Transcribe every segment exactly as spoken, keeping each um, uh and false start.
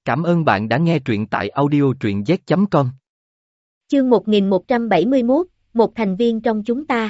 Cảm ơn bạn đã nghe truyện tại audio truyện z chấm com. Chương một nghìn một trăm bảy mươi mốt, một thành viên trong chúng ta.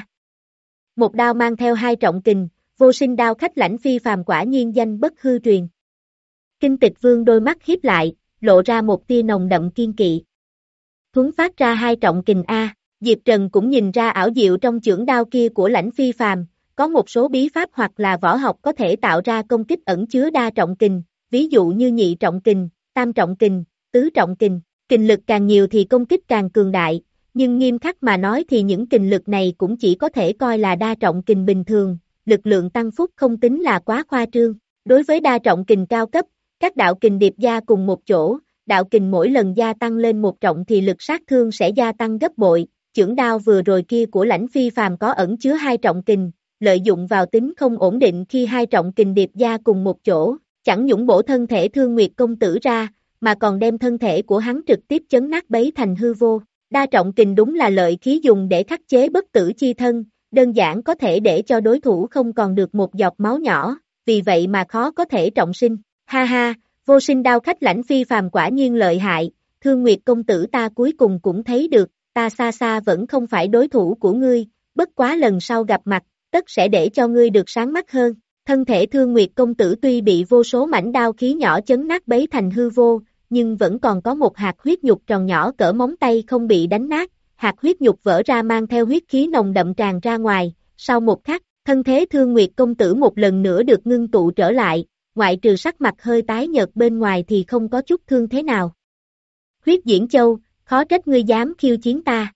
Một đao mang theo hai trọng kình, vô sinh đao khách lãnh phi phàm quả nhiên danh bất hư truyền. Kinh Tịch Vương đôi mắt hiếp lại, lộ ra một tia nồng đậm kiên kỵ. Thuấn phát ra hai trọng kình A, Diệp Trần cũng nhìn ra ảo diệu trong chưởng đao kia của lãnh phi phàm, có một số bí pháp hoặc là võ học có thể tạo ra công kích ẩn chứa đa trọng kình, ví dụ như nhị trọng kình, tam trọng kình, tứ trọng kình. Kình lực càng nhiều thì công kích càng cường đại, nhưng nghiêm khắc mà nói thì những kình lực này cũng chỉ có thể coi là đa trọng kình bình thường, lực lượng tăng phúc không tính là quá khoa trương. Đối với đa trọng kình cao cấp, các đạo kình điệp gia cùng một chỗ, đạo kình mỗi lần gia tăng lên một trọng thì lực sát thương sẽ gia tăng gấp bội. Chưởng đao vừa rồi kia của lãnh phi phàm có ẩn chứa hai trọng kình, lợi dụng vào tính không ổn định khi hai trọng kình điệp gia cùng một chỗ, chẳng nhũng bổ thân thể Thương Nguyệt công tử ra, mà còn đem thân thể của hắn trực tiếp chấn nát bấy thành hư vô. Đa trọng kình đúng là lợi khí dùng để khắc chế bất tử chi thân, đơn giản có thể để cho đối thủ không còn được một giọt máu nhỏ, vì vậy mà khó có thể trọng sinh. Ha ha, vô sinh đao khách lãnh phi phàm quả nhiên lợi hại, Thương Nguyệt công tử ta cuối cùng cũng thấy được, ta xa xa vẫn không phải đối thủ của ngươi, bất quá lần sau gặp mặt, tất sẽ để cho ngươi được sáng mắt hơn. Thân thể Thương Nguyệt công tử tuy bị vô số mảnh đao khí nhỏ chấn nát bấy thành hư vô, nhưng vẫn còn có một hạt huyết nhục tròn nhỏ cỡ móng tay không bị đánh nát, hạt huyết nhục vỡ ra mang theo huyết khí nồng đậm tràn ra ngoài, sau một khắc, thân thế Thương Nguyệt công tử một lần nữa được ngưng tụ trở lại, ngoại trừ sắc mặt hơi tái nhợt bên ngoài thì không có chút thương thế nào. Huyết Diễn Châu, khó trách ngươi dám khiêu chiến ta.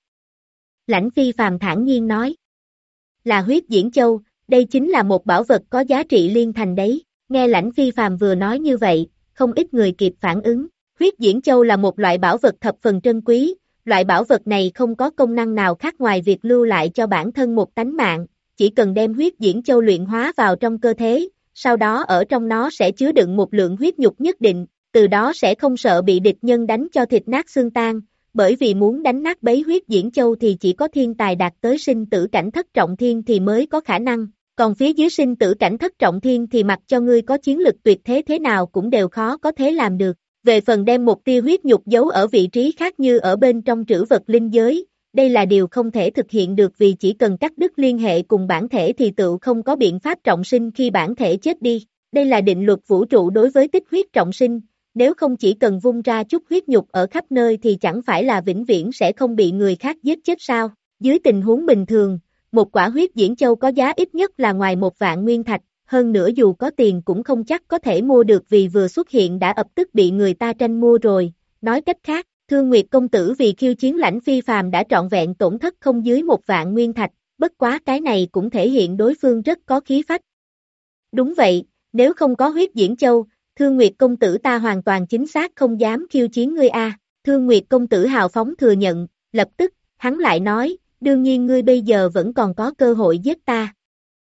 Lãnh phi phàm thản nhiên nói. Là Huyết Diễn Châu, đây chính là một bảo vật có giá trị liên thành đấy. Nghe lãnh phi phàm vừa nói như vậy, không ít người kịp phản ứng. Huyết Diễn Châu là một loại bảo vật thập phần trân quý, loại bảo vật này không có công năng nào khác ngoài việc lưu lại cho bản thân một tánh mạng, chỉ cần đem Huyết Diễn Châu luyện hóa vào trong cơ thể, sau đó ở trong nó sẽ chứa đựng một lượng huyết nhục nhất định, từ đó sẽ không sợ bị địch nhân đánh cho thịt nát xương tan, bởi vì muốn đánh nát bấy Huyết Diễn Châu thì chỉ có thiên tài đạt tới sinh tử cảnh thất trọng thiên thì mới có khả năng, còn phía dưới sinh tử cảnh thất trọng thiên thì mặc cho ngươi có chiến lực tuyệt thế thế nào cũng đều khó có thể làm được. Về phần đem một tia huyết nhục giấu ở vị trí khác như ở bên trong trữ vật linh giới, đây là điều không thể thực hiện được vì chỉ cần cắt đứt liên hệ cùng bản thể thì tự không có biện pháp trọng sinh khi bản thể chết đi. Đây là định luật vũ trụ đối với tích huyết trọng sinh, nếu không chỉ cần vung ra chút huyết nhục ở khắp nơi thì chẳng phải là vĩnh viễn sẽ không bị người khác giết chết sao. Dưới tình huống bình thường, một quả huyết diễn châu có giá ít nhất là ngoài một vạn nguyên thạch. Hơn nữa dù có tiền cũng không chắc có thể mua được vì vừa xuất hiện đã ập tức bị người ta tranh mua rồi. Nói cách khác, Thương Nguyệt công tử vì khiêu chiến lãnh phi phàm đã trọn vẹn tổn thất không dưới một vạn nguyên thạch, bất quá cái này cũng thể hiện đối phương rất có khí phách. Đúng vậy, nếu không có Huyết Diễn Châu, Thương Nguyệt công tử ta hoàn toàn chính xác không dám khiêu chiến ngươi a. Thương Nguyệt công tử hào phóng thừa nhận, lập tức, hắn lại nói, đương nhiên ngươi bây giờ vẫn còn có cơ hội giết ta.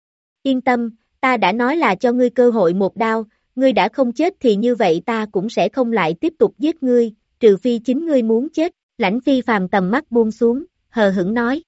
Yên tâm. Ta đã nói là cho ngươi cơ hội một đao, ngươi đã không chết thì như vậy ta cũng sẽ không lại tiếp tục giết ngươi, trừ phi chính ngươi muốn chết. Lãnh phi phàm tầm mắt buông xuống, hờ hững nói.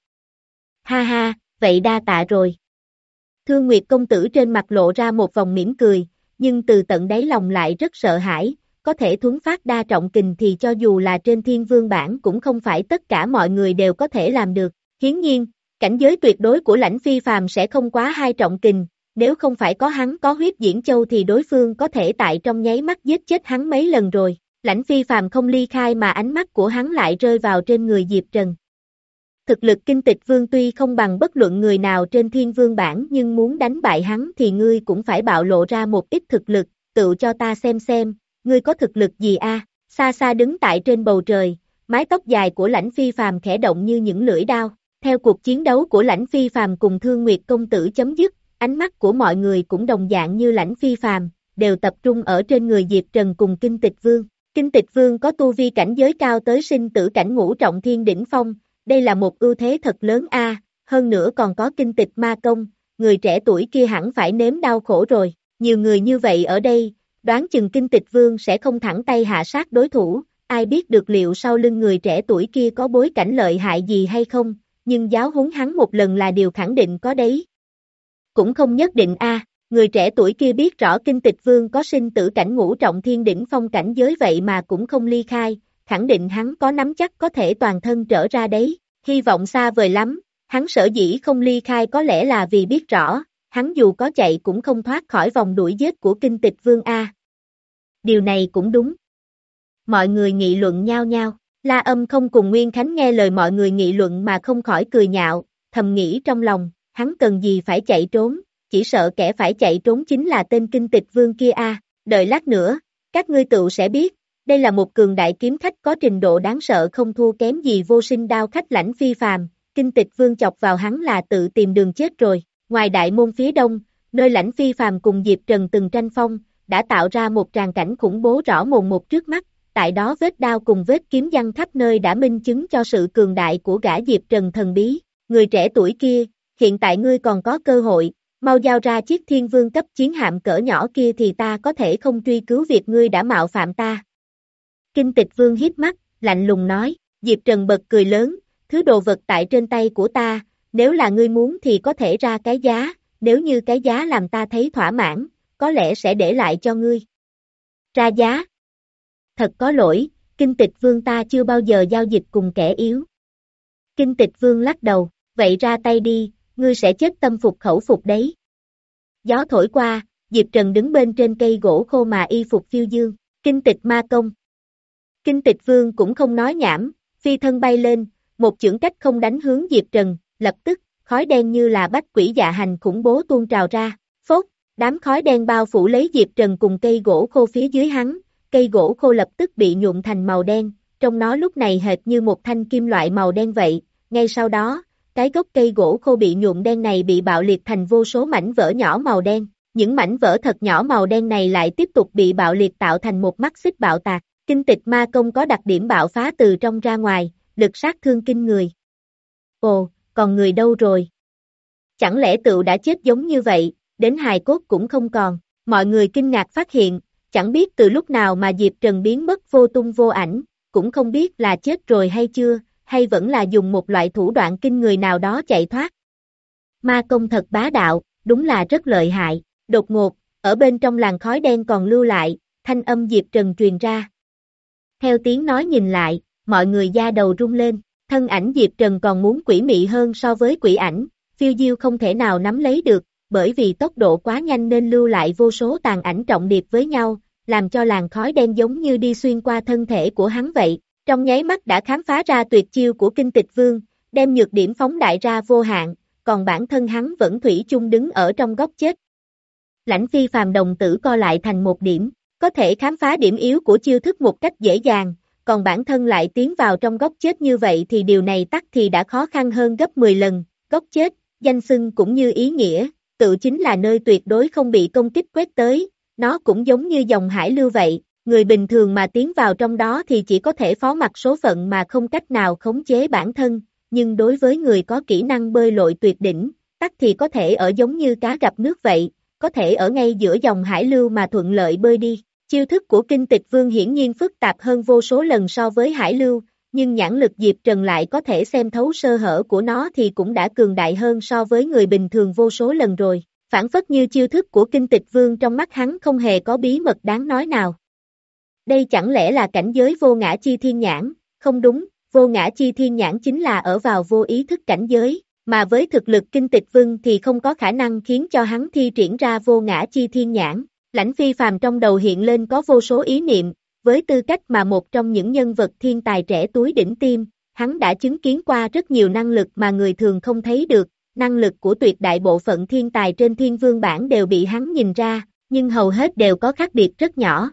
Ha ha, vậy đa tạ rồi. Thương Nguyệt công tử trên mặt lộ ra một vòng mỉm cười, nhưng từ tận đáy lòng lại rất sợ hãi, có thể thuấn phát đa trọng kình thì cho dù là trên thiên vương bản cũng không phải tất cả mọi người đều có thể làm được. Hiển nhiên, cảnh giới tuyệt đối của lãnh phi phàm sẽ không quá hai trọng kình. Nếu không phải có hắn có Huyết Diễn Châu thì đối phương có thể tại trong nháy mắt giết chết hắn mấy lần rồi. Lãnh phi phàm không ly khai mà ánh mắt của hắn lại rơi vào trên người Diệp Trần. Thực lực Kinh Tịch Vương tuy không bằng bất luận người nào trên thiên vương bản nhưng muốn đánh bại hắn thì ngươi cũng phải bạo lộ ra một ít thực lực, tự cho ta xem xem, ngươi có thực lực gì a? Xa xa đứng tại trên bầu trời, mái tóc dài của lãnh phi phàm khẽ động như những lưỡi đao. Theo cuộc chiến đấu của lãnh phi phàm cùng Thương Nguyệt công tử chấm dứt, ánh mắt của mọi người cũng đồng dạng như lãnh phi phàm, đều tập trung ở trên người Diệp Trần cùng Kinh Tịch Vương. Kinh Tịch Vương có tu vi cảnh giới cao tới sinh tử cảnh ngũ trọng thiên đỉnh phong, đây là một ưu thế thật lớn a. Hơn nữa còn có Kinh Tịch ma công, người trẻ tuổi kia hẳn phải nếm đau khổ rồi. Nhiều người như vậy ở đây, đoán chừng Kinh Tịch Vương sẽ không thẳng tay hạ sát đối thủ, ai biết được liệu sau lưng người trẻ tuổi kia có bối cảnh lợi hại gì hay không, nhưng giáo huấn hắn một lần là điều khẳng định có đấy. Cũng không nhất định a. Người trẻ tuổi kia biết rõ Kinh Tịch Vương có sinh tử cảnh ngũ trọng thiên đỉnh phong cảnh giới vậy mà cũng không ly khai, khẳng định hắn có nắm chắc có thể toàn thân trở ra đấy, hy vọng xa vời lắm, hắn sở dĩ không ly khai có lẽ là vì biết rõ, hắn dù có chạy cũng không thoát khỏi vòng đuổi giết của Kinh Tịch Vương A. Điều này cũng đúng. Mọi người nghị luận nhao nhao, La Âm không cùng Nguyên Khánh nghe lời mọi người nghị luận mà không khỏi cười nhạo, thầm nghĩ trong lòng, hắn cần gì phải chạy trốn, chỉ sợ kẻ phải chạy trốn chính là tên Kinh Tịch Vương kia a. Đợi lát nữa, các ngươi tự sẽ biết, đây là một cường đại kiếm khách có trình độ đáng sợ không thua kém gì Vô Sinh đao khách lãnh phi phàm, Kinh Tịch Vương chọc vào hắn là tự tìm đường chết rồi. Ngoài đại môn phía đông, nơi lãnh phi phàm cùng Diệp Trần từng tranh phong, đã tạo ra một tràng cảnh khủng bố rõ mồn một trước mắt, tại đó vết đao cùng vết kiếm giăng khắp nơi đã minh chứng cho sự cường đại của gã Diệp Trần thần bí. Người trẻ tuổi kia, hiện tại ngươi còn có cơ hội, mau giao ra chiếc thiên vương cấp chiến hạm cỡ nhỏ kia thì ta có thể không truy cứu việc ngươi đã mạo phạm ta. Kinh Tịch Vương híp mắt, lạnh lùng nói, Diệp Trần bật cười lớn, thứ đồ vật tại trên tay của ta, nếu là ngươi muốn thì có thể ra cái giá, nếu như cái giá làm ta thấy thỏa mãn, có lẽ sẽ để lại cho ngươi. Ra giá. Thật có lỗi, Kinh Tịch Vương ta chưa bao giờ giao dịch cùng kẻ yếu. Kinh Tịch Vương lắc đầu, vậy ra tay đi, ngươi sẽ chết tâm phục khẩu phục đấy. Gió thổi qua, Diệp Trần đứng bên trên cây gỗ khô mà y phục phiêu dương, Kinh Tịch ma công. Kinh Tịch Vương cũng không nói nhảm, phi thân bay lên, một chưởng cách không đánh hướng Diệp Trần, lập tức, khói đen như là bách quỷ dạ hành khủng bố tuôn trào ra, phốt, đám khói đen bao phủ lấy Diệp Trần cùng cây gỗ khô phía dưới hắn, cây gỗ khô lập tức bị nhuộm thành màu đen, trong nó lúc này hệt như một thanh kim loại màu đen vậy, ngay sau đó, cái gốc cây gỗ khô bị nhuộm đen này bị bạo liệt thành vô số mảnh vỡ nhỏ màu đen, những mảnh vỡ thật nhỏ màu đen này lại tiếp tục bị bạo liệt tạo thành một mắt xích bạo tạc, Kinh Tịch ma công có đặc điểm bạo phá từ trong ra ngoài, lực sát thương kinh người. Ồ, còn người đâu rồi? Chẳng lẽ tựu đã chết giống như vậy, đến hài cốt cũng không còn, mọi người kinh ngạc phát hiện, chẳng biết từ lúc nào mà Diệp Trần biến mất vô tung vô ảnh, cũng không biết là chết rồi hay chưa, hay vẫn là dùng một loại thủ đoạn kinh người nào đó chạy thoát. Ma công thật bá đạo, đúng là rất lợi hại, đột ngột, ở bên trong làn khói đen còn lưu lại, thanh âm Diệp Trần truyền ra. Theo tiếng nói nhìn lại, mọi người da đầu rung lên, thân ảnh Diệp Trần còn muốn quỷ mị hơn so với quỷ ảnh, phiêu diêu không thể nào nắm lấy được, bởi vì tốc độ quá nhanh nên lưu lại vô số tàn ảnh trọng điệp với nhau, làm cho làn khói đen giống như đi xuyên qua thân thể của hắn vậy. Trong nháy mắt đã khám phá ra tuyệt chiêu của Kinh Tịch Vương, đem nhược điểm phóng đại ra vô hạn, còn bản thân hắn vẫn thủy chung đứng ở trong góc chết. Lãnh phi phàm đồng tử co lại thành một điểm, có thể khám phá điểm yếu của chiêu thức một cách dễ dàng, còn bản thân lại tiến vào trong góc chết như vậy thì điều này tắc thì đã khó khăn hơn gấp mười lần, góc chết, danh xưng cũng như ý nghĩa, tự chính là nơi tuyệt đối không bị công kích quét tới, nó cũng giống như dòng hải lưu vậy. Người bình thường mà tiến vào trong đó thì chỉ có thể phó mặc số phận mà không cách nào khống chế bản thân, nhưng đối với người có kỹ năng bơi lội tuyệt đỉnh, tắc thì có thể ở giống như cá gặp nước vậy, có thể ở ngay giữa dòng hải lưu mà thuận lợi bơi đi. Chiêu thức của Kinh Tịch Vương hiển nhiên phức tạp hơn vô số lần so với hải lưu, nhưng nhãn lực Diệp Trần lại có thể xem thấu sơ hở của nó thì cũng đã cường đại hơn so với người bình thường vô số lần rồi. Phản phất như chiêu thức của Kinh Tịch Vương trong mắt hắn không hề có bí mật đáng nói nào. Đây chẳng lẽ là cảnh giới vô ngã chi thiên nhãn, không đúng, vô ngã chi thiên nhãn chính là ở vào vô ý thức cảnh giới, mà với thực lực Kinh Tịch Vương thì không có khả năng khiến cho hắn thi triển ra vô ngã chi thiên nhãn. Lãnh phi phàm trong đầu hiện lên có vô số ý niệm, với tư cách mà một trong những nhân vật thiên tài trẻ túi đỉnh tim, hắn đã chứng kiến qua rất nhiều năng lực mà người thường không thấy được, năng lực của tuyệt đại bộ phận thiên tài trên thiên vương bản đều bị hắn nhìn ra, nhưng hầu hết đều có khác biệt rất nhỏ.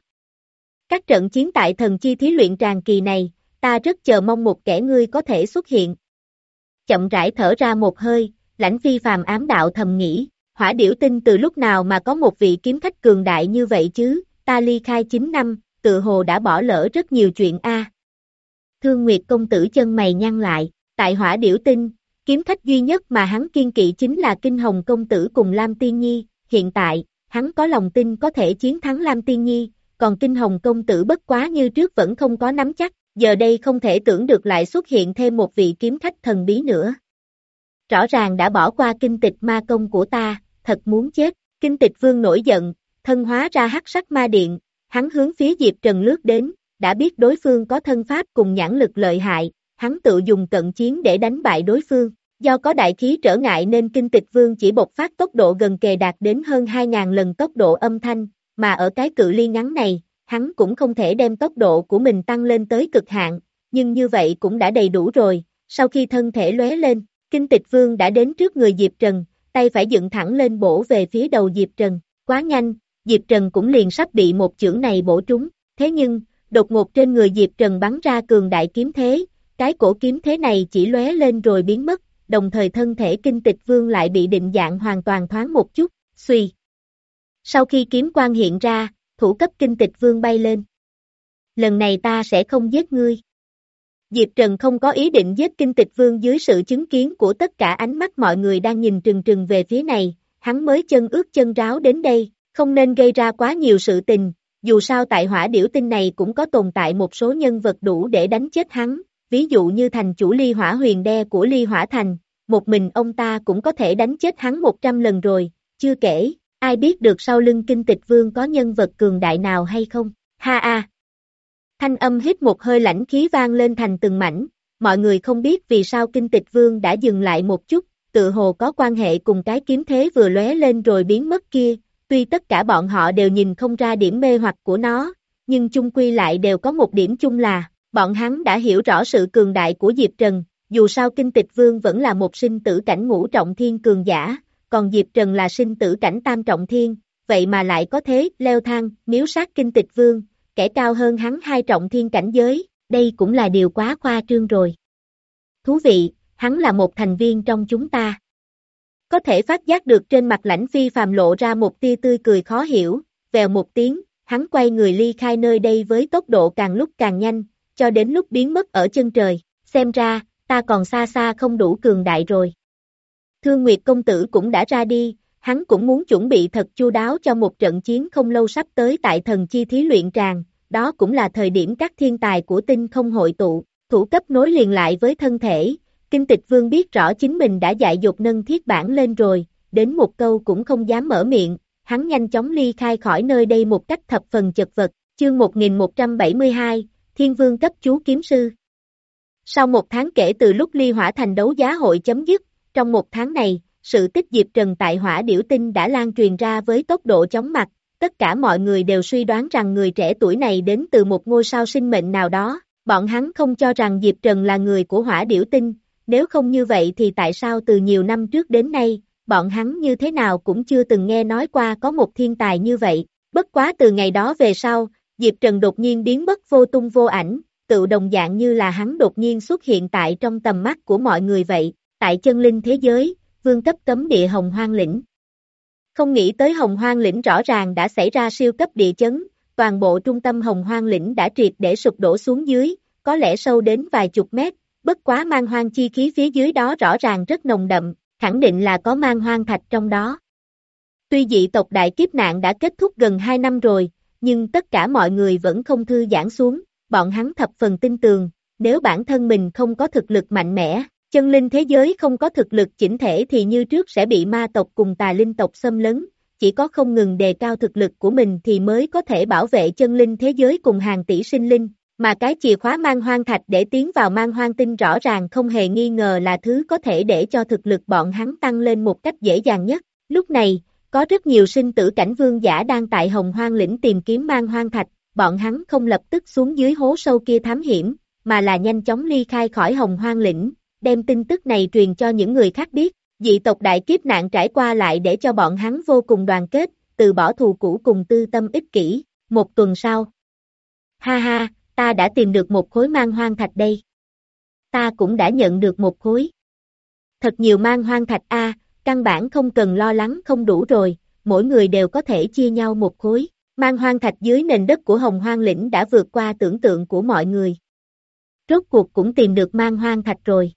Các trận chiến tại thần chi thí luyện tràng kỳ này, ta rất chờ mong một kẻ ngươi có thể xuất hiện. Chậm rãi thở ra một hơi, lãnh phi phàm ám đạo thầm nghĩ, hỏa điểu tinh từ lúc nào mà có một vị kiếm khách cường đại như vậy chứ, ta ly khai chín năm, tự hồ đã bỏ lỡ rất nhiều chuyện a. Thương Nguyệt công tử chân mày nhăn lại, tại hỏa điểu tinh, kiếm khách duy nhất mà hắn kiên kỵ chính là Kinh Hồng công tử cùng Lam Tiên Nhi, hiện tại, hắn có lòng tin có thể chiến thắng Lam Tiên Nhi, còn Kinh Hồng công tử bất quá như trước vẫn không có nắm chắc, giờ đây không thể tưởng được lại xuất hiện thêm một vị kiếm khách thần bí nữa. Rõ ràng đã bỏ qua kinh tịch ma công của ta, thật muốn chết, Kinh Tịch Vương nổi giận, thân hóa ra hắc sắc ma điện, hắn hướng phía Diệp Trần lướt đến, đã biết đối phương có thân pháp cùng nhãn lực lợi hại, hắn tự dùng cận chiến để đánh bại đối phương. Do có đại khí trở ngại nên Kinh Tịch Vương chỉ bộc phát tốc độ gần kề đạt đến hơn hai nghìn lần tốc độ âm thanh, mà ở cái cự ly ngắn này, hắn cũng không thể đem tốc độ của mình tăng lên tới cực hạn, nhưng như vậy cũng đã đầy đủ rồi. Sau khi thân thể lóe lên, Kinh Tịch Vương đã đến trước người Diệp Trần, tay phải dựng thẳng lên bổ về phía đầu Diệp Trần, quá nhanh, Diệp Trần cũng liền sắp bị một chưởng này bổ trúng, thế nhưng, đột ngột trên người Diệp Trần bắn ra cường đại kiếm thế, cái cổ kiếm thế này chỉ lóe lên rồi biến mất, đồng thời thân thể Kinh Tịch Vương lại bị định dạng hoàn toàn thoáng một chút, xuy. Sau khi kiếm quang hiện ra, thủ cấp Kinh Tịch Vương bay lên. Lần này ta sẽ không giết ngươi. Diệp Trần không có ý định giết Kinh Tịch Vương dưới sự chứng kiến của tất cả ánh mắt mọi người đang nhìn trừng trừng về phía này, hắn mới chân ướt chân ráo đến đây, không nên gây ra quá nhiều sự tình, dù sao tại hỏa điểu tinh này cũng có tồn tại một số nhân vật đủ để đánh chết hắn, ví dụ như thành chủ Ly Hỏa Huyền Đe của Ly Hỏa Thành, một mình ông ta cũng có thể đánh chết hắn một trăm lần rồi, chưa kể, ai biết được sau lưng Kinh Tịch Vương có nhân vật cường đại nào hay không, ha a. Thanh âm hít một hơi lãnh khí vang lên thành từng mảnh, mọi người không biết vì sao Kinh Tịch Vương đã dừng lại một chút, tự hồ có quan hệ cùng cái kiếm thế vừa lóe lên rồi biến mất kia, tuy tất cả bọn họ đều nhìn không ra điểm mê hoặc của nó, nhưng chung quy lại đều có một điểm chung là, bọn hắn đã hiểu rõ sự cường đại của Diệp Trần, dù sao Kinh Tịch Vương vẫn là một sinh tử cảnh ngũ trọng thiên cường giả, còn Diệp Trần là sinh tử cảnh tam trọng thiên, vậy mà lại có thế leo thang, miếu sát Kinh Tịch Vương, kẻ cao hơn hắn hai trọng thiên cảnh giới, đây cũng là điều quá khoa trương rồi. Thú vị, hắn là một thành viên trong chúng ta. Có thể phát giác được trên mặt Lãnh Phi Phàm lộ ra một tia tươi cười khó hiểu, vèo một tiếng, hắn quay người ly khai nơi đây với tốc độ càng lúc càng nhanh, cho đến lúc biến mất ở chân trời, xem ra, ta còn xa xa không đủ cường đại rồi. Thương Nguyệt công tử cũng đã ra đi, hắn cũng muốn chuẩn bị thật chu đáo cho một trận chiến không lâu sắp tới tại thần chi thí luyện tràng, đó cũng là thời điểm các thiên tài của tinh không hội tụ, thủ cấp nối liền lại với thân thể, Kinh Tịch Vương biết rõ chính mình đã dại dột nâng thiết bản lên rồi, đến một câu cũng không dám mở miệng, hắn nhanh chóng ly khai khỏi nơi đây một cách thập phần chật vật, chương một nghìn một trăm bảy mươi hai, Thiên Vương cấp chú kiếm sư. Sau một tháng kể từ lúc Ly Hỏa Thành đấu giá hội chấm dứt, trong một tháng này, sự tích Diệp Trần tại hỏa điểu tinh đã lan truyền ra với tốc độ chóng mặt, tất cả mọi người đều suy đoán rằng người trẻ tuổi này đến từ một ngôi sao sinh mệnh nào đó, bọn hắn không cho rằng Diệp Trần là người của hỏa điểu tinh, nếu không như vậy thì tại sao từ nhiều năm trước đến nay, bọn hắn như thế nào cũng chưa từng nghe nói qua có một thiên tài như vậy, bất quá từ ngày đó về sau, Diệp Trần đột nhiên biến mất vô tung vô ảnh, tự đồng dạng như là hắn đột nhiên xuất hiện tại trong tầm mắt của mọi người vậy, tại chân linh thế giới, vương cấp cấm địa Hồng Hoang lĩnh. Không nghĩ tới Hồng Hoang lĩnh rõ ràng đã xảy ra siêu cấp địa chấn, toàn bộ trung tâm Hồng Hoang lĩnh đã triệt để sụp đổ xuống dưới, có lẽ sâu đến vài chục mét, bất quá man hoang chi khí phía dưới đó rõ ràng rất nồng đậm, khẳng định là có man hoang thạch trong đó. Tuy dị tộc đại kiếp nạn đã kết thúc gần hai năm rồi, nhưng tất cả mọi người vẫn không thư giãn xuống, bọn hắn thập phần tin tường, nếu bản thân mình không có thực lực mạnh mẽ, chân linh thế giới không có thực lực chỉnh thể thì như trước sẽ bị ma tộc cùng tà linh tộc xâm lấn, chỉ có không ngừng đề cao thực lực của mình thì mới có thể bảo vệ chân linh thế giới cùng hàng tỷ sinh linh, mà cái chìa khóa man hoang thạch để tiến vào man hoang tinh rõ ràng không hề nghi ngờ là thứ có thể để cho thực lực bọn hắn tăng lên một cách dễ dàng nhất. Lúc này, có rất nhiều sinh tử cảnh vương giả đang tại Hồng Hoang lĩnh tìm kiếm man hoang thạch, bọn hắn không lập tức xuống dưới hố sâu kia thám hiểm, mà là nhanh chóng ly khai khỏi Hồng Hoang lĩnh, đem tin tức này truyền cho những người khác biết. Dị tộc đại kiếp nạn trải qua lại để cho bọn hắn vô cùng đoàn kết, từ bỏ thù cũ cùng tư tâm ích kỷ. Một tuần sau, ha ha, ta đã tìm được một khối man hoang thạch đây. Ta cũng đã nhận được một khối. Thật nhiều man hoang thạch a, căn bản không cần lo lắng không đủ rồi, mỗi người đều có thể chia nhau một khối. Man hoang thạch dưới nền đất của Hồng Hoang lĩnh đã vượt qua tưởng tượng của mọi người. Rốt cuộc cũng tìm được man hoang thạch rồi.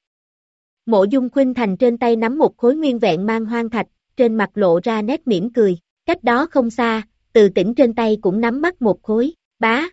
Mộ Dung Khuynh Thành trên tay nắm một khối nguyên vẹn man hoang thạch, trên mặt lộ ra nét mỉm cười. Cách đó không xa, Từ Tĩnh trên tay cũng nắm bắt một khối. Bá,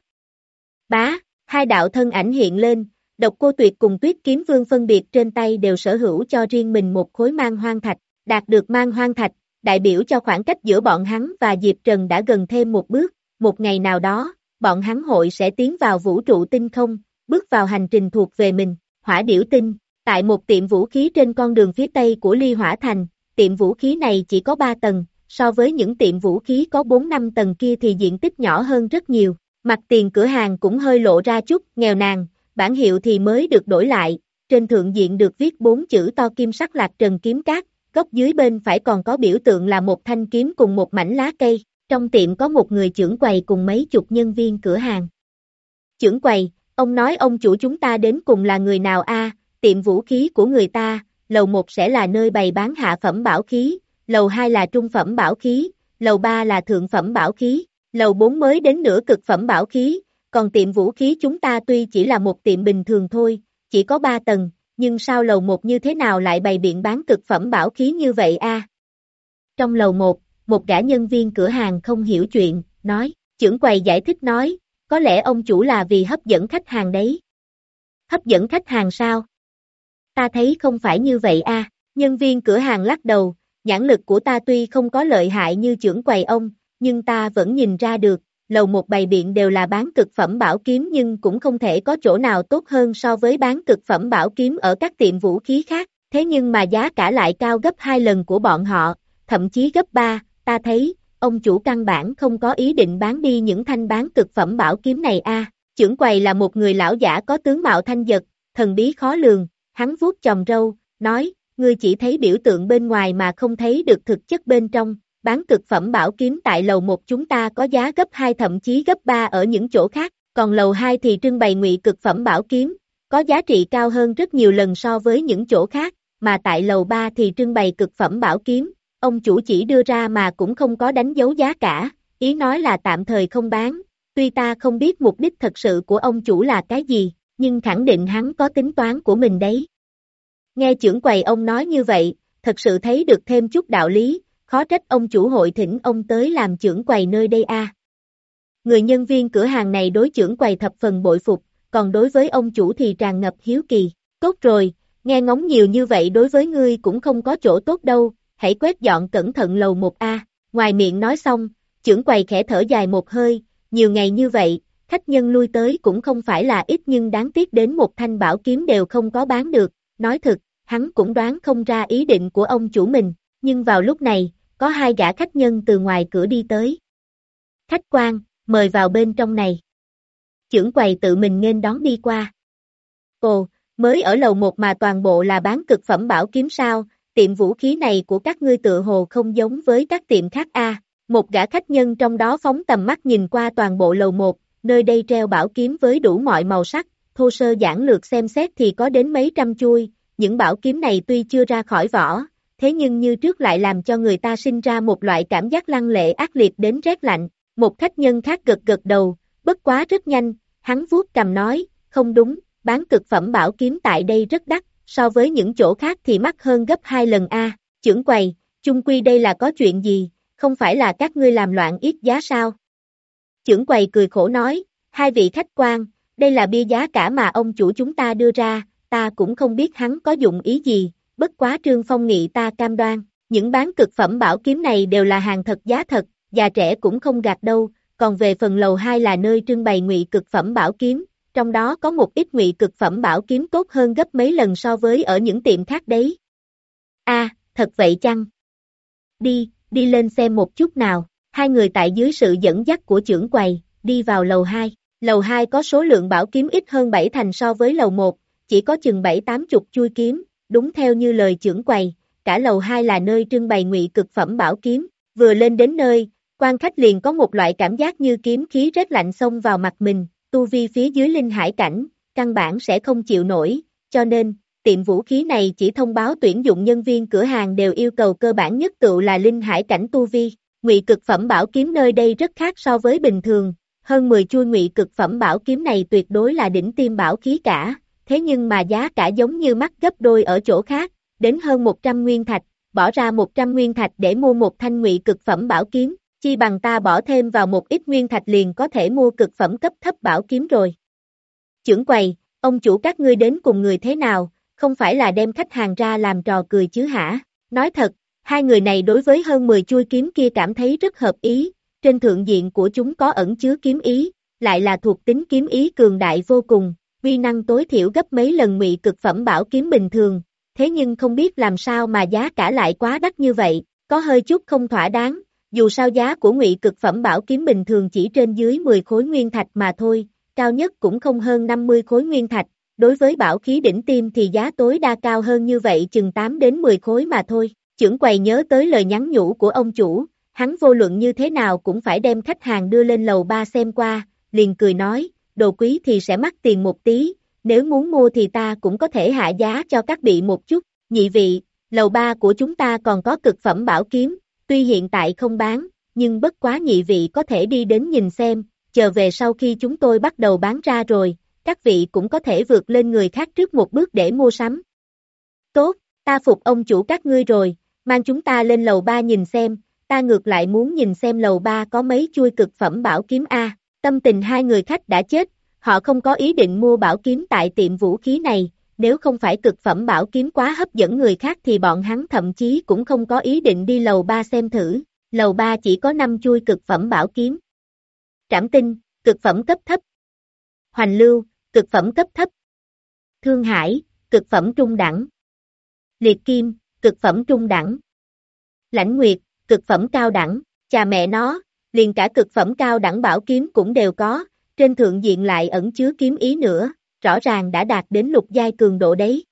bá, hai đạo thân ảnh hiện lên, Độc Cô Tuyệt cùng Tuyết Kiếm Vương phân biệt trên tay đều sở hữu cho riêng mình một khối man hoang thạch. Đạt được man hoang thạch, đại biểu cho khoảng cách giữa bọn hắn và Diệp Trần đã gần thêm một bước, một ngày nào đó, bọn hắn hội sẽ tiến vào vũ trụ tinh không, bước vào hành trình thuộc về mình, Hỏa Điểu Tinh, tại một tiệm vũ khí trên con đường phía tây của Ly Hỏa Thành, tiệm vũ khí này chỉ có ba tầng, so với những tiệm vũ khí có bốn năm tầng kia thì diện tích nhỏ hơn rất nhiều, mặt tiền cửa hàng cũng hơi lộ ra chút nghèo nàn, bảng hiệu thì mới được đổi lại, trên thượng diện được viết bốn chữ to kim sắc Lạc Trần Kiếm Các, góc dưới bên phải còn có biểu tượng là một thanh kiếm cùng một mảnh lá cây, trong tiệm có một người trưởng quầy cùng mấy chục nhân viên cửa hàng. Trưởng quầy, ông nói ông chủ chúng ta đến cùng là người nào a? Tiệm vũ khí của người ta, lầu một sẽ là nơi bày bán hạ phẩm bảo khí, lầu hai là trung phẩm bảo khí, lầu ba là thượng phẩm bảo khí, lầu bốn mới đến nửa cực phẩm bảo khí, còn tiệm vũ khí chúng ta tuy chỉ là một tiệm bình thường thôi, chỉ có ba tầng, nhưng sao lầu một như thế nào lại bày biện bán cực phẩm bảo khí như vậy a? Trong lầu một, một gã nhân viên cửa hàng không hiểu chuyện, nói, trưởng quầy giải thích nói, có lẽ ông chủ là vì hấp dẫn khách hàng đấy. Hấp dẫn khách hàng sao? Ta thấy không phải như vậy a. Nhân viên cửa hàng lắc đầu, nhãn lực của ta tuy không có lợi hại như trưởng quầy ông, nhưng ta vẫn nhìn ra được, lầu một bày biện đều là bán cực phẩm bảo kiếm nhưng cũng không thể có chỗ nào tốt hơn so với bán cực phẩm bảo kiếm ở các tiệm vũ khí khác, thế nhưng mà giá cả lại cao gấp hai lần của bọn họ, thậm chí gấp ba, ta thấy, ông chủ căn bản không có ý định bán đi những thanh bán cực phẩm bảo kiếm này a. Trưởng quầy là một người lão giả có tướng mạo thanh dật, thần bí khó lường, hắn vuốt chòm râu, nói, ngươi chỉ thấy biểu tượng bên ngoài mà không thấy được thực chất bên trong, bán cực phẩm bảo kiếm tại lầu một chúng ta có giá gấp hai thậm chí gấp ba ở những chỗ khác, còn lầu hai thì trưng bày ngụy cực phẩm bảo kiếm, có giá trị cao hơn rất nhiều lần so với những chỗ khác, mà tại lầu ba thì trưng bày cực phẩm bảo kiếm, ông chủ chỉ đưa ra mà cũng không có đánh dấu giá cả, ý nói là tạm thời không bán, tuy ta không biết mục đích thật sự của ông chủ là cái gì, nhưng khẳng định hắn có tính toán của mình đấy. Nghe trưởng quầy ông nói như vậy, thật sự thấy được thêm chút đạo lý, khó trách ông chủ hội thỉnh ông tới làm trưởng quầy nơi đây a. À. Người nhân viên cửa hàng này đối trưởng quầy thập phần bội phục, còn đối với ông chủ thì tràn ngập hiếu kỳ. Tốt rồi, nghe ngóng nhiều như vậy đối với ngươi cũng không có chỗ tốt đâu, hãy quét dọn cẩn thận lầu một a. Ngoài miệng nói xong, trưởng quầy khẽ thở dài một hơi, nhiều ngày như vậy, khách nhân lui tới cũng không phải là ít nhưng đáng tiếc đến một thanh bảo kiếm đều không có bán được, nói thực, hắn cũng đoán không ra ý định của ông chủ mình, nhưng vào lúc này, có hai gã khách nhân từ ngoài cửa đi tới. Khách quan, mời vào bên trong này. Trưởng quầy tự mình nghênh đón đi qua. Ồ, mới ở lầu một mà toàn bộ là bán cực phẩm bảo kiếm sao, tiệm vũ khí này của các ngươi tựa hồ không giống với các tiệm khác a. À. Một gã khách nhân trong đó phóng tầm mắt nhìn qua toàn bộ lầu một, nơi đây treo bảo kiếm với đủ mọi màu sắc, thô sơ giản lược xem xét thì có đến mấy trăm chuôi, những bảo kiếm này tuy chưa ra khỏi vỏ, thế nhưng như trước lại làm cho người ta sinh ra một loại cảm giác lăng lệ ác liệt đến rét lạnh. Một khách nhân khác gật gật đầu, bất quá rất nhanh, hắn vuốt cằm nói, không đúng, bán cực phẩm bảo kiếm tại đây rất đắt, so với những chỗ khác thì mắc hơn gấp hai lần a. À. Trưởng quầy, chung quy đây là có chuyện gì, không phải là các ngươi làm loạn yết giá sao? Trưởng quầy cười khổ nói, hai vị khách quan, đây là bia giá cả mà ông chủ chúng ta đưa ra, ta cũng không biết hắn có dụng ý gì, bất quá Trương Phong nghị ta cam đoan, những bán cực phẩm bảo kiếm này đều là hàng thật giá thật, già trẻ cũng không gạt đâu, còn về phần lầu hai là nơi trưng bày ngụy cực phẩm bảo kiếm, trong đó có một ít ngụy cực phẩm bảo kiếm tốt hơn gấp mấy lần so với ở những tiệm khác đấy. A, à, thật vậy chăng? Đi, đi lên xem một chút nào, hai người tại dưới sự dẫn dắt của trưởng quầy, đi vào lầu hai. Lầu hai có số lượng bảo kiếm ít hơn bảy thành so với lầu một, chỉ có chừng bảy tám chục chuôi kiếm, đúng theo như lời trưởng quầy, cả lầu hai là nơi trưng bày ngụy cực phẩm bảo kiếm, vừa lên đến nơi, quan khách liền có một loại cảm giác như kiếm khí rét lạnh xông vào mặt mình, tu vi phía dưới linh hải cảnh, căn bản sẽ không chịu nổi, cho nên, tiệm vũ khí này chỉ thông báo tuyển dụng nhân viên cửa hàng đều yêu cầu cơ bản nhất tựu là linh hải cảnh tu vi, ngụy cực phẩm bảo kiếm nơi đây rất khác so với bình thường, hơn mười chuôi ngụy cực phẩm bảo kiếm này tuyệt đối là đỉnh tiêm bảo khí cả, thế nhưng mà giá cả giống như mắc gấp đôi ở chỗ khác, đến hơn một trăm nguyên thạch, bỏ ra một trăm nguyên thạch để mua một thanh ngụy cực phẩm bảo kiếm, chi bằng ta bỏ thêm vào một ít nguyên thạch liền có thể mua cực phẩm cấp thấp bảo kiếm rồi. Trưởng quầy, ông chủ các ngươi đến cùng người thế nào, không phải là đem khách hàng ra làm trò cười chứ hả? Nói thật, Hai người này đối với hơn mười chuôi kiếm kia cảm thấy rất hợp ý, trên thượng diện của chúng có ẩn chứa kiếm ý, lại là thuộc tính kiếm ý cường đại vô cùng, uy năng tối thiểu gấp mấy lần ngụy cực phẩm bảo kiếm bình thường, thế nhưng không biết làm sao mà giá cả lại quá đắt như vậy, có hơi chút không thỏa đáng, dù sao giá của ngụy cực phẩm bảo kiếm bình thường chỉ trên dưới mười khối nguyên thạch mà thôi, cao nhất cũng không hơn năm mươi khối nguyên thạch, đối với bảo khí đỉnh tiêm thì giá tối đa cao hơn như vậy chừng tám đến mười khối mà thôi. Chưởng quầy nhớ tới lời nhắn nhủ của ông chủ, hắn vô luận như thế nào cũng phải đem khách hàng đưa lên lầu ba xem qua, liền cười nói, đồ quý thì sẽ mắc tiền một tí, nếu muốn mua thì ta cũng có thể hạ giá cho các vị một chút, nhị vị, lầu ba của chúng ta còn có cực phẩm bảo kiếm, tuy hiện tại không bán, nhưng bất quá nhị vị có thể đi đến nhìn xem, chờ về sau khi chúng tôi bắt đầu bán ra rồi, các vị cũng có thể vượt lên người khác trước một bước để mua sắm. Tốt, ta phục ông chủ các ngươi rồi, mang chúng ta lên lầu ba nhìn xem, ta ngược lại muốn nhìn xem lầu ba có mấy chuôi cực phẩm bảo kiếm A. Tâm tình hai người khách đã chết, họ không có ý định mua bảo kiếm tại tiệm vũ khí này, nếu không phải cực phẩm bảo kiếm quá hấp dẫn người khác thì bọn hắn thậm chí cũng không có ý định đi lầu ba xem thử, lầu ba chỉ có năm chuôi cực phẩm bảo kiếm. Trảm tinh, cực phẩm cấp thấp. Hoành lưu, cực phẩm cấp thấp. Thương Hải, cực phẩm trung đẳng. Liệt Kim, cực phẩm trung đẳng. Lãnh Nguyệt, cực phẩm cao đẳng, chà mẹ nó, liền cả cực phẩm cao đẳng bảo kiếm cũng đều có, trên thượng diện lại ẩn chứa kiếm ý nữa, rõ ràng đã đạt đến lục giai cường độ đấy.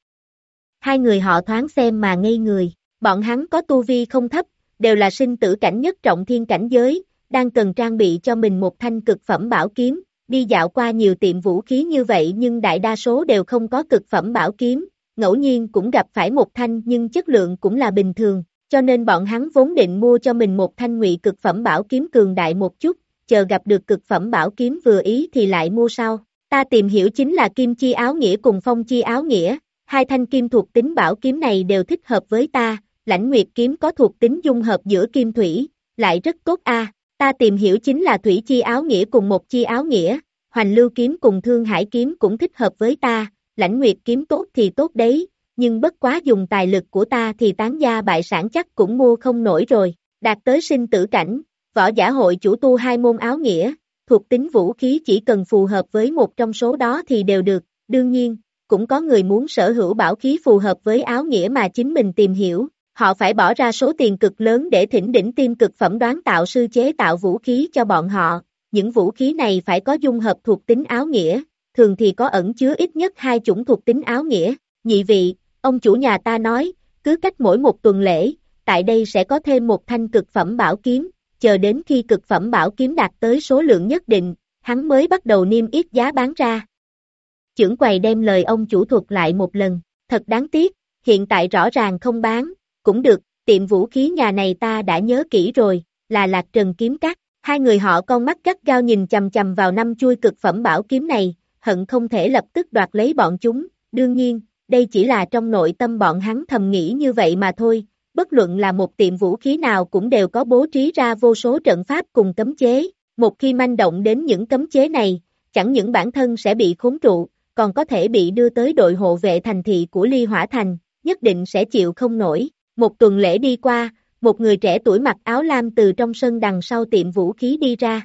Hai người họ thoáng xem mà ngây người, bọn hắn có tu vi không thấp, đều là sinh tử cảnh nhất trọng thiên cảnh giới, đang cần trang bị cho mình một thanh cực phẩm bảo kiếm, đi dạo qua nhiều tiệm vũ khí như vậy nhưng đại đa số đều không có cực phẩm bảo kiếm, ngẫu nhiên cũng gặp phải một thanh nhưng chất lượng cũng là bình thường, cho nên bọn hắn vốn định mua cho mình một thanh ngụy cực phẩm bảo kiếm cường đại một chút, chờ gặp được cực phẩm bảo kiếm vừa ý thì lại mua sau. Ta tìm hiểu chính là kim chi áo nghĩa cùng phong chi áo nghĩa, hai thanh kim thuộc tính bảo kiếm này đều thích hợp với ta, Lãnh Nguyệt kiếm có thuộc tính dung hợp giữa kim thủy, lại rất tốt a. À. Ta tìm hiểu chính là thủy chi áo nghĩa cùng một chi áo nghĩa, Hoành lưu kiếm cùng Thương Hải kiếm cũng thích hợp với ta, Lãnh Nguyệt kiếm tốt thì tốt đấy, nhưng bất quá dùng tài lực của ta thì tán gia bại sản chắc cũng mua không nổi rồi, đạt tới sinh tử cảnh, võ giả hội chủ tu hai môn áo nghĩa, thuộc tính vũ khí chỉ cần phù hợp với một trong số đó thì đều được, đương nhiên, cũng có người muốn sở hữu bảo khí phù hợp với áo nghĩa mà chính mình tìm hiểu, họ phải bỏ ra số tiền cực lớn để thỉnh đỉnh tiêm cực phẩm đoán tạo sư chế tạo vũ khí cho bọn họ, những vũ khí này phải có dung hợp thuộc tính áo nghĩa, thường thì có ẩn chứa ít nhất hai chủng thuộc tính áo nghĩa, nhị vị, ông chủ nhà ta nói, cứ cách mỗi một tuần lễ, tại đây sẽ có thêm một thanh cực phẩm bảo kiếm, chờ đến khi cực phẩm bảo kiếm đạt tới số lượng nhất định, hắn mới bắt đầu niêm yết giá bán ra. Chưởng quầy đem lời ông chủ thuật lại một lần, thật đáng tiếc, hiện tại rõ ràng không bán, cũng được, tiệm vũ khí nhà này ta đã nhớ kỹ rồi, là Lạc Trần kiếm các, hai người họ con mắt gắt gao nhìn chằm chằm vào năm chuôi cực phẩm bảo kiếm này, hận không thể lập tức đoạt lấy bọn chúng, đương nhiên, đây chỉ là trong nội tâm bọn hắn thầm nghĩ như vậy mà thôi, bất luận là một tiệm vũ khí nào cũng đều có bố trí ra vô số trận pháp cùng cấm chế, một khi manh động đến những cấm chế này, chẳng những bản thân sẽ bị khốn trụ, còn có thể bị đưa tới đội hộ vệ thành thị của Ly Hỏa Thành, nhất định sẽ chịu không nổi. Một tuần lễ đi qua, một người trẻ tuổi mặc áo lam từ trong sân đằng sau tiệm vũ khí đi ra.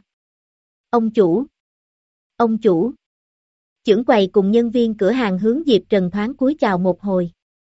Ông chủ! Ông chủ! Chưởng quầy cùng nhân viên cửa hàng hướng Diệp Trần thoáng cúi chào một hồi.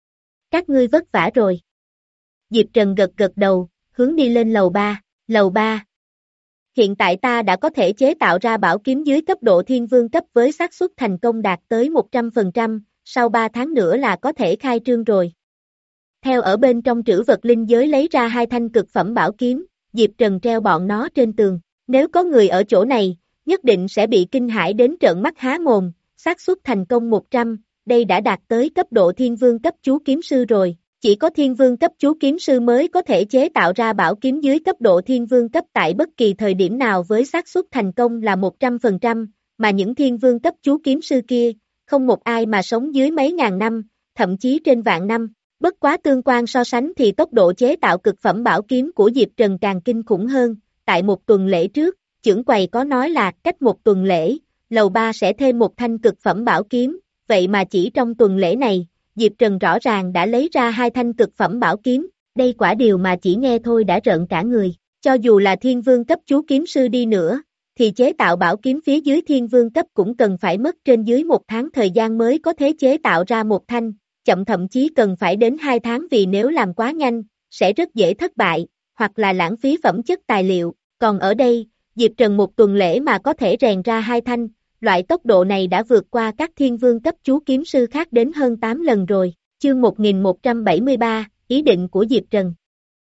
Các ngươi vất vả rồi. Diệp Trần gật gật đầu, hướng đi lên lầu ba, lầu ba. Hiện tại ta đã có thể chế tạo ra bảo kiếm dưới cấp độ thiên vương cấp với xác suất thành công đạt tới một trăm phần trăm, sau ba tháng nữa là có thể khai trương rồi. Theo ở bên trong trữ vật linh giới lấy ra hai thanh cực phẩm bảo kiếm, Diệp Trần treo bọn nó trên tường. Nếu có người ở chỗ này, nhất định sẽ bị kinh hãi đến trợn mắt há mồm, xác suất thành công một trăm, đây đã đạt tới cấp độ thiên vương cấp chú kiếm sư rồi. Chỉ có thiên vương cấp chú kiếm sư mới có thể chế tạo ra bảo kiếm dưới cấp độ thiên vương cấp tại bất kỳ thời điểm nào với xác suất thành công là một trăm phần trăm, mà những thiên vương cấp chú kiếm sư kia, không một ai mà sống dưới mấy ngàn năm, thậm chí trên vạn năm. Bất quá tương quan so sánh thì tốc độ chế tạo cực phẩm bảo kiếm của Diệp Trần càng kinh khủng hơn, tại một tuần lễ trước, chưởng quầy có nói là cách một tuần lễ, lầu ba sẽ thêm một thanh cực phẩm bảo kiếm, vậy mà chỉ trong tuần lễ này, Diệp Trần rõ ràng đã lấy ra hai thanh cực phẩm bảo kiếm, Đây quả điều mà chỉ nghe thôi đã rợn cả người, cho dù là thiên vương cấp chú kiếm sư đi nữa, thì chế tạo bảo kiếm phía dưới thiên vương cấp cũng cần phải mất trên dưới một tháng thời gian mới có thể chế tạo ra một thanh, chậm thậm chí cần phải đến hai tháng vì nếu làm quá nhanh, sẽ rất dễ thất bại, hoặc là lãng phí phẩm chất tài liệu, còn ở đây, Diệp Trần một tuần lễ mà có thể rèn ra hai thanh, loại tốc độ này đã vượt qua các thiên vương cấp chú kiếm sư khác đến hơn tám lần rồi, chương một nghìn một trăm bảy mươi ba, ý định của Diệp Trần.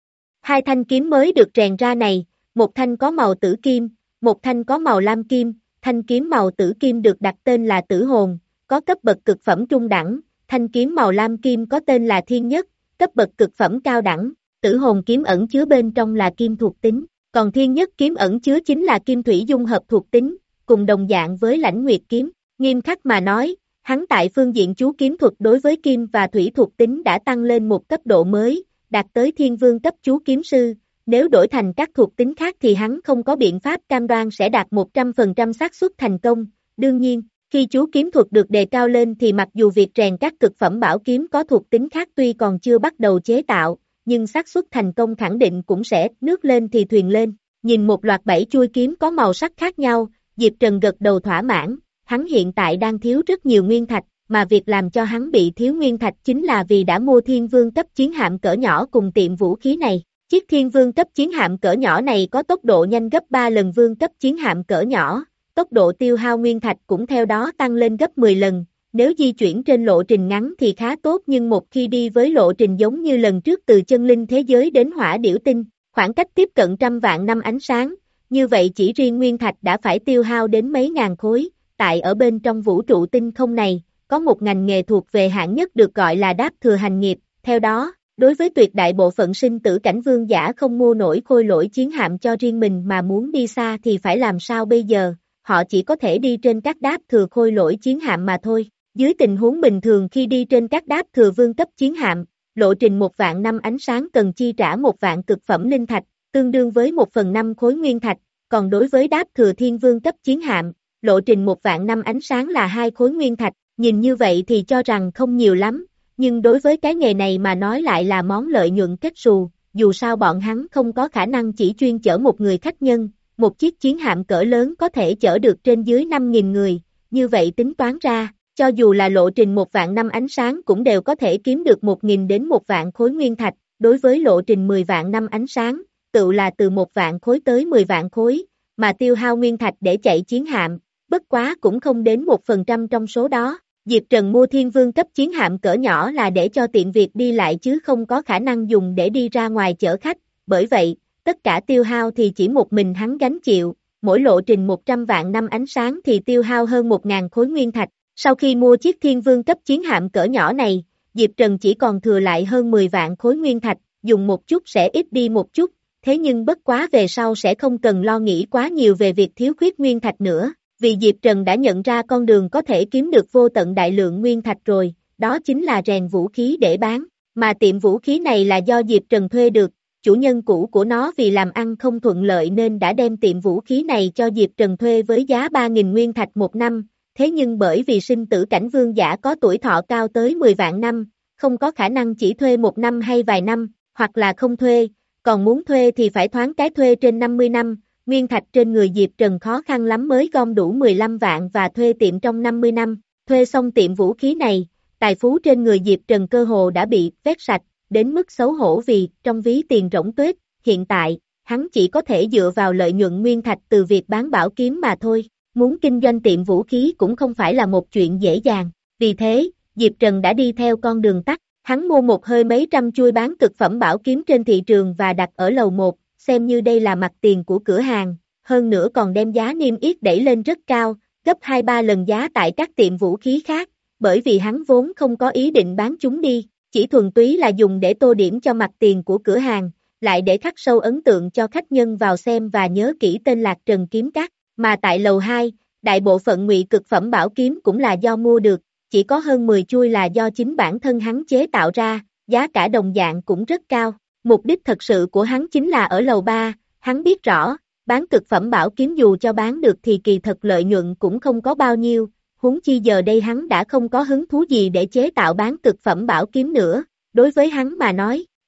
Hai thanh kiếm mới được rèn ra này, một thanh có màu tử kim, một thanh có màu lam kim, thanh kiếm màu tử kim được đặt tên là Tử Hồn, có cấp bậc cực phẩm trung đẳng, thanh kiếm màu lam kim có tên là Thiên Nhất, cấp bậc cực phẩm cao đẳng, Tử Hồn kiếm ẩn chứa bên trong là kim thuộc tính, còn Thiên Nhất kiếm ẩn chứa chính là kim thủy dung hợp thuộc tính, cùng đồng dạng với Lãnh Nguyệt kiếm, nghiêm khắc mà nói, hắn tại phương diện chú kiếm thuật đối với kim và thủy thuộc tính đã tăng lên một cấp độ mới, đạt tới thiên vương cấp chú kiếm sư, nếu đổi thành các thuộc tính khác thì hắn không có biện pháp cam đoan sẽ đạt một trăm phần trăm xác suất thành công, đương nhiên, khi chú kiếm thuật được đề cao lên thì mặc dù việc rèn các cực phẩm bảo kiếm có thuộc tính khác tuy còn chưa bắt đầu chế tạo, nhưng xác suất thành công khẳng định cũng sẽ nước lên thì thuyền lên, nhìn một loạt bảy chuôi kiếm có màu sắc khác nhau, Diệp Trần gật đầu thỏa mãn, hắn hiện tại đang thiếu rất nhiều nguyên thạch, mà việc làm cho hắn bị thiếu nguyên thạch chính là vì đã mua thiên vương cấp chiến hạm cỡ nhỏ cùng tiệm vũ khí này. Chiếc thiên vương cấp chiến hạm cỡ nhỏ này có tốc độ nhanh gấp ba lần vương cấp chiến hạm cỡ nhỏ, tốc độ tiêu hao nguyên thạch cũng theo đó tăng lên gấp mười lần, nếu di chuyển trên lộ trình ngắn thì khá tốt nhưng một khi đi với lộ trình giống như lần trước từ chân linh thế giới đến hỏa điểu tinh, khoảng cách tiếp cận trăm vạn năm ánh sáng, như vậy chỉ riêng nguyên thạch đã phải tiêu hao đến mấy ngàn khối, tại ở bên trong vũ trụ tinh không này, có một ngành nghề thuộc về hạng nhất được gọi là đáp thừa hành nghiệp, theo đó, đối với tuyệt đại bộ phận sinh tử cảnh vương giả không mua nổi khôi lỗi chiến hạm cho riêng mình mà muốn đi xa thì phải làm sao bây giờ, họ chỉ có thể đi trên các đáp thừa khôi lỗi chiến hạm mà thôi. Dưới tình huống bình thường khi đi trên các đáp thừa vương cấp chiến hạm, lộ trình một vạn năm ánh sáng cần chi trả một vạn cực phẩm linh thạch, tương đương với một phần năm khối nguyên thạch, còn đối với đáp thừa thiên vương cấp chiến hạm, lộ trình một vạn năm ánh sáng là hai khối nguyên thạch, nhìn như vậy thì cho rằng không nhiều lắm, nhưng đối với cái nghề này mà nói lại là món lợi nhuận kết xù, dù sao bọn hắn không có khả năng chỉ chuyên chở một người khách nhân, một chiếc chiến hạm cỡ lớn có thể chở được trên dưới năm nghìn người, như vậy tính toán ra, cho dù là lộ trình một vạn năm ánh sáng cũng đều có thể kiếm được một nghìn đến một vạn khối nguyên thạch, đối với lộ trình mười vạn năm ánh sáng, tự là từ một vạn khối tới mười vạn khối, mà tiêu hao nguyên thạch để chạy chiến hạm, bất quá cũng không đến một phần trăm trong số đó. Diệp Trần mua thiên vương cấp chiến hạm cỡ nhỏ là để cho tiện việc đi lại chứ không có khả năng dùng để đi ra ngoài chở khách, bởi vậy, tất cả tiêu hao thì chỉ một mình hắn gánh chịu, mỗi lộ trình một trăm vạn năm ánh sáng thì tiêu hao hơn một nghìn khối nguyên thạch. Sau khi mua chiếc thiên vương cấp chiến hạm cỡ nhỏ này, Diệp Trần chỉ còn thừa lại hơn mười vạn khối nguyên thạch, dùng một chút sẽ ít đi một chút, thế nhưng bất quá về sau sẽ không cần lo nghĩ quá nhiều về việc thiếu khuyết nguyên thạch nữa. Vì Diệp Trần đã nhận ra con đường có thể kiếm được vô tận đại lượng nguyên thạch rồi, đó chính là rèn vũ khí để bán, mà tiệm vũ khí này là do Diệp Trần thuê được, chủ nhân cũ của nó vì làm ăn không thuận lợi nên đã đem tiệm vũ khí này cho Diệp Trần thuê với giá ba nghìn nguyên thạch một năm, thế nhưng bởi vì sinh tử cảnh vương giả có tuổi thọ cao tới mười vạn năm, không có khả năng chỉ thuê một năm hay vài năm, hoặc là không thuê, còn muốn thuê thì phải thoáng cái thuê trên năm mươi năm. Nguyên thạch trên người Diệp Trần khó khăn lắm mới gom đủ mười lăm vạn và thuê tiệm trong năm mươi năm, thuê xong tiệm vũ khí này, tài phú trên người Diệp Trần cơ hồ đã bị vét sạch, đến mức xấu hổ vì trong ví tiền rỗng tuếch, hiện tại, hắn chỉ có thể dựa vào lợi nhuận nguyên thạch từ việc bán bảo kiếm mà thôi, muốn kinh doanh tiệm vũ khí cũng không phải là một chuyện dễ dàng, vì thế, Diệp Trần đã đi theo con đường tắt, hắn mua một hơi mấy trăm chuôi bán cực phẩm bảo kiếm trên thị trường và đặt ở lầu một. Xem như đây là mặt tiền của cửa hàng, hơn nữa còn đem giá niêm yết đẩy lên rất cao, gấp hai ba lần giá tại các tiệm vũ khí khác, bởi vì hắn vốn không có ý định bán chúng đi, chỉ thuần túy là dùng để tô điểm cho mặt tiền của cửa hàng, lại để khắc sâu ấn tượng cho khách nhân vào xem và nhớ kỹ tên Lạc Trần Kiếm Các, mà tại lầu hai, đại bộ phận ngụy cực phẩm bảo kiếm cũng là do mua được, chỉ có hơn mười chuôi là do chính bản thân hắn chế tạo ra, giá cả đồng dạng cũng rất cao. Mục đích thật sự của hắn chính là ở lầu ba, hắn biết rõ, bán cực phẩm bảo kiếm dù cho bán được thì kỳ thật lợi nhuận cũng không có bao nhiêu, huống chi giờ đây hắn đã không có hứng thú gì để chế tạo bán cực phẩm bảo kiếm nữa, đối với hắn mà nói,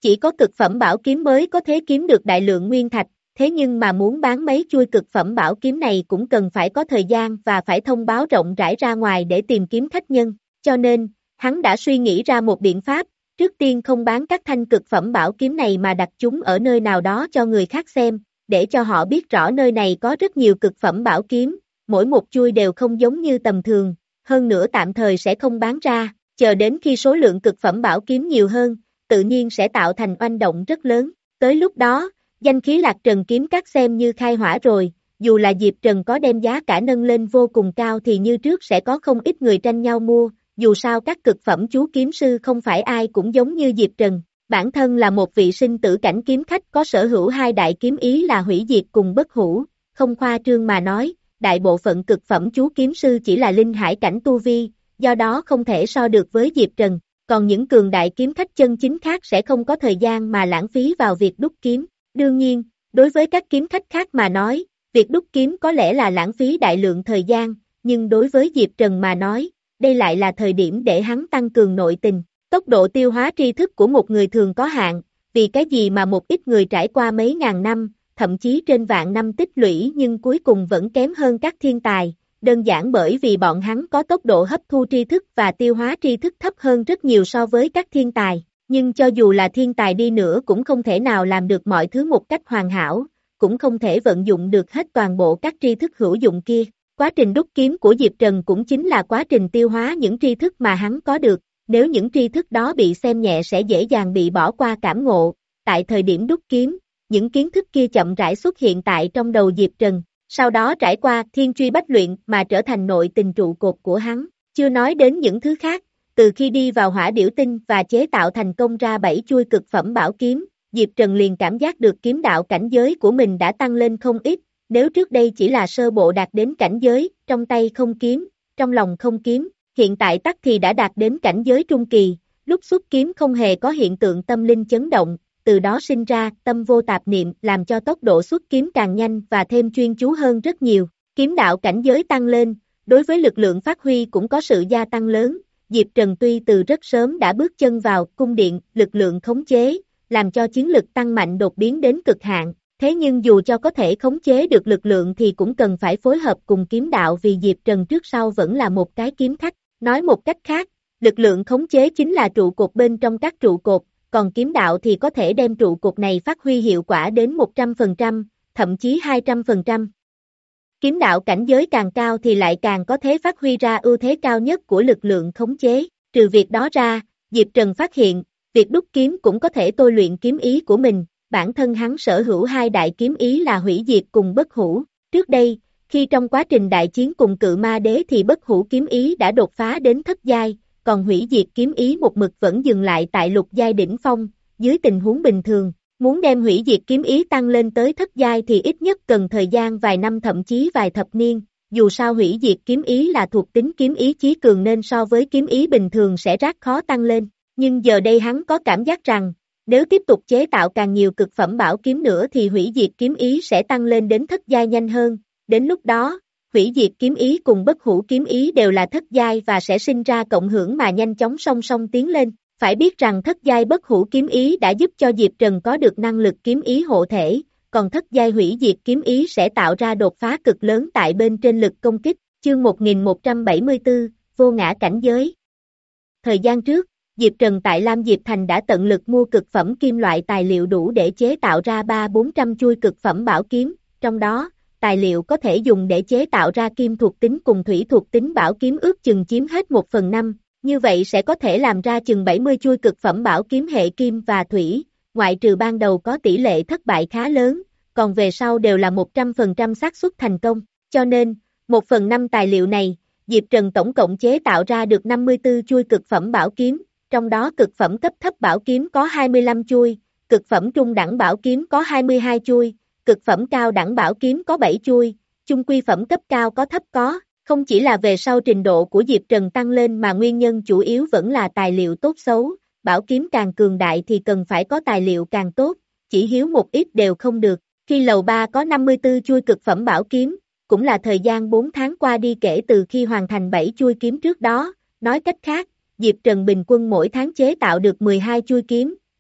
Chỉ có cực phẩm bảo kiếm mới có thể kiếm được đại lượng nguyên thạch, thế nhưng mà muốn bán mấy chuôi cực phẩm bảo kiếm này cũng cần phải có thời gian và phải thông báo rộng rãi ra ngoài để tìm kiếm khách nhân, cho nên, hắn đã suy nghĩ ra một biện pháp, trước tiên không bán các thanh cực phẩm bảo kiếm này mà đặt chúng ở nơi nào đó cho người khác xem, để cho họ biết rõ nơi này có rất nhiều cực phẩm bảo kiếm, mỗi một chuôi đều không giống như tầm thường, hơn nữa tạm thời sẽ không bán ra, chờ đến khi số lượng cực phẩm bảo kiếm nhiều hơn, tự nhiên sẽ tạo thành oanh động rất lớn, tới lúc đó, danh khí Lạc Trần kiếm các xem như khai hỏa rồi, dù là Diệp Trần có đem giá cả nâng lên vô cùng cao thì như trước sẽ có không ít người tranh nhau mua, dù sao các cực phẩm chú kiếm sư không phải ai cũng giống như Diệp Trần, bản thân là một vị sinh tử cảnh kiếm khách có sở hữu hai đại kiếm ý là hủy diệt cùng bất hủ, không khoa trương mà nói, đại bộ phận cực phẩm chú kiếm sư chỉ là linh hải cảnh tu vi, do đó không thể so được với Diệp Trần, còn những cường đại kiếm khách chân chính khác sẽ không có thời gian mà lãng phí vào việc đúc kiếm. Đương nhiên, đối với các kiếm khách khác mà nói, việc đúc kiếm có lẽ là lãng phí đại lượng thời gian, nhưng đối với Diệp Trần mà nói, đây lại là thời điểm để hắn tăng cường nội tình. Tốc độ tiêu hóa tri thức của một người thường có hạn, vì cái gì mà một ít người trải qua mấy ngàn năm, thậm chí trên vạn năm tích lũy nhưng cuối cùng vẫn kém hơn các thiên tài, đơn giản bởi vì bọn hắn có tốc độ hấp thu tri thức và tiêu hóa tri thức thấp hơn rất nhiều so với các thiên tài. Nhưng cho dù là thiên tài đi nữa cũng không thể nào làm được mọi thứ một cách hoàn hảo, cũng không thể vận dụng được hết toàn bộ các tri thức hữu dụng kia. Quá trình đúc kiếm của Diệp Trần cũng chính là quá trình tiêu hóa những tri thức mà hắn có được, nếu những tri thức đó bị xem nhẹ sẽ dễ dàng bị bỏ qua cảm ngộ. Tại thời điểm đúc kiếm, những kiến thức kia chậm rãi xuất hiện tại trong đầu Diệp Trần, sau đó trải qua thiên truy bách luyện mà trở thành nội tình trụ cột của hắn, chưa nói đến những thứ khác. Từ khi đi vào hỏa điểu tinh và chế tạo thành công ra bảy chuôi cực phẩm bảo kiếm, Diệp Trần liền cảm giác được kiếm đạo cảnh giới của mình đã tăng lên không ít, nếu trước đây chỉ là sơ bộ đạt đến cảnh giới, trong tay không kiếm, trong lòng không kiếm, hiện tại tắc thì đã đạt đến cảnh giới trung kỳ, lúc xuất kiếm không hề có hiện tượng tâm linh chấn động, từ đó sinh ra tâm vô tạp niệm làm cho tốc độ xuất kiếm càng nhanh và thêm chuyên chú hơn rất nhiều, kiếm đạo cảnh giới tăng lên, đối với lực lượng phát huy cũng có sự gia tăng lớn. Diệp Trần tuy từ rất sớm đã bước chân vào cung điện, lực lượng khống chế, làm cho chiến lực tăng mạnh đột biến đến cực hạn, thế nhưng dù cho có thể khống chế được lực lượng thì cũng cần phải phối hợp cùng kiếm đạo vì Diệp Trần trước sau vẫn là một cái kiếm khách, nói một cách khác, lực lượng khống chế chính là trụ cột bên trong các trụ cột, còn kiếm đạo thì có thể đem trụ cột này phát huy hiệu quả đến một trăm phần trăm, thậm chí hai trăm phần trăm. Kiếm đạo cảnh giới càng cao thì lại càng có thể phát huy ra ưu thế cao nhất của lực lượng khống chế. Trừ việc đó ra, Diệp Trần phát hiện, việc đúc kiếm cũng có thể tôi luyện kiếm ý của mình, bản thân hắn sở hữu hai đại kiếm ý là hủy diệt cùng bất hủ. Trước đây, khi trong quá trình đại chiến cùng cự ma đế thì bất hủ kiếm ý đã đột phá đến thất giai, còn hủy diệt kiếm ý một mực vẫn dừng lại tại lục giai đỉnh phong, dưới tình huống bình thường. Muốn đem hủy diệt kiếm ý tăng lên tới thất giai thì ít nhất cần thời gian vài năm thậm chí vài thập niên, dù sao hủy diệt kiếm ý là thuộc tính kiếm ý chí cường nên so với kiếm ý bình thường sẽ rất khó tăng lên, nhưng giờ đây hắn có cảm giác rằng, nếu tiếp tục chế tạo càng nhiều cực phẩm bảo kiếm nữa thì hủy diệt kiếm ý sẽ tăng lên đến thất giai nhanh hơn, đến lúc đó, hủy diệt kiếm ý cùng bất hủ kiếm ý đều là thất giai và sẽ sinh ra cộng hưởng mà nhanh chóng song song tiến lên. Phải biết rằng thất giai bất hủ kiếm ý đã giúp cho Diệp Trần có được năng lực kiếm ý hộ thể, còn thất giai hủy diệt kiếm ý sẽ tạo ra đột phá cực lớn tại bên trên lực công kích. Chương một nghìn một trăm bảy mươi tư, vô ngã cảnh giới. Thời gian trước, Diệp Trần tại Lam Diệp Thành đã tận lực mua cực phẩm kim loại tài liệu đủ để chế tạo ra ba bốn trăm chuôi cực phẩm bảo kiếm, trong đó, tài liệu có thể dùng để chế tạo ra kim thuộc tính cùng thủy thuộc tính bảo kiếm ước chừng chiếm hết một phần năm. Như vậy sẽ có thể làm ra chừng bảy mươi chuôi cực phẩm bảo kiếm hệ kim và thủy, ngoại trừ ban đầu có tỷ lệ thất bại khá lớn, còn về sau đều là một trăm phần trăm xác suất thành công, cho nên, một phần năm tài liệu này, Diệp Trần tổng cộng chế tạo ra được năm mươi tư chuôi cực phẩm bảo kiếm, trong đó cực phẩm cấp thấp bảo kiếm có hai mươi lăm chuôi, cực phẩm trung đẳng bảo kiếm có hai mươi hai chuôi, cực phẩm cao đẳng bảo kiếm có bảy chuôi, chung quy phẩm cấp cao có thấp có. Không chỉ là về sau trình độ của Diệp Trần tăng lên mà nguyên nhân chủ yếu vẫn là tài liệu tốt xấu, bảo kiếm càng cường đại thì cần phải có tài liệu càng tốt, chỉ hiếu một ít đều không được. Khi lầu ba có năm mươi tư chuôi cực phẩm bảo kiếm, cũng là thời gian bốn tháng qua đi kể từ khi hoàn thành bảy chuôi kiếm trước đó, nói cách khác, Diệp Trần bình quân mỗi tháng chế tạo được mười hai chuôi kiếm,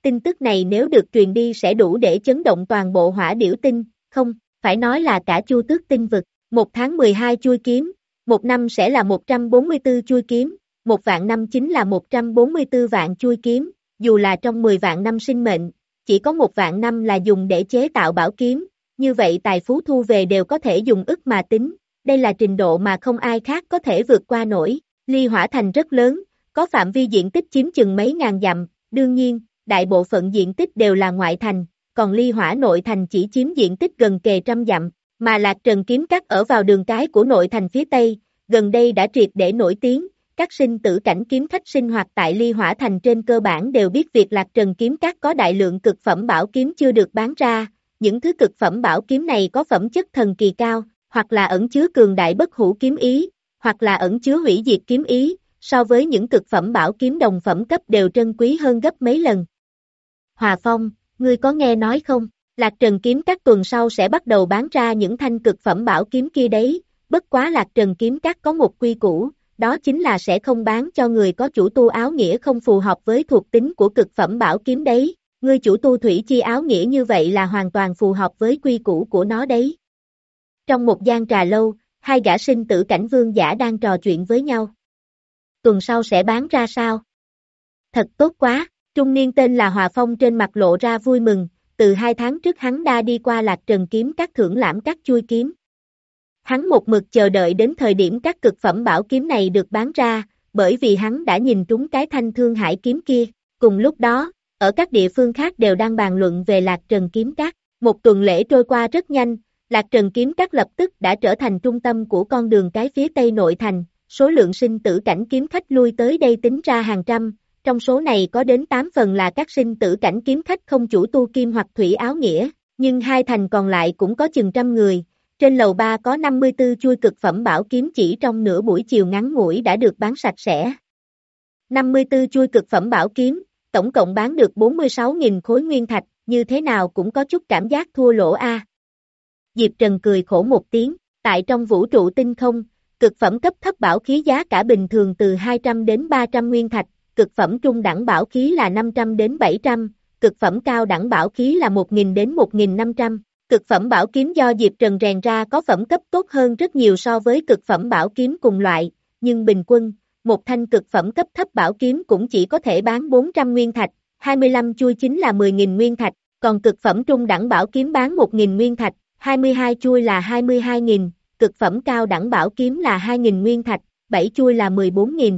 tin tức này nếu được truyền đi sẽ đủ để chấn động toàn bộ Hỏa Điểu Tinh, không, phải nói là cả Chu Tước Tinh vực, một tháng mười hai chuôi kiếm, một năm sẽ là một trăm bốn mươi tư chuôi kiếm, một vạn năm chính là một trăm bốn mươi tư vạn chuôi kiếm, dù là trong mười vạn năm sinh mệnh, chỉ có một vạn năm là dùng để chế tạo bảo kiếm, như vậy tài phú thu về đều có thể dùng ức mà tính, đây là trình độ mà không ai khác có thể vượt qua nổi. Ly Hỏa Thành rất lớn, có phạm vi diện tích chiếm chừng mấy ngàn dặm, đương nhiên, đại bộ phận diện tích đều là ngoại thành, còn Ly Hỏa nội thành chỉ chiếm diện tích gần kề trăm dặm, mà Lạc Trần kiếm các ở vào đường cái của nội thành phía Tây, gần đây đã triệt để nổi tiếng, các sinh tử cảnh kiếm khách sinh hoạt tại Ly Hỏa Thành trên cơ bản đều biết việc Lạc Trần kiếm các có đại lượng cực phẩm bảo kiếm chưa được bán ra, những thứ cực phẩm bảo kiếm này có phẩm chất thần kỳ cao, hoặc là ẩn chứa cường đại bất hủ kiếm ý, hoặc là ẩn chứa hủy diệt kiếm ý, so với những cực phẩm bảo kiếm đồng phẩm cấp đều trân quý hơn gấp mấy lần. Hòa Phong, ngươi có nghe nói không? Lạc Trần kiếm các tuần sau sẽ bắt đầu bán ra những thanh cực phẩm bảo kiếm kia đấy, bất quá Lạc Trần kiếm các có một quy củ, đó chính là sẽ không bán cho người có chủ tu áo nghĩa không phù hợp với thuộc tính của cực phẩm bảo kiếm đấy, ngươi chủ tu thủy chi áo nghĩa như vậy là hoàn toàn phù hợp với quy củ của nó đấy. Trong một gian trà lâu, hai gã sinh tử cảnh vương giả đang trò chuyện với nhau. Tuần sau sẽ bán ra sao? Thật tốt quá, trung niên tên là Hòa Phong trên mặt lộ ra vui mừng, từ hai tháng trước hắn đã đi qua Lạc Trần kiếm các thưởng lãm các chuôi kiếm. Hắn một mực chờ đợi đến thời điểm các cực phẩm bảo kiếm này được bán ra, bởi vì hắn đã nhìn trúng cái thanh thương hải kiếm kia. Cùng lúc đó, ở các địa phương khác đều đang bàn luận về Lạc Trần kiếm các. Một tuần lễ trôi qua rất nhanh, Lạc Trần kiếm các lập tức đã trở thành trung tâm của con đường cái phía tây nội thành, số lượng sinh tử cảnh kiếm khách lui tới đây tính ra hàng trăm, trong số này có đến tám phần là các sinh tử cảnh kiếm khách không chủ tu kim hoặc thủy áo nghĩa, nhưng hai thành còn lại cũng có chừng trăm người. Trên lầu ba có năm mươi tư chuôi cực phẩm bảo kiếm chỉ trong nửa buổi chiều ngắn ngủi đã được bán sạch sẽ. năm mươi tư chuôi cực phẩm bảo kiếm, tổng cộng bán được bốn mươi sáu nghìn khối nguyên thạch, như thế nào cũng có chút cảm giác thua lỗ a. À. Diệp Trần cười khổ một tiếng, tại trong vũ trụ tinh không, cực phẩm cấp thấp bảo khí giá cả bình thường từ hai trăm đến ba trăm nguyên thạch, cực phẩm trung đẳng bảo khí là năm trăm đến bảy trăm, cực phẩm cao đẳng bảo khí là một nghìn đến một nghìn năm trăm. Cực phẩm bảo kiếm do Diệp Trần rèn ra có phẩm cấp tốt hơn rất nhiều so với cực phẩm bảo kiếm cùng loại, nhưng bình quân, một thanh cực phẩm cấp thấp bảo kiếm cũng chỉ có thể bán bốn trăm nguyên thạch, hai mươi lăm chuôi chính là mười nghìn nguyên thạch, còn cực phẩm trung đẳng bảo kiếm bán một nghìn nguyên thạch, hai mươi hai chuôi là hai mươi hai nghìn, cực phẩm cao đẳng bảo kiếm là hai nghìn nguyên thạch, bảy chuôi là mười bốn nghìn.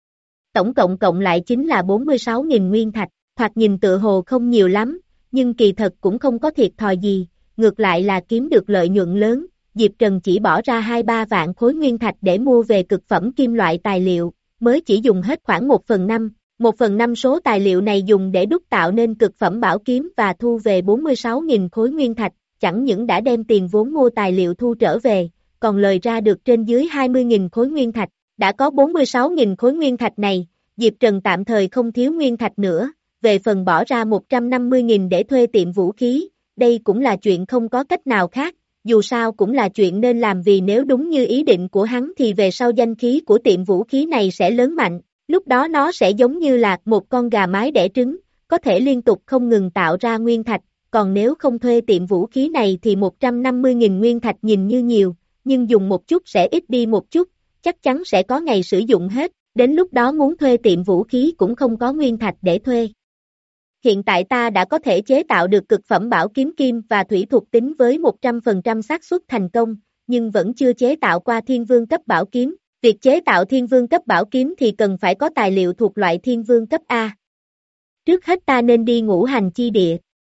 Tổng cộng cộng lại chính là bốn mươi sáu nghìn nguyên thạch, thoạt nhìn tựa hồ không nhiều lắm, nhưng kỳ thật cũng không có thiệt thòi gì. Ngược lại là kiếm được lợi nhuận lớn, Diệp Trần chỉ bỏ ra hai ba vạn khối nguyên thạch để mua về cực phẩm kim loại tài liệu, mới chỉ dùng hết khoảng một phần năm, một phần năm số tài liệu này dùng để đúc tạo nên cực phẩm bảo kiếm và thu về bốn mươi sáu nghìn khối nguyên thạch, chẳng những đã đem tiền vốn mua tài liệu thu trở về, còn lời ra được trên dưới hai mươi nghìn khối nguyên thạch, đã có bốn mươi sáu nghìn khối nguyên thạch này, Diệp Trần tạm thời không thiếu nguyên thạch nữa, về phần bỏ ra một trăm năm mươi nghìn để thuê tiệm vũ khí. Đây cũng là chuyện không có cách nào khác, dù sao cũng là chuyện nên làm vì nếu đúng như ý định của hắn thì về sau danh khí của tiệm vũ khí này sẽ lớn mạnh, lúc đó nó sẽ giống như là một con gà mái đẻ trứng, có thể liên tục không ngừng tạo ra nguyên thạch, còn nếu không thuê tiệm vũ khí này thì một trăm năm mươi nghìn nguyên thạch nhìn như nhiều, nhưng dùng một chút sẽ ít đi một chút, chắc chắn sẽ có ngày sử dụng hết, đến lúc đó muốn thuê tiệm vũ khí cũng không có nguyên thạch để thuê. Hiện tại ta đã có thể chế tạo được cực phẩm bảo kiếm kim và thủy thuộc tính với một trăm phần trăm xác suất thành công, nhưng vẫn chưa chế tạo qua thiên vương cấp bảo kiếm. Việc chế tạo thiên vương cấp bảo kiếm thì cần phải có tài liệu thuộc loại thiên vương cấp A. Trước hết ta nên đi ngũ hành chi địa.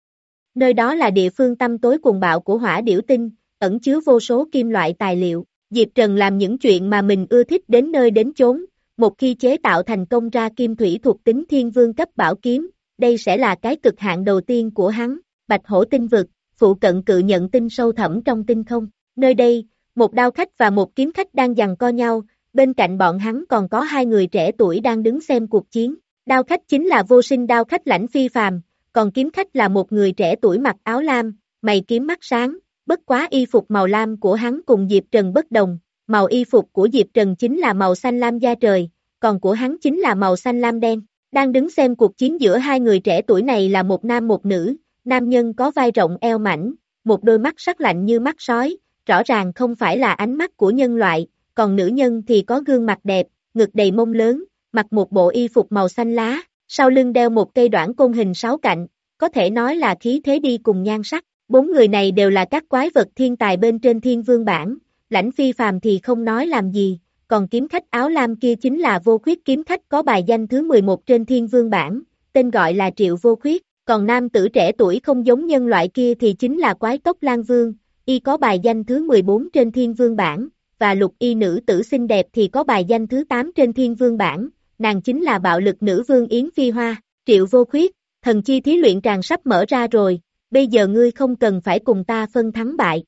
Nơi đó là địa phương tăm tối cuồng bạo của Hỏa Điểu Tinh, ẩn chứa vô số kim loại tài liệu. Diệp Trần làm những chuyện mà mình ưa thích đến nơi đến chốn, một khi chế tạo thành công ra kim thủy thuộc tính thiên vương cấp bảo kiếm, đây sẽ là cái cực hạn đầu tiên của hắn. Bạch Hổ tinh vực, phụ cận cự nhận tinh sâu thẳm trong tinh không. Nơi đây, một đao khách và một kiếm khách đang giằng co nhau, bên cạnh bọn hắn còn có hai người trẻ tuổi đang đứng xem cuộc chiến. Đao khách chính là vô sinh đao khách Lãnh Phi Phàm, còn kiếm khách là một người trẻ tuổi mặc áo lam, mày kiếm mắt sáng, bất quá y phục màu lam của hắn cùng Diệp Trần bất đồng, màu y phục của Diệp Trần chính là màu xanh lam da trời, còn của hắn chính là màu xanh lam đen. Đang đứng xem cuộc chiến giữa hai người trẻ tuổi này là một nam một nữ, nam nhân có vai rộng eo mảnh, một đôi mắt sắc lạnh như mắt sói, rõ ràng không phải là ánh mắt của nhân loại, còn nữ nhân thì có gương mặt đẹp, ngực đầy mông lớn, mặc một bộ y phục màu xanh lá, sau lưng đeo một cây đoản côn hình sáu cạnh, có thể nói là khí thế đi cùng nhan sắc. Bốn người này đều là các quái vật thiên tài bên trên thiên vương bảng, Lãnh Phi Phàm thì không nói làm gì, còn kiếm khách áo lam kia chính là Vô Khuyết, kiếm khách có bài danh thứ mười một trên thiên vương bảng, tên gọi là Triệu Vô Khuyết, còn nam tử trẻ tuổi không giống nhân loại kia thì chính là Quái Tốc Lang Vương, y có bài danh thứ mười bốn trên thiên vương bảng, và lục y nữ tử xinh đẹp thì có bài danh thứ tám trên thiên vương bảng, nàng chính là bạo lực nữ vương Yến Phi Hoa. Triệu Vô Khuyết, thần chi thí luyện tràng sắp mở ra rồi, bây giờ ngươi không cần phải cùng ta phân thắng bại.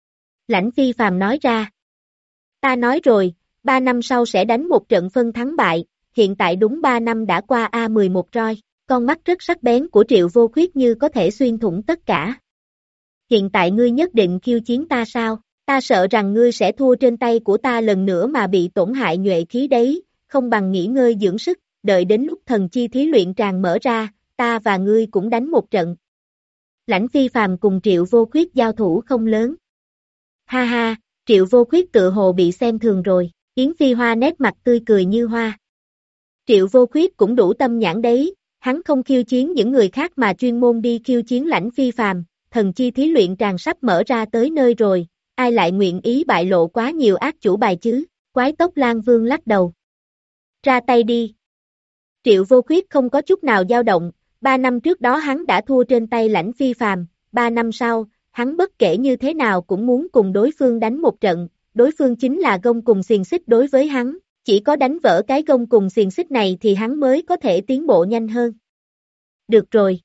Lãnh Phi Phàm nói ra. Ta nói rồi, ba năm sau sẽ đánh một trận phân thắng bại, hiện tại đúng ba năm đã qua a mười một roi, con mắt rất sắc bén của Triệu Vô Khuyết như có thể xuyên thủng tất cả. Hiện tại ngươi nhất định khiêu chiến ta sao? Ta sợ rằng ngươi sẽ thua trên tay của ta lần nữa mà bị tổn hại nhuệ khí đấy, không bằng nghỉ ngơi dưỡng sức, đợi đến lúc thần chi thí luyện tràng mở ra, ta và ngươi cũng đánh một trận. Lãnh Phi Phàm cùng Triệu Vô Khuyết giao thủ không lớn. Ha ha, Triệu Vô Khuyết tự hồ bị xem thường rồi, Yến Phi Hoa nét mặt tươi cười như hoa. Triệu Vô Khuyết cũng đủ tâm nhãn đấy, hắn không khiêu chiến những người khác mà chuyên môn đi khiêu chiến Lãnh Phi Phàm, thần chi thí luyện tràng sắp mở ra tới nơi rồi, ai lại nguyện ý bại lộ quá nhiều ác chủ bài chứ? Quái Tốc Lang Vương lắc đầu. Ra tay đi. Triệu Vô Khuyết không có chút nào dao động, ba năm trước đó hắn đã thua trên tay Lãnh Phi Phàm, ba năm sau, hắn bất kể như thế nào cũng muốn cùng đối phương đánh một trận, đối phương chính là gông cùng xiềng xích đối với hắn, chỉ có đánh vỡ cái gông cùng xiềng xích này thì hắn mới có thể tiến bộ nhanh hơn. Được rồi.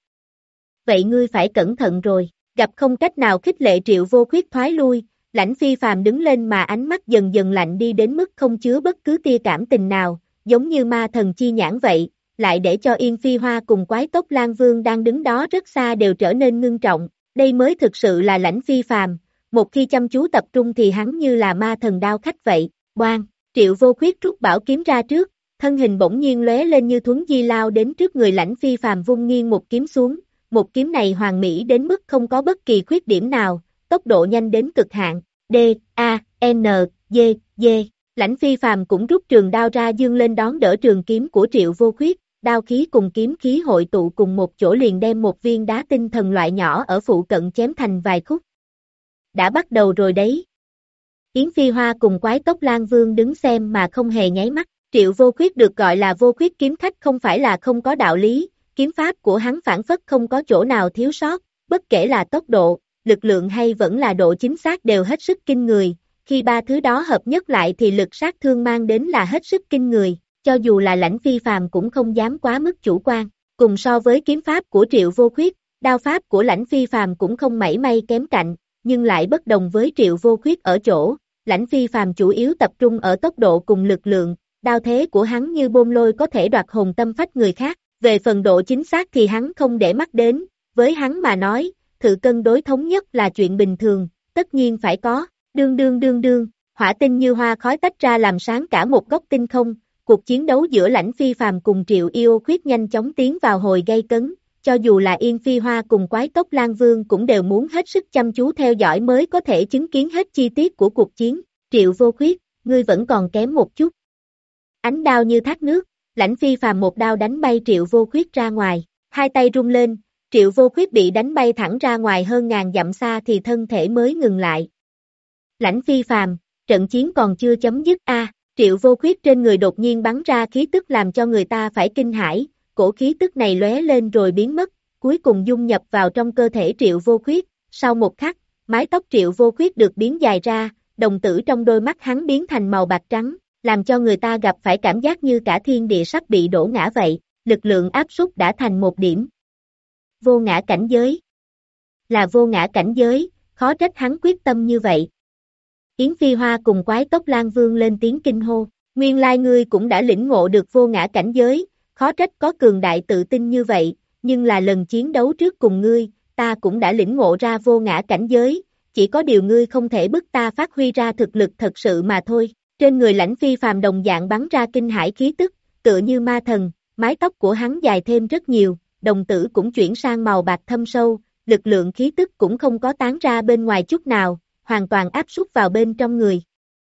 Vậy ngươi phải cẩn thận rồi, gặp không cách nào khích lệ Triệu Vô Khuyết thoái lui, Lãnh Phi Phàm đứng lên mà ánh mắt dần dần lạnh đi đến mức không chứa bất cứ tia cảm tình nào, giống như ma thần chi nhãn vậy, lại để cho Yên Phi Hoa cùng Quái Tốc Lang Vương đang đứng đó rất xa đều trở nên ngưng trọng, đây mới thực sự là Lãnh Phi Phàm, một khi chăm chú tập trung thì hắn như là ma thần đao khách vậy, oan, Triệu Vô Khuyết rút bảo kiếm ra trước, thân hình bỗng nhiên lóe lên như thuấn di lao đến trước người Lãnh Phi Phàm vung nghiêng một kiếm xuống, một kiếm này hoàn mỹ đến mức không có bất kỳ khuyết điểm nào, tốc độ nhanh đến cực hạn, D, A, N, D, D, Lãnh Phi Phàm cũng rút trường đao ra dương lên đón đỡ trường kiếm của Triệu Vô Khuyết, đao khí cùng kiếm khí hội tụ cùng một chỗ liền đem một viên đá tinh thần loại nhỏ ở phụ cận chém thành vài khúc. Đã bắt đầu rồi đấy. Yến Phi Hoa cùng Quái Tốc Lang Vương đứng xem mà không hề nháy mắt, Triệu Vô Khuyết được gọi là Vô Khuyết kiếm khách không phải là không có đạo lý, kiếm pháp của hắn phản phất không có chỗ nào thiếu sót, bất kể là tốc độ, lực lượng hay vẫn là độ chính xác đều hết sức kinh người, khi ba thứ đó hợp nhất lại thì lực sát thương mang đến là hết sức kinh người, cho dù là Lãnh Phi Phàm cũng không dám quá mức chủ quan, cùng so với kiếm pháp của Triệu Vô Khuyết, đao pháp của Lãnh Phi Phàm cũng không mảy may kém cạnh, nhưng lại bất đồng với Triệu Vô Khuyết ở chỗ, Lãnh Phi Phàm chủ yếu tập trung ở tốc độ cùng lực lượng, đao thế của hắn như bom lôi có thể đoạt hồn tâm phách người khác, về phần độ chính xác thì hắn không để mắt đến, với hắn mà nói, thử cân đối thống nhất là chuyện bình thường, tất nhiên phải có, đương đương đương đương, hỏa tinh như hoa khói tách ra làm sáng cả một góc tinh không, cuộc chiến đấu giữa Lãnh Phi Phàm cùng Triệu Yêu Khuyết nhanh chóng tiến vào hồi gay cấn, cho dù là Yên Phi Hoa cùng Quái Tốc Lang Vương cũng đều muốn hết sức chăm chú theo dõi mới có thể chứng kiến hết chi tiết của cuộc chiến, Triệu Vô Khuyết, ngươi vẫn còn kém một chút. Ánh đao như thác nước, Lãnh Phi Phàm một đao đánh bay Triệu Vô Khuyết ra ngoài, hai tay rung lên, Triệu Vô Khuyết bị đánh bay thẳng ra ngoài hơn ngàn dặm xa thì thân thể mới ngừng lại. Lãnh Phi Phàm, trận chiến còn chưa chấm dứt a, à, Triệu Vô Khuyết trên người đột nhiên bắn ra khí tức làm cho người ta phải kinh hãi, cổ khí tức này lóe lên rồi biến mất, cuối cùng dung nhập vào trong cơ thể Triệu Vô Khuyết, sau một khắc, mái tóc Triệu Vô Khuyết được biến dài ra, đồng tử trong đôi mắt hắn biến thành màu bạc trắng, làm cho người ta gặp phải cảm giác như cả thiên địa sắp bị đổ ngã vậy, lực lượng áp suất đã thành một điểm. Vô ngã cảnh giới. Là vô ngã cảnh giới, khó trách hắn quyết tâm như vậy. Yến Phi Hoa cùng Quái Tốc Lang Vương lên tiếng kinh hô, nguyên lai ngươi cũng đã lĩnh ngộ được vô ngã cảnh giới, khó trách có cường đại tự tin như vậy, nhưng là lần chiến đấu trước cùng ngươi, ta cũng đã lĩnh ngộ ra vô ngã cảnh giới, chỉ có điều ngươi không thể bức ta phát huy ra thực lực thật sự mà thôi. Trên người Lãnh Phi Phàm đồng dạng bắn ra kinh hải khí tức, tựa như ma thần, mái tóc của hắn dài thêm rất nhiều, đồng tử cũng chuyển sang màu bạc thâm sâu, lực lượng khí tức cũng không có tán ra bên ngoài chút nào, hoàn toàn áp suất vào bên trong người.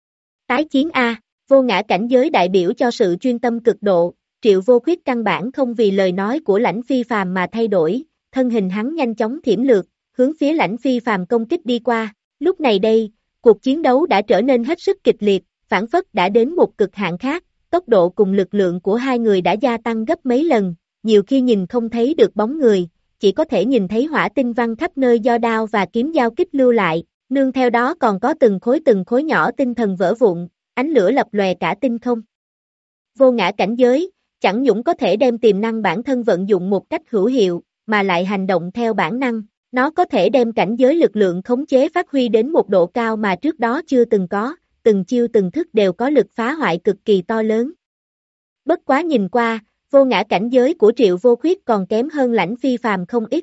Tái chiến A, vô ngã cảnh giới đại biểu cho sự chuyên tâm cực độ, Triệu Vô Khuyết căn bản không vì lời nói của Lãnh Phi Phàm mà thay đổi, thân hình hắn nhanh chóng thiểm lược, hướng phía Lãnh Phi Phàm công kích đi qua, lúc này đây, cuộc chiến đấu đã trở nên hết sức kịch liệt, phản phất đã đến một cực hạn khác, tốc độ cùng lực lượng của hai người đã gia tăng gấp mấy lần, nhiều khi nhìn không thấy được bóng người, chỉ có thể nhìn thấy hỏa tinh văng khắp nơi do đao và kiếm giao kích lưu lại, nương theo đó còn có từng khối từng khối nhỏ tinh thần vỡ vụn, ánh lửa lập lòe cả tinh không. Vô ngã cảnh giới, chẳng những có thể đem tiềm năng bản thân vận dụng một cách hữu hiệu, mà lại hành động theo bản năng, nó có thể đem cảnh giới lực lượng khống chế phát huy đến một độ cao mà trước đó chưa từng có, từng chiêu từng thức đều có lực phá hoại cực kỳ to lớn. Bất quá nhìn qua, vô ngã cảnh giới của Triệu Vô Khuyết còn kém hơn Lãnh Phi Phàm không ít.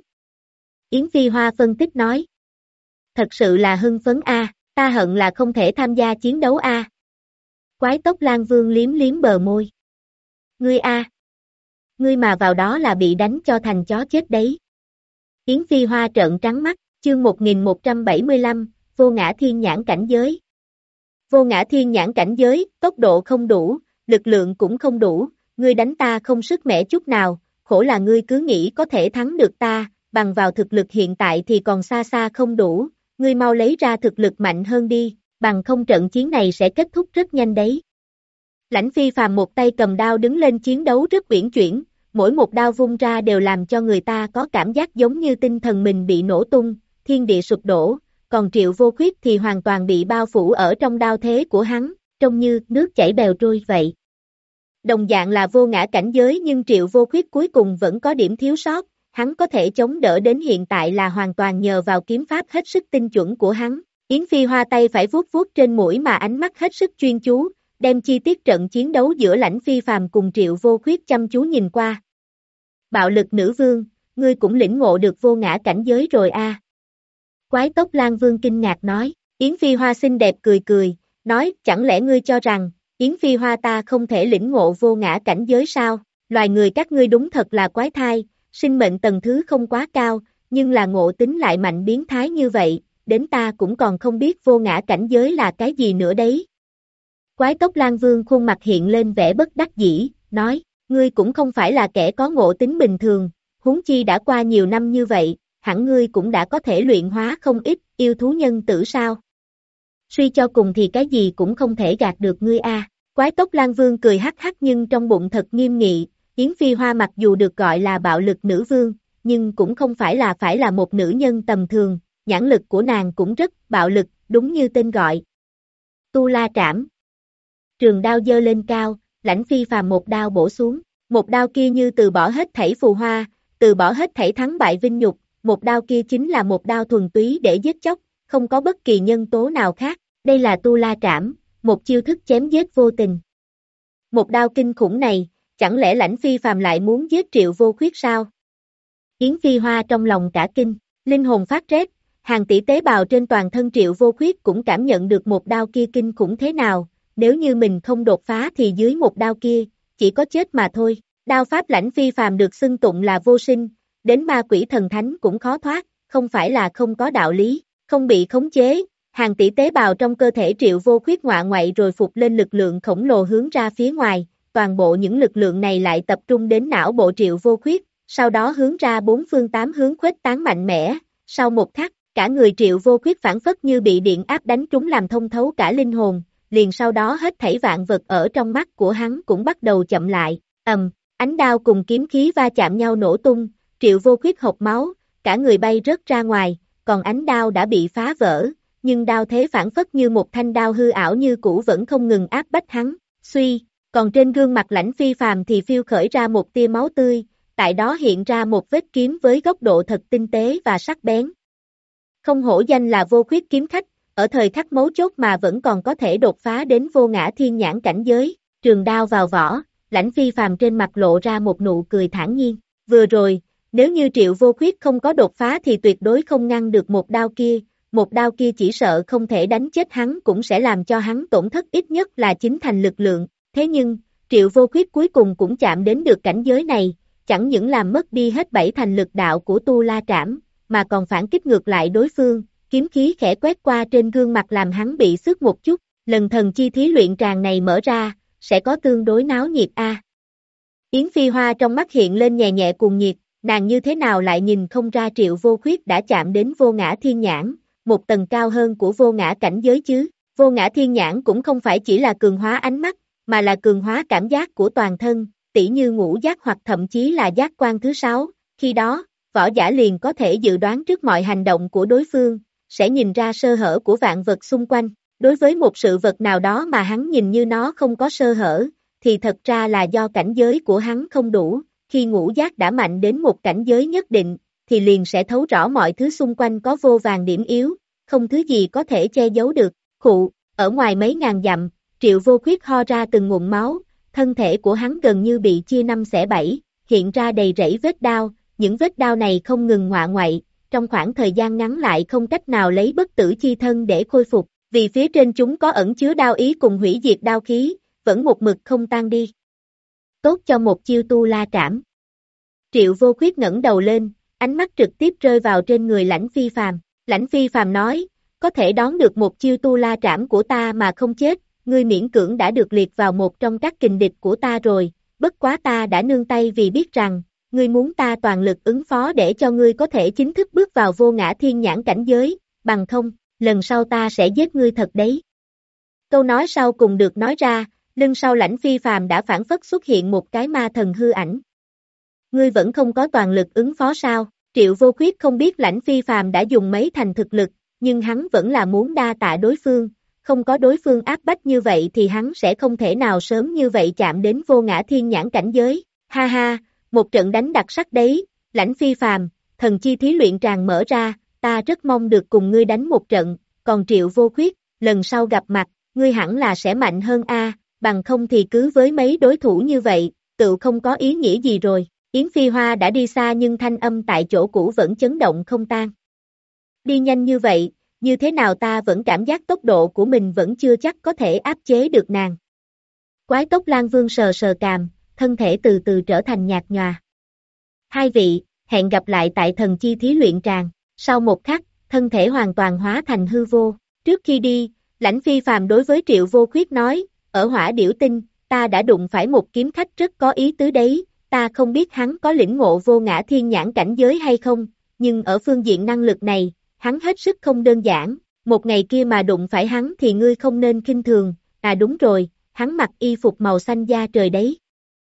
Yến Phi Hoa phân tích nói. Thật sự là hưng phấn a, ta hận là không thể tham gia chiến đấu a. Quái Tốc Lan Vương liếm liếm bờ môi. Ngươi a, ngươi mà vào đó là bị đánh cho thành chó chết đấy. Yến Phi Hoa trợn trắng mắt, chương một nghìn một trăm bảy mươi lăm, vô ngã thiên nhãn cảnh giới. Vô ngã thiên nhãn cảnh giới, tốc độ không đủ, lực lượng cũng không đủ, ngươi đánh ta không sức mẻ chút nào, khổ là ngươi cứ nghĩ có thể thắng được ta, bằng vào thực lực hiện tại thì còn xa xa không đủ, ngươi mau lấy ra thực lực mạnh hơn đi, bằng không trận chiến này sẽ kết thúc rất nhanh đấy. Lãnh Phi Phàm một tay cầm đao đứng lên chiến đấu rất uyển chuyển, mỗi một đao vung ra đều làm cho người ta có cảm giác giống như tinh thần mình bị nổ tung, thiên địa sụp đổ, còn Triệu Vô Khuyết thì hoàn toàn bị bao phủ ở trong đao thế của hắn, trông như nước chảy bèo trôi vậy. Đồng dạng là vô ngã cảnh giới nhưng Triệu Vô Khuyết cuối cùng vẫn có điểm thiếu sót, hắn có thể chống đỡ đến hiện tại là hoàn toàn nhờ vào kiếm pháp hết sức tinh chuẩn của hắn. Yến Phi Hoa tay phải vuốt vuốt trên mũi mà ánh mắt hết sức chuyên chú, đem chi tiết trận chiến đấu giữa Lãnh Phi Phàm cùng Triệu Vô Khuyết chăm chú nhìn qua. Bạo lực nữ vương, ngươi cũng lĩnh ngộ được vô ngã cảnh giới rồi a. À. Quái Tốc Lan Vương kinh ngạc nói, Yến Phi Hoa xinh đẹp cười cười, nói, chẳng lẽ ngươi cho rằng, Yến Phi Hoa ta không thể lĩnh ngộ vô ngã cảnh giới sao, loài người các ngươi đúng thật là quái thai, sinh mệnh tầng thứ không quá cao, nhưng là ngộ tính lại mạnh biến thái như vậy, đến ta cũng còn không biết vô ngã cảnh giới là cái gì nữa đấy. Quái Tốc Lan Vương khuôn mặt hiện lên vẻ bất đắc dĩ, nói, ngươi cũng không phải là kẻ có ngộ tính bình thường, huống chi đã qua nhiều năm như vậy, hẳn ngươi cũng đã có thể luyện hóa không ít, yêu thú nhân tử sao. Suy cho cùng thì cái gì cũng không thể gạt được ngươi a. À. Quái Tốc Lan Vương cười hắc hắc nhưng trong bụng thật nghiêm nghị, Yến Phi Hoa mặc dù được gọi là bạo lực nữ vương, nhưng cũng không phải là phải là một nữ nhân tầm thường, nhãn lực của nàng cũng rất bạo lực, đúng như tên gọi. Tu La Trảm. Trường đao giơ lên cao, Lãnh Phi Phàm một đao bổ xuống, một đao kia như từ bỏ hết thảy phù hoa, từ bỏ hết thảy thắng bại vinh nhục, một đao kia chính là một đao thuần túy để giết chóc, không có bất kỳ nhân tố nào khác, đây là Tu La Trảm, một chiêu thức chém giết vô tình. Một đao kinh khủng này, chẳng lẽ Lãnh Phi Phàm lại muốn giết Triệu Vô Khuyết sao? Yến Phi Hoa trong lòng cả kinh, linh hồn phát rét, hàng tỷ tế bào trên toàn thân Triệu Vô Khuyết cũng cảm nhận được một đao kia kinh khủng thế nào, nếu như mình không đột phá thì dưới một đao kia, chỉ có chết mà thôi. Đao pháp Lãnh Phi Phàm được xưng tụng là vô sinh, đến ma quỷ thần thánh cũng khó thoát, không phải là không có đạo lý, không bị khống chế, hàng tỷ tế bào trong cơ thể Triệu Vô Khuyết ngọa ngoại rồi phục lên lực lượng khổng lồ hướng ra phía ngoài, toàn bộ những lực lượng này lại tập trung đến não bộ Triệu Vô Khuyết, sau đó hướng ra bốn phương tám hướng khuếch tán mạnh mẽ, sau một khắc, cả người Triệu Vô Khuyết phản phất như bị điện áp đánh trúng làm thông thấu cả linh hồn, liền sau đó hết thảy vạn vật ở trong mắt của hắn cũng bắt đầu chậm lại, ầm, ánh đao cùng kiếm khí va chạm nhau nổ tung, Triệu Vô Khuyết hộc máu, cả người bay rớt ra ngoài, còn ánh đao đã bị phá vỡ, nhưng đao thế phản phất như một thanh đao hư ảo như cũ vẫn không ngừng áp bách hắn, suy, còn trên gương mặt Lãnh Phi Phàm thì phiêu khởi ra một tia máu tươi, tại đó hiện ra một vết kiếm với góc độ thật tinh tế và sắc bén. Không hổ danh là Vô Khuyết kiếm khách, ở thời khắc mấu chốt mà vẫn còn có thể đột phá đến vô ngã thiên nhãn cảnh giới, trường đao vào vỏ, Lãnh Phi Phàm trên mặt lộ ra một nụ cười thản nhiên, vừa rồi, nếu như Triệu Vô Khuyết không có đột phá thì tuyệt đối không ngăn được một đao kia, một đao kia chỉ sợ không thể đánh chết hắn cũng sẽ làm cho hắn tổn thất ít nhất là chín thành lực lượng, thế nhưng, Triệu Vô Khuyết cuối cùng cũng chạm đến được cảnh giới này, chẳng những làm mất đi hết bảy thành lực đạo của Tu La Trảm, mà còn phản kích ngược lại đối phương, kiếm khí khẽ quét qua trên gương mặt làm hắn bị xước một chút, lần thần chi thí luyện tràng này mở ra, sẽ có tương đối náo nhiệt a. Yến Phi Hoa trong mắt hiện lên nhẹ nhẹ cuồng nhiệt, nàng như thế nào lại nhìn không ra Triệu Vô Khuyết đã chạm đến vô ngã thiên nhãn, một tầng cao hơn của vô ngã cảnh giới chứ, vô ngã thiên nhãn cũng không phải chỉ là cường hóa ánh mắt, mà là cường hóa cảm giác của toàn thân, tỉ như ngũ giác hoặc thậm chí là giác quan thứ sáu, khi đó, võ giả liền có thể dự đoán trước mọi hành động của đối phương, sẽ nhìn ra sơ hở của vạn vật xung quanh, đối với một sự vật nào đó mà hắn nhìn như nó không có sơ hở, thì thật ra là do cảnh giới của hắn không đủ, khi ngũ giác đã mạnh đến một cảnh giới nhất định, thì liền sẽ thấu rõ mọi thứ xung quanh có vô vàn điểm yếu, không thứ gì có thể che giấu được, khụ, ở ngoài mấy ngàn dặm, Triệu Vô Khuyết ho ra từng ngụm máu, thân thể của hắn gần như bị chia năm xẻ bảy, hiện ra đầy rẫy vết đao, những vết đao này không ngừng ngoạ ngoại, trong khoảng thời gian ngắn lại không cách nào lấy bất tử chi thân để khôi phục, vì phía trên chúng có ẩn chứa đao ý cùng hủy diệt đao khí, vẫn một mực không tan đi. Tốt cho một chiêu Tu La Trảm. Triệu Vô Khuyết ngẩng đầu lên, ánh mắt trực tiếp rơi vào trên người Lãnh Phi Phàm. Lãnh Phi Phàm nói, có thể đón được một chiêu Tu La Trảm của ta mà không chết, ngươi miễn cưỡng đã được liệt vào một trong các kình địch của ta rồi, bất quá ta đã nương tay vì biết rằng, ngươi muốn ta toàn lực ứng phó để cho ngươi có thể chính thức bước vào vô ngã thiên nhãn cảnh giới, bằng không, lần sau ta sẽ giết ngươi thật đấy. Câu nói sau cùng được nói ra, lưng sau Lãnh Phi Phàm đã phản phất xuất hiện một cái ma thần hư ảnh. Ngươi vẫn không có toàn lực ứng phó sao? Triệu Vô Khuyết không biết Lãnh Phi Phàm đã dùng mấy thành thực lực, nhưng hắn vẫn là muốn đa tạ đối phương, không có đối phương áp bách như vậy thì hắn sẽ không thể nào sớm như vậy chạm đến vô ngã thiên nhãn cảnh giới. Ha ha, một trận đánh đặc sắc đấy, Lãnh Phi Phàm, thần chi thí luyện tràng mở ra, ta rất mong được cùng ngươi đánh một trận, còn Triệu Vô Khuyết, lần sau gặp mặt, ngươi hẳn là sẽ mạnh hơn a, bằng không thì cứ với mấy đối thủ như vậy, tự không có ý nghĩa gì rồi. Yến Phi Hoa đã đi xa nhưng thanh âm tại chỗ cũ vẫn chấn động không tan. Đi nhanh như vậy, như thế nào ta vẫn cảm giác tốc độ của mình vẫn chưa chắc có thể áp chế được nàng. Quái Tốc Lan Vương sờ sờ cằm, thân thể từ từ trở thành nhạt nhòa. Hai vị, hẹn gặp lại tại thần chi thí luyện tràng. Sau một khắc, thân thể hoàn toàn hóa thành hư vô. Trước khi đi, Lãnh Phi Phàm đối với Triệu Vô Khuyết nói, ở Hỏa Điểu Tinh, ta đã đụng phải một kiếm khách rất có ý tứ đấy, ta không biết hắn có lĩnh ngộ vô ngã thiên nhãn cảnh giới hay không, nhưng ở phương diện năng lực này, hắn hết sức không đơn giản, một ngày kia mà đụng phải hắn thì ngươi không nên khinh thường, à đúng rồi, hắn mặc y phục màu xanh da trời đấy.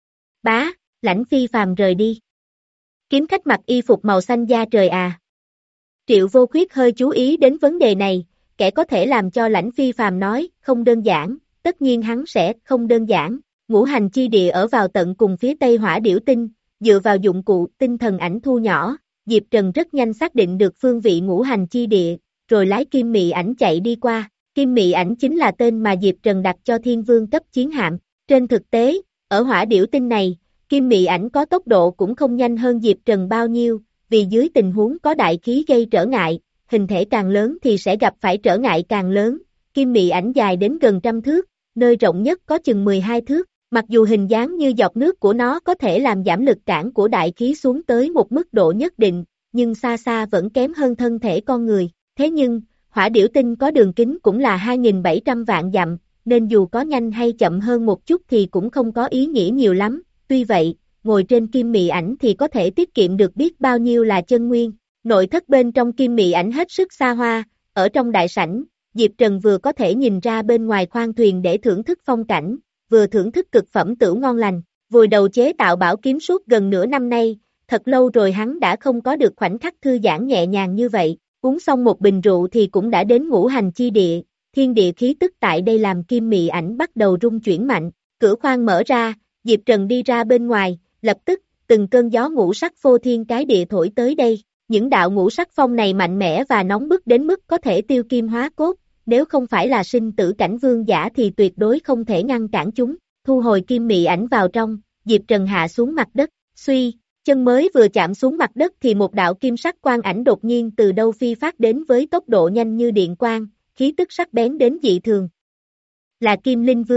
Bá, Lãnh Phi Phàm rời đi. Kiếm khách mặc y phục màu xanh da trời à? Triệu Vô Khuyết hơi chú ý đến vấn đề này, kẻ có thể làm cho Lãnh Phi Phàm nói, không đơn giản, tất nhiên hắn sẽ không đơn giản. Ngũ hành chi địa ở vào tận cùng phía tây Hỏa Điểu Tinh, dựa vào dụng cụ tinh thần ảnh thu nhỏ, Diệp Trần rất nhanh xác định được phương vị ngũ hành chi địa, rồi lái kim mị ảnh chạy đi qua. Kim mị ảnh chính là tên mà Diệp Trần đặt cho thiên vương cấp chiến hạm. Trên thực tế, ở Hỏa Điểu Tinh này, kim mị ảnh có tốc độ cũng không nhanh hơn Diệp Trần bao nhiêu, vì dưới tình huống có đại khí gây trở ngại, hình thể càng lớn thì sẽ gặp phải trở ngại càng lớn. Kim mị ảnh dài đến gần trăm thước, nơi rộng nhất có chừng mười hai thước. Mặc dù hình dáng như giọt nước của nó có thể làm giảm lực cản của đại khí xuống tới một mức độ nhất định, nhưng xa xa vẫn kém hơn thân thể con người. Thế nhưng, Hỏa Điểu Tinh có đường kính cũng là hai nghìn bảy trăm vạn dặm, nên dù có nhanh hay chậm hơn một chút thì cũng không có ý nghĩa nhiều lắm. Tuy vậy, ngồi trên kim mị ảnh thì có thể tiết kiệm được biết bao nhiêu là chân nguyên. Nội thất bên trong kim mị ảnh hết sức xa hoa, ở trong đại sảnh, Diệp Trần vừa có thể nhìn ra bên ngoài khoang thuyền để thưởng thức phong cảnh, vừa thưởng thức cực phẩm tửu ngon lành. Vùi đầu chế tạo bảo kiếm suốt gần nửa năm nay, thật lâu rồi hắn đã không có được khoảnh khắc thư giãn nhẹ nhàng như vậy. Uống xong một bình rượu thì cũng đã đến ngũ hành chi địa, thiên địa khí tức tại đây làm kim mị ảnh bắt đầu rung chuyển mạnh. Cửa khoang mở ra, Diệp Trần đi ra bên ngoài, lập tức, từng cơn gió ngũ sắc phô thiên cái địa thổi tới đây. Những đạo ngũ sắc phong này mạnh mẽ và nóng bức đến mức có thể tiêu kim hóa cốt, nếu không phải là sinh tử cảnh vương giả thì tuyệt đối không thể ngăn cản chúng. Thu hồi kim mị ảnh vào trong, Diệp Trần hạ xuống mặt đất, suy, chân mới vừa chạm xuống mặt đất thì một đạo kim sắc quang ảnh đột nhiên từ đâu phi phát đến với tốc độ nhanh như điện quang, khí tức sắc bén đến dị thường. Là Kim Linh Vương,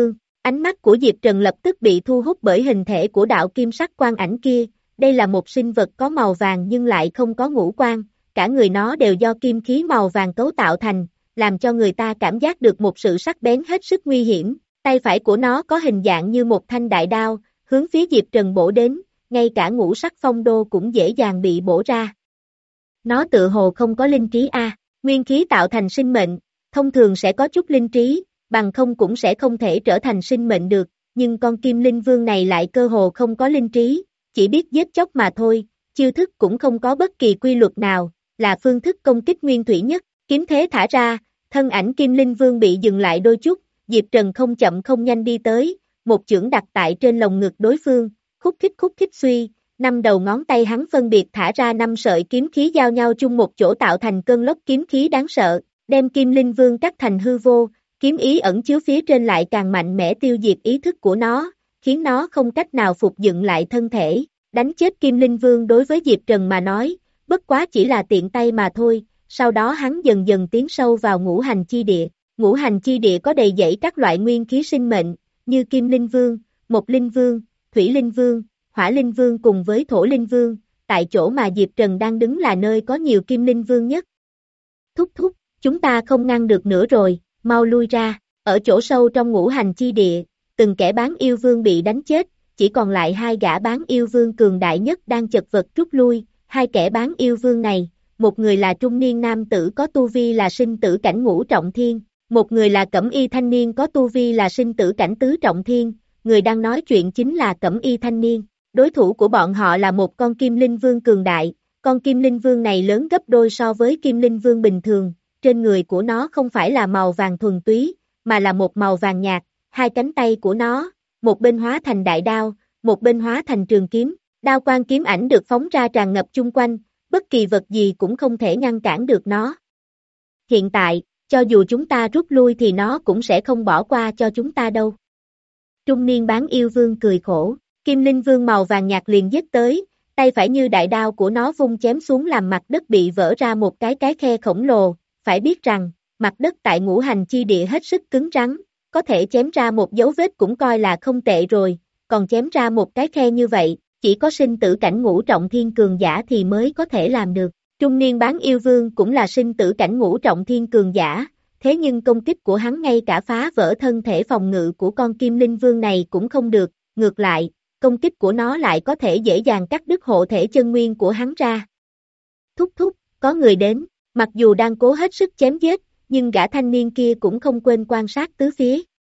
Ánh mắt của Diệp Trần lập tức bị thu hút bởi hình thể của đạo kim sắc quan ảnh kia, đây là một sinh vật có màu vàng nhưng lại không có ngũ quan, cả người nó đều do kim khí màu vàng cấu tạo thành, làm cho người ta cảm giác được một sự sắc bén hết sức nguy hiểm, tay phải của nó có hình dạng như một thanh đại đao, hướng phía Diệp Trần bổ đến, ngay cả ngũ sắc phong đô cũng dễ dàng bị bổ ra. Nó tự hồ không có linh trí a, nguyên khí tạo thành sinh mệnh, thông thường sẽ có chút linh trí, bằng không cũng sẽ không thể trở thành sinh mệnh được, nhưng con kim linh vương này lại cơ hồ không có linh trí, chỉ biết giết chóc mà thôi, chiêu thức cũng không có bất kỳ quy luật nào, là phương thức công kích nguyên thủy nhất, kiếm thế thả ra, thân ảnh kim linh vương bị dừng lại đôi chút, Diệp Trần không chậm không nhanh đi tới, một chưởng đặt tại trên lồng ngực đối phương, khúc khích khúc khích suy, năm đầu ngón tay hắn phân biệt thả ra năm sợi kiếm khí giao nhau chung một chỗ tạo thành cơn lốc kiếm khí đáng sợ, đem kim linh vương cắt thành hư vô, kiếm ý ẩn chứa phía trên lại càng mạnh mẽ tiêu diệt ý thức của nó, khiến nó không cách nào phục dựng lại thân thể, đánh chết kim linh vương đối với Diệp Trần mà nói, bất quá chỉ là tiện tay mà thôi, sau đó hắn dần dần tiến sâu vào ngũ hành chi địa, ngũ hành chi địa có đầy dẫy các loại nguyên khí sinh mệnh, như kim linh vương, mộc linh vương, thủy linh vương, hỏa linh vương cùng với thổ linh vương, tại chỗ mà Diệp Trần đang đứng là nơi có nhiều kim linh vương nhất. Thúc thúc, chúng ta không ngăn được nữa rồi, mau lui ra, ở chỗ sâu trong ngũ hành chi địa, từng kẻ bán yêu vương bị đánh chết, chỉ còn lại hai gã bán yêu vương cường đại nhất đang chật vật rút lui, hai kẻ bán yêu vương này, một người là trung niên nam tử có tu vi là sinh tử cảnh ngũ trọng thiên, một người là cẩm y thanh niên có tu vi là sinh tử cảnh tứ trọng thiên, người đang nói chuyện chính là cẩm y thanh niên, đối thủ của bọn họ là một con kim linh vương cường đại, con kim linh vương này lớn gấp đôi so với kim linh vương bình thường, trên người của nó không phải là màu vàng thuần túy, mà là một màu vàng nhạt, hai cánh tay của nó, một bên hóa thành đại đao, một bên hóa thành trường kiếm, đao quang kiếm ảnh được phóng ra tràn ngập chung quanh, bất kỳ vật gì cũng không thể ngăn cản được nó. Hiện tại, cho dù chúng ta rút lui thì nó cũng sẽ không bỏ qua cho chúng ta đâu. Trung niên bán yêu vương cười khổ, kim linh vương màu vàng nhạt liền giết tới, tay phải như đại đao của nó vung chém xuống làm mặt đất bị vỡ ra một cái cái khe khổng lồ, phải biết rằng, mặt đất tại ngũ hành chi địa hết sức cứng rắn, có thể chém ra một dấu vết cũng coi là không tệ rồi, còn chém ra một cái khe như vậy, chỉ có sinh tử cảnh ngũ trọng thiên cường giả thì mới có thể làm được. Trung niên bán yêu vương cũng là sinh tử cảnh ngũ trọng thiên cường giả, thế nhưng công kích của hắn ngay cả phá vỡ thân thể phòng ngự của con kim linh vương này cũng không được, ngược lại, công kích của nó lại có thể dễ dàng cắt đứt hộ thể chân nguyên của hắn ra. Thúc thúc, có người đến, mặc dù đang cố hết sức chém giết, nhưng gã thanh niên kia cũng không quên quan sát tứ phía.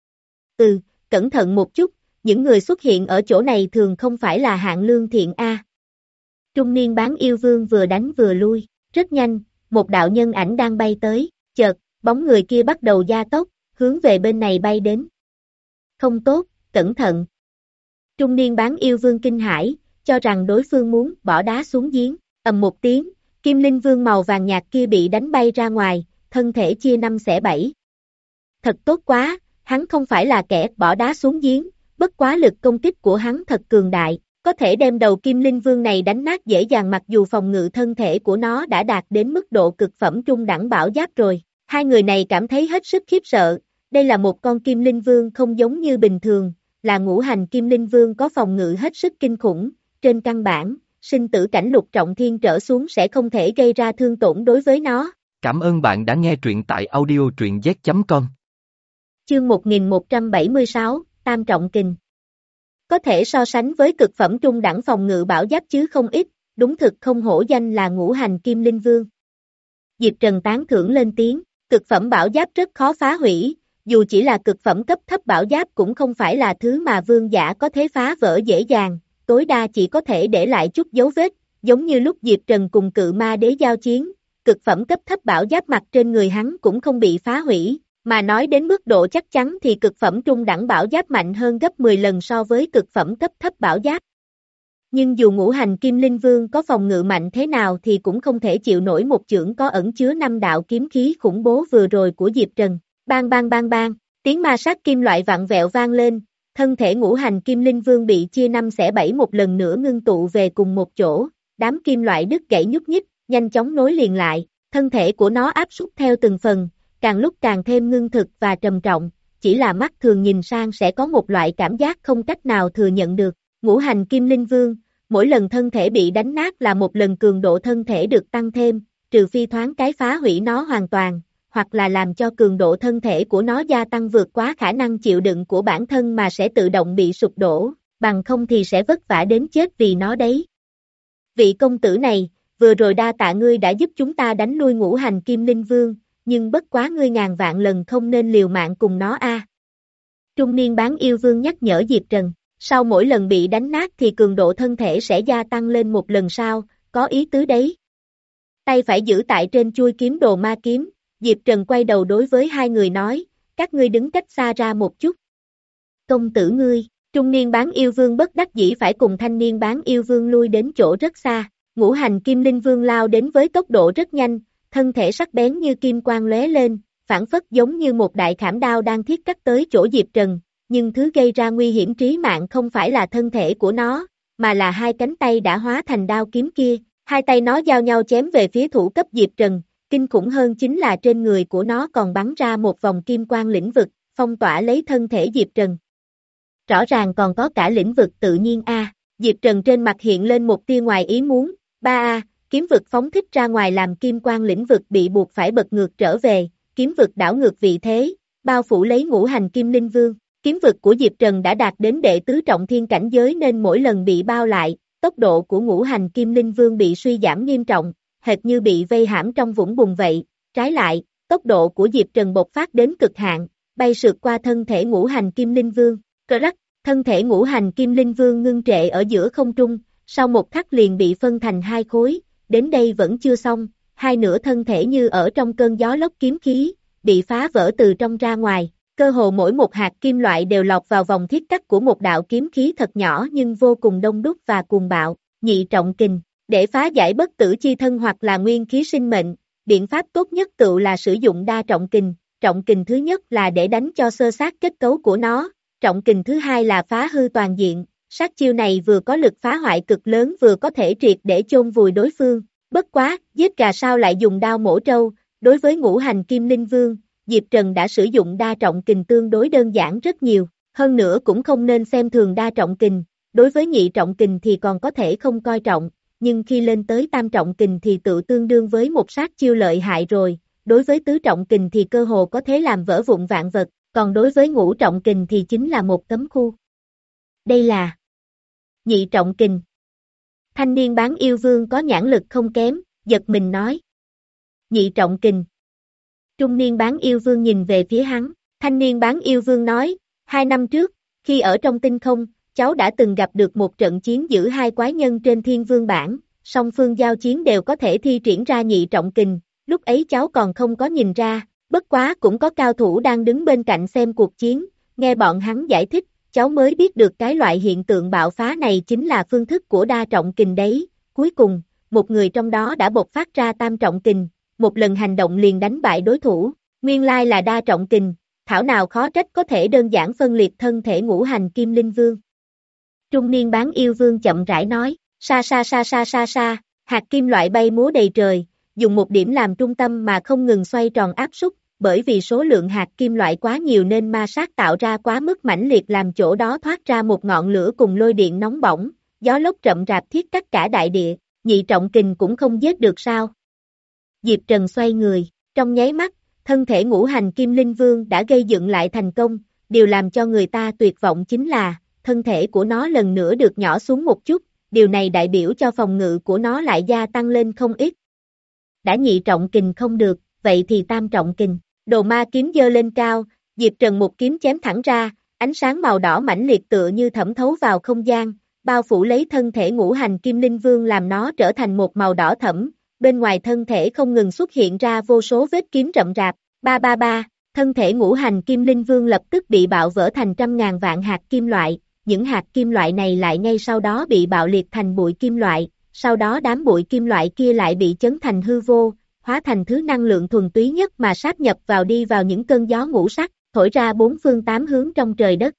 Ừ, cẩn thận một chút, những người xuất hiện ở chỗ này thường không phải là hạng lương thiện A. Trung niên bán yêu vương vừa đánh vừa lui, rất nhanh, một đạo nhân ảnh đang bay tới, chợt, bóng người kia bắt đầu gia tốc, hướng về bên này bay đến. Không tốt, cẩn thận. Trung niên bán yêu vương kinh hãi, cho rằng đối phương muốn bỏ đá xuống giếng, ầm một tiếng, kim linh vương màu vàng nhạt kia bị đánh bay ra ngoài, thân thể chia năm xẻ bảy. Thật tốt quá, hắn không phải là kẻ bỏ đá xuống giếng, bất quá lực công kích của hắn thật cường đại, có thể đem đầu kim linh vương này đánh nát dễ dàng mặc dù phòng ngự thân thể của nó đã đạt đến mức độ cực phẩm trung đẳng bảo giáp rồi. Hai người này cảm thấy hết sức khiếp sợ, đây là một con kim linh vương không giống như bình thường, là ngũ hành kim linh vương có phòng ngự hết sức kinh khủng, trên căn bản, sinh tử cảnh lục trọng thiên trở xuống sẽ không thể gây ra thương tổn đối với nó. Cảm ơn bạn đã nghe truyện tại audio truyện z chấm com. Chương một nghìn một trăm bảy mươi sáu, Tam Trọng Kình. Có thể so sánh với cực phẩm trung đẳng phòng ngự bảo giáp chứ không ít, đúng thực không hổ danh là ngũ hành kim linh vương. Diệp Trần tán thưởng lên tiếng, cực phẩm bảo giáp rất khó phá hủy, dù chỉ là cực phẩm cấp thấp bảo giáp cũng không phải là thứ mà vương giả có thể phá vỡ dễ dàng, tối đa chỉ có thể để lại chút dấu vết, giống như lúc Diệp Trần cùng cự ma đế giao chiến, cực phẩm cấp thấp bảo giáp mặt trên người hắn cũng không bị phá hủy, mà nói đến mức độ chắc chắn thì cực phẩm trung đẳng bảo giáp mạnh hơn gấp mười lần so với cực phẩm cấp thấp bảo giáp. Nhưng dù ngũ hành kim linh vương có phòng ngự mạnh thế nào thì cũng không thể chịu nổi một chưởng có ẩn chứa năm đạo kiếm khí khủng bố vừa rồi của Diệp Trần. Bang bang bang bang, tiếng ma sát kim loại vặn vẹo vang lên, thân thể ngũ hành kim linh vương bị chia năm xẻ bảy một lần nữa ngưng tụ về cùng một chỗ, đám kim loại đứt gãy nhúc nhích, nhanh chóng nối liền lại, thân thể của nó áp sút theo từng phần, càng lúc càng thêm ngưng thực và trầm trọng, chỉ là mắt thường nhìn sang sẽ có một loại cảm giác không cách nào thừa nhận được. Ngũ hành kim linh vương, mỗi lần thân thể bị đánh nát là một lần cường độ thân thể được tăng thêm, trừ phi thoáng cái phá hủy nó hoàn toàn, hoặc là làm cho cường độ thân thể của nó gia tăng vượt quá khả năng chịu đựng của bản thân mà sẽ tự động bị sụp đổ, bằng không thì sẽ vất vả đến chết vì nó đấy. Vị công tử này, vừa rồi đa tạ ngươi đã giúp chúng ta đánh lui ngũ hành kim linh vương, nhưng bất quá ngươi ngàn vạn lần không nên liều mạng cùng nó a. Trung niên bán yêu vương nhắc nhở Diệp Trần, sau mỗi lần bị đánh nát thì cường độ thân thể sẽ gia tăng lên một lần sau, có ý tứ đấy. Tay phải giữ tại trên chuôi kiếm đồ ma kiếm, Diệp Trần quay đầu đối với hai người nói, các ngươi đứng cách xa ra một chút. Công tử ngươi, trung niên bán yêu vương bất đắc dĩ phải cùng thanh niên bán yêu vương lui đến chỗ rất xa, ngũ hành kim linh vương lao đến với tốc độ rất nhanh, thân thể sắc bén như kim quang lóe lên, phản phất giống như một đại khảm đao đang thiết cắt tới chỗ Diệp Trần, nhưng thứ gây ra nguy hiểm trí mạng không phải là thân thể của nó, mà là hai cánh tay đã hóa thành đao kiếm kia, hai tay nó giao nhau chém về phía thủ cấp Diệp Trần, kinh khủng hơn chính là trên người của nó còn bắn ra một vòng kim quang lĩnh vực, phong tỏa lấy thân thể Diệp Trần. Rõ ràng còn có cả lĩnh vực tự nhiên a. Diệp Trần trên mặt hiện lên một tia ngoài ý muốn, ba a, kiếm vực phóng thích ra ngoài làm kim quang lĩnh vực bị buộc phải bật ngược trở về, kiếm vực đảo ngược vị thế, bao phủ lấy ngũ hành kim linh vương. Kiếm vực của Diệp Trần đã đạt đến đệ tứ trọng thiên cảnh giới nên mỗi lần bị bao lại, tốc độ của ngũ hành kim linh vương bị suy giảm nghiêm trọng, hệt như bị vây hãm trong vũng bùn vậy. Trái lại, tốc độ của Diệp Trần bộc phát đến cực hạn, bay sượt qua thân thể ngũ hành kim linh vương. Cờ rắc, thân thể ngũ hành kim linh vương ngưng trệ ở giữa không trung, sau một khắc liền bị phân thành hai khối, đến đây vẫn chưa xong, hai nửa thân thể như ở trong cơn gió lốc kiếm khí, bị phá vỡ từ trong ra ngoài. Cơ hồ mỗi một hạt kim loại đều lọt vào vòng thiết cắt của một đạo kiếm khí thật nhỏ nhưng vô cùng đông đúc và cuồng bạo, nhị trọng kình. Để phá giải bất tử chi thân hoặc là nguyên khí sinh mệnh, biện pháp tốt nhất tự là sử dụng đa trọng kình. Trọng kình thứ nhất là để đánh cho xơ xác kết cấu của nó, trọng kình thứ hai là phá hư toàn diện. Sát chiêu này vừa có lực phá hoại cực lớn vừa có thể triệt để chôn vùi đối phương. Bất quá, giết gà sao lại dùng đao mổ trâu, đối với ngũ hành kim linh vương, Diệp Trần đã sử dụng đa trọng kình tương đối đơn giản rất nhiều, hơn nữa cũng không nên xem thường đa trọng kình, đối với nhị trọng kình thì còn có thể không coi trọng, nhưng khi lên tới tam trọng kình thì tự tương đương với một sát chiêu lợi hại rồi, đối với tứ trọng kình thì cơ hồ có thể làm vỡ vụn vạn vật, còn đối với ngũ trọng kình thì chính là một tấm khu. Đây là nhị trọng kình. Thanh niên bán yêu vương có nhãn lực không kém, giật mình nói. Nhị trọng kình. Trung niên bán yêu vương nhìn về phía hắn, thanh niên bán yêu vương nói, hai năm trước, khi ở trong tinh không, cháu đã từng gặp được một trận chiến giữa hai quái nhân trên thiên vương bản, song phương giao chiến đều có thể thi triển ra nhị trọng kình, lúc ấy cháu còn không có nhìn ra, bất quá cũng có cao thủ đang đứng bên cạnh xem cuộc chiến, nghe bọn hắn giải thích, cháu mới biết được cái loại hiện tượng bạo phá này chính là phương thức của đa trọng kình đấy, cuối cùng, một người trong đó đã bộc phát ra tam trọng kình, một lần hành động liền đánh bại đối thủ, nguyên lai là đa trọng kình, thảo nào khó trách có thể đơn giản phân liệt thân thể ngũ hành kim linh vương. Trung niên bán yêu vương chậm rãi nói, sa sa sa sa sa sa, hạt kim loại bay múa đầy trời, dùng một điểm làm trung tâm mà không ngừng xoay tròn áp suất, bởi vì số lượng hạt kim loại quá nhiều nên ma sát tạo ra quá mức mãnh liệt làm chỗ đó thoát ra một ngọn lửa cùng lôi điện nóng bỏng, gió lốc rậm rạp thiết cắt cả đại địa, nhị trọng kình cũng không giết được sao. Diệp Trần xoay người, trong nháy mắt, thân thể ngũ hành kim linh vương đã gây dựng lại thành công, điều làm cho người ta tuyệt vọng chính là, thân thể của nó lần nữa được nhỏ xuống một chút, điều này đại biểu cho phòng ngự của nó lại gia tăng lên không ít. Đã nhị trọng kình không được, vậy thì tam trọng kình, đồ ma kiếm giơ lên cao, Diệp Trần một kiếm chém thẳng ra, ánh sáng màu đỏ mãnh liệt tựa như thẩm thấu vào không gian, bao phủ lấy thân thể ngũ hành kim linh vương làm nó trở thành một màu đỏ thẫm. Bên ngoài thân thể không ngừng xuất hiện ra vô số vết kiếm rậm rạp, ba ba ba, thân thể ngũ hành kim linh vương lập tức bị bạo vỡ thành trăm ngàn vạn hạt kim loại, những hạt kim loại này lại ngay sau đó bị bạo liệt thành bụi kim loại, sau đó đám bụi kim loại kia lại bị chấn thành hư vô, hóa thành thứ năng lượng thuần túy nhất mà sáp nhập vào đi vào những cơn gió ngũ sắc, thổi ra bốn phương tám hướng trong trời đất.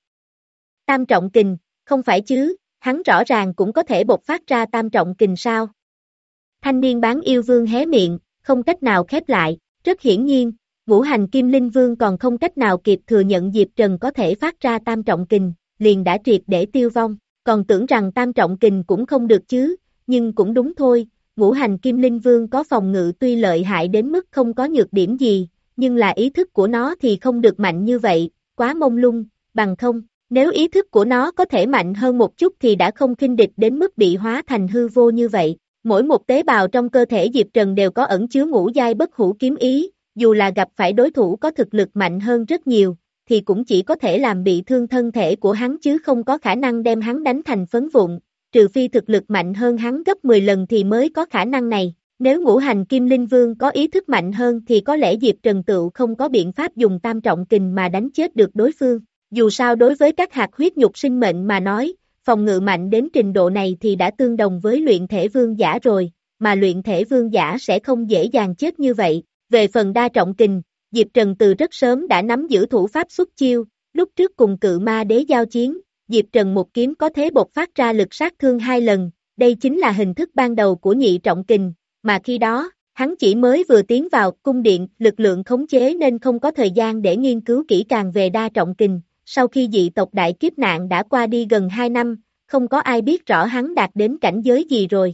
Tam trọng kình, không phải chứ, hắn rõ ràng cũng có thể bộc phát ra tam trọng kình sao? Thanh niên bán yêu vương hé miệng, không cách nào khép lại, rất hiển nhiên, Ngũ hành kim linh vương còn không cách nào kịp thừa nhận Diệp Trần có thể phát ra tam trọng kình, liền đã triệt để tiêu vong, còn tưởng rằng tam trọng kình cũng không được chứ, nhưng cũng đúng thôi, ngũ hành kim linh vương có phòng ngự tuy lợi hại đến mức không có nhược điểm gì, nhưng là ý thức của nó thì không được mạnh như vậy, quá mông lung, bằng không, nếu ý thức của nó có thể mạnh hơn một chút thì đã không khinh địch đến mức bị hóa thành hư vô như vậy. Mỗi một tế bào trong cơ thể Diệp Trần đều có ẩn chứa ngũ giai bất hủ kiếm ý, dù là gặp phải đối thủ có thực lực mạnh hơn rất nhiều, thì cũng chỉ có thể làm bị thương thân thể của hắn chứ không có khả năng đem hắn đánh thành phấn vụn, trừ phi thực lực mạnh hơn hắn gấp mười lần thì mới có khả năng này. Nếu ngũ hành kim linh vương có ý thức mạnh hơn thì có lẽ Diệp Trần tựu không có biện pháp dùng tam trọng kình mà đánh chết được đối phương. Dù sao đối với các hạt huyết nhục sinh mệnh mà nói, phòng ngự mạnh đến trình độ này thì đã tương đồng với luyện thể vương giả rồi, mà luyện thể vương giả sẽ không dễ dàng chết như vậy. Về phần đa trọng kình, Diệp Trần từ rất sớm đã nắm giữ thủ pháp xuất chiêu, lúc trước cùng cự ma đế giao chiến, Diệp Trần một kiếm có thế bộc phát ra lực sát thương hai lần, đây chính là hình thức ban đầu của nhị trọng kình, mà khi đó, hắn chỉ mới vừa tiến vào cung điện, lực lượng khống chế nên không có thời gian để nghiên cứu kỹ càng về đa trọng kình. Sau khi dị tộc đại kiếp nạn đã qua đi gần hai năm, không có ai biết rõ hắn đạt đến cảnh giới gì rồi.